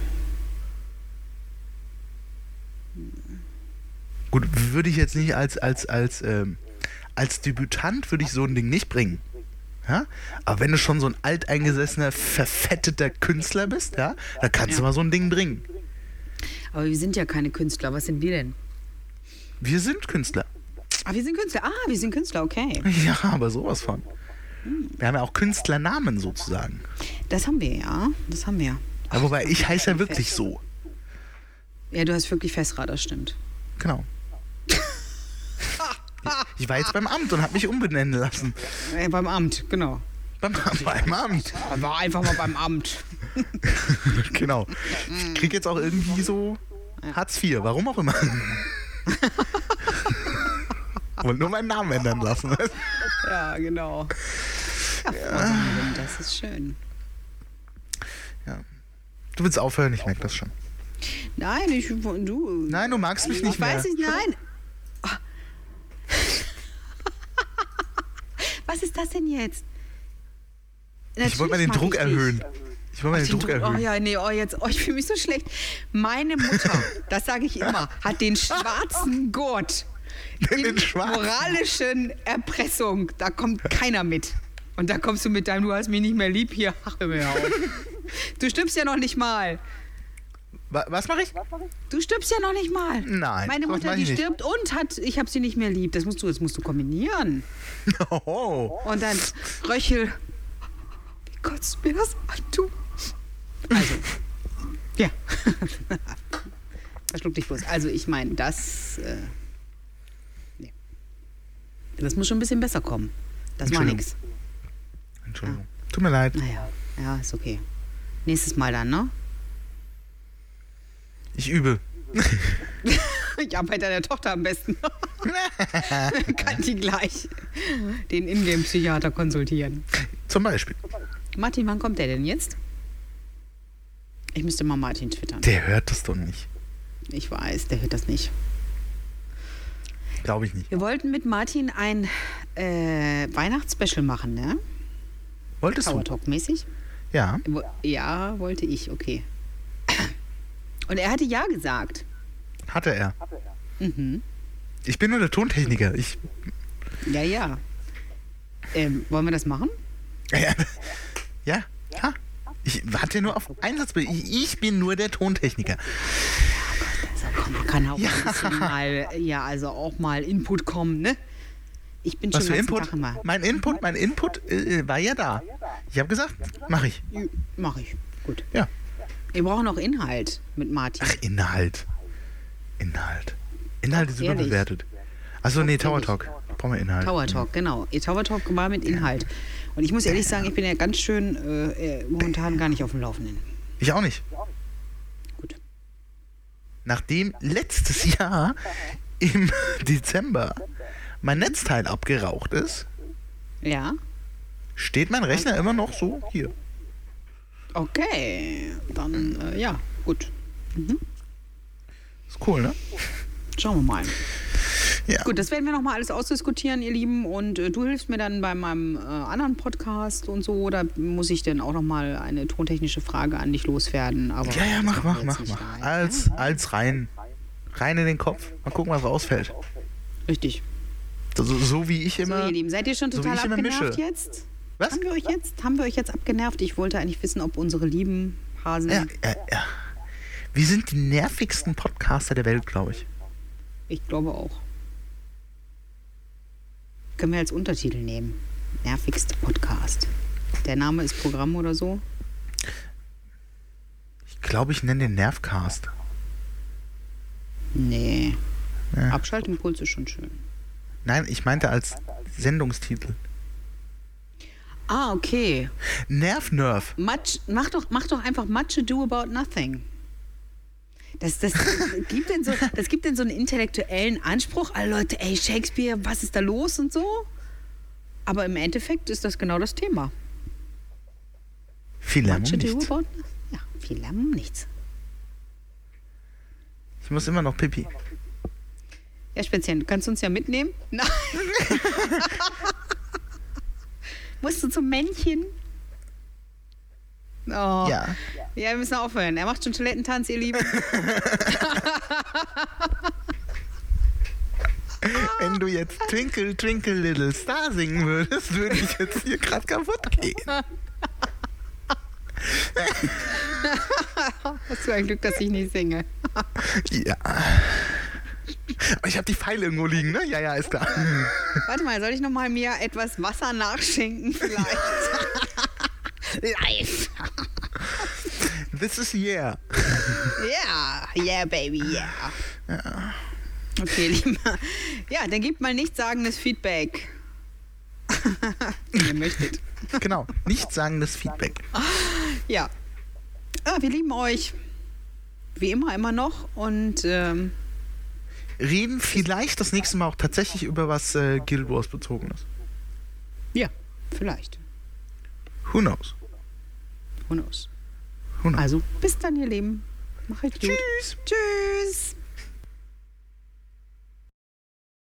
Gut, würde ich jetzt nicht als, als, als ähm, als Debütant würde ich so ein Ding nicht bringen. Ja? Aber wenn du schon so ein alteingesessener, verfetteter Künstler bist, ja, dann kannst Ja. du mal so ein Ding bringen. Aber wir sind ja keine Künstler. Was sind wir denn? Wir sind Künstler. Ah, wir sind Künstler. Ah, wir sind Künstler, okay. Ja, aber sowas von. Wir haben ja auch Künstlernamen sozusagen. Das haben wir, ja. Das haben wir. Ja, wobei, ich heiße ja wirklich so. Ja, du hast wirklich Fessrad, das stimmt. Genau. Ich war jetzt beim Amt und habe mich umbenennen lassen. Äh, beim Amt, genau. Beim, beim Amt. War einfach mal beim Amt. Genau. Ich krieg jetzt auch irgendwie so Hartz vier, warum auch immer. Und nur meinen Namen ändern lassen. Ja, genau. Ja, ja. Das ist schön. Ja. Du willst aufhören, ich merke das schon. Nein, ich, du. Nein, du magst mich nicht ich mehr. weiß nicht, nein. Was ist das denn jetzt? Ich wollte mal den Natürlich mag Druck ich dich. erhöhen. Ich wollte mal den Druck Oh erhöhen. ja, nee, oh jetzt, oh, ich fühle mich so schlecht. Meine Mutter, das sage ich immer, hat den schwarzen Gurt. Den In schwarzen. moralischen Erpressung, da kommt keiner mit. Und da kommst du mit deinem, du hast mich nicht mehr lieb, hier, ach, hör mir auf. Du stirbst ja noch nicht mal. Wa- Was mache ich? Du stirbst ja noch nicht mal. Nein, Meine sowas Mutter, mach die ich nicht. stirbt und hat, ich habe sie nicht mehr lieb. Das musst du, das musst du kombinieren. Oh. Und dann Röchel. Wie kotzt mir das an, du? Also, ja. Verschluck dich bloß. Also, ich meine, das. Äh, nee. Das muss schon ein bisschen besser kommen. Das war Entschuldigung. nix. Entschuldigung. Tut mir leid. Naja, ja, ist okay. Nächstes Mal dann, ne? Ich übe. Ich arbeite an der Tochter am besten. Kann die gleich den Ingame-Psychiater konsultieren. Zum Beispiel. Martin, wann kommt der denn jetzt? Ich müsste mal Martin twittern. Der hört das doch nicht. Ich weiß, der hört das nicht. Glaube ich nicht. Wir wollten mit Martin ein äh, Weihnachtsspecial machen, ne? Wolltest Power du? Talk-mäßig. Ja. Wo- Ja, wollte ich, okay. Und er hatte ja gesagt. Hatte er. Mhm. Ich bin nur der Tontechniker. Ich. Ja, ja. Ähm, wollen wir das machen? Ja. Ja. ja. Ich warte nur auf Einsatz. Ich, ich bin nur der Tontechniker. Also komm, man kann auch ein bisschen mal, ja, also auch mal Input kommen, ne? Ich bin Was schon für den ganzen Input? Tag immer. Mein Input, mein Input äh, war ja da. Ich habe gesagt, mache ich. Mach ich. Gut. Ja. Wir brauchen noch Inhalt mit Martin. Ach, Inhalt. Inhalt. Inhalt ist Ehrlich? überbewertet. Achso, nee, Tower Ehrlich? Talk. Brauchen wir Inhalt. Tower Talk, genau. Ihr Tower Talk war mit Inhalt. Und ich muss ehrlich sagen, ich bin ja ganz schön äh, äh, momentan gar nicht auf dem Laufenden. Ich auch nicht. Gut. Nachdem letztes Jahr im Dezember mein Netzteil abgeraucht ist, Ja? steht mein Rechner immer noch so hier. Okay. Dann, äh, ja, gut. Ist cool, ne? Schauen wir mal. Ja. Gut, das werden wir nochmal alles ausdiskutieren, ihr Lieben. Und äh, du hilfst mir dann bei meinem äh, anderen Podcast und so. Da muss ich dann auch nochmal eine tontechnische Frage an dich loswerden. Aber Ja, ja, mach, mach, jetzt mach, nicht mach. rein. Als, als rein. Rein in den Kopf. Mal gucken, was rausfällt. Richtig. So, so wie ich So, immer. ihr Lieben, seid ihr schon so wie total ich immer abgenervt mische. jetzt? Was? Haben wir euch jetzt? Haben wir euch jetzt abgenervt? Ich wollte eigentlich wissen, ob unsere lieben Hasen. Ja, ja, ja. Wir sind die nervigsten Podcaster der Welt, glaube ich. Ich glaube auch. Können wir als Untertitel nehmen. Nervigste Podcast. Der Name ist Programm oder so? Ich glaube, ich nenne den Nervcast. Nee. Ja. Abschaltimpuls ist schon schön. Nein, ich meinte als Sendungstitel. Ah, okay. Nerv, Nerv. Much, mach, doch, mach doch einfach Much Ado About Nothing. Das, das, gibt denn so, das gibt denn so einen intellektuellen Anspruch. Alle Leute, ey, Shakespeare, was ist da los und so? Aber im Endeffekt ist das genau das Thema. Viel Lärm Much und Ado nichts. About Ja, viel Lärm um nichts. Ich muss immer noch Pipi. Ja, Spätzchen, du kannst uns ja mitnehmen. Nein. Musst du zum Männchen? Oh. Ja. Ja, wir müssen aufhören. Er macht schon Toilettentanz, ihr Lieben. Wenn du jetzt Twinkle, Twinkle, Little Star singen würdest, würde ich jetzt hier gerade kaputt gehen. Hast du ein Glück, dass ich nicht singe. Ja. Aber ich habe die Pfeile irgendwo liegen, ne? Ja, ja, ist da. Warte mal, soll ich noch mal mir etwas Wasser nachschenken vielleicht? Live. This is yeah. Yeah, yeah, baby, yeah. Ja. Okay, lieber. Ja, dann gebt mal nichtssagendes Feedback. Wenn ihr möchtet. Genau, nichtssagendes Feedback. Ja. Ah, wir lieben euch. Wie immer, immer noch. Und ähm, Reden vielleicht das nächste Mal auch tatsächlich über was äh, Guild Wars bezogenes. ja, vielleicht. Who knows? Who knows? Who knows? Also, bis dann, ihr Lieben. Macht gut. Tschüss. Tschüss.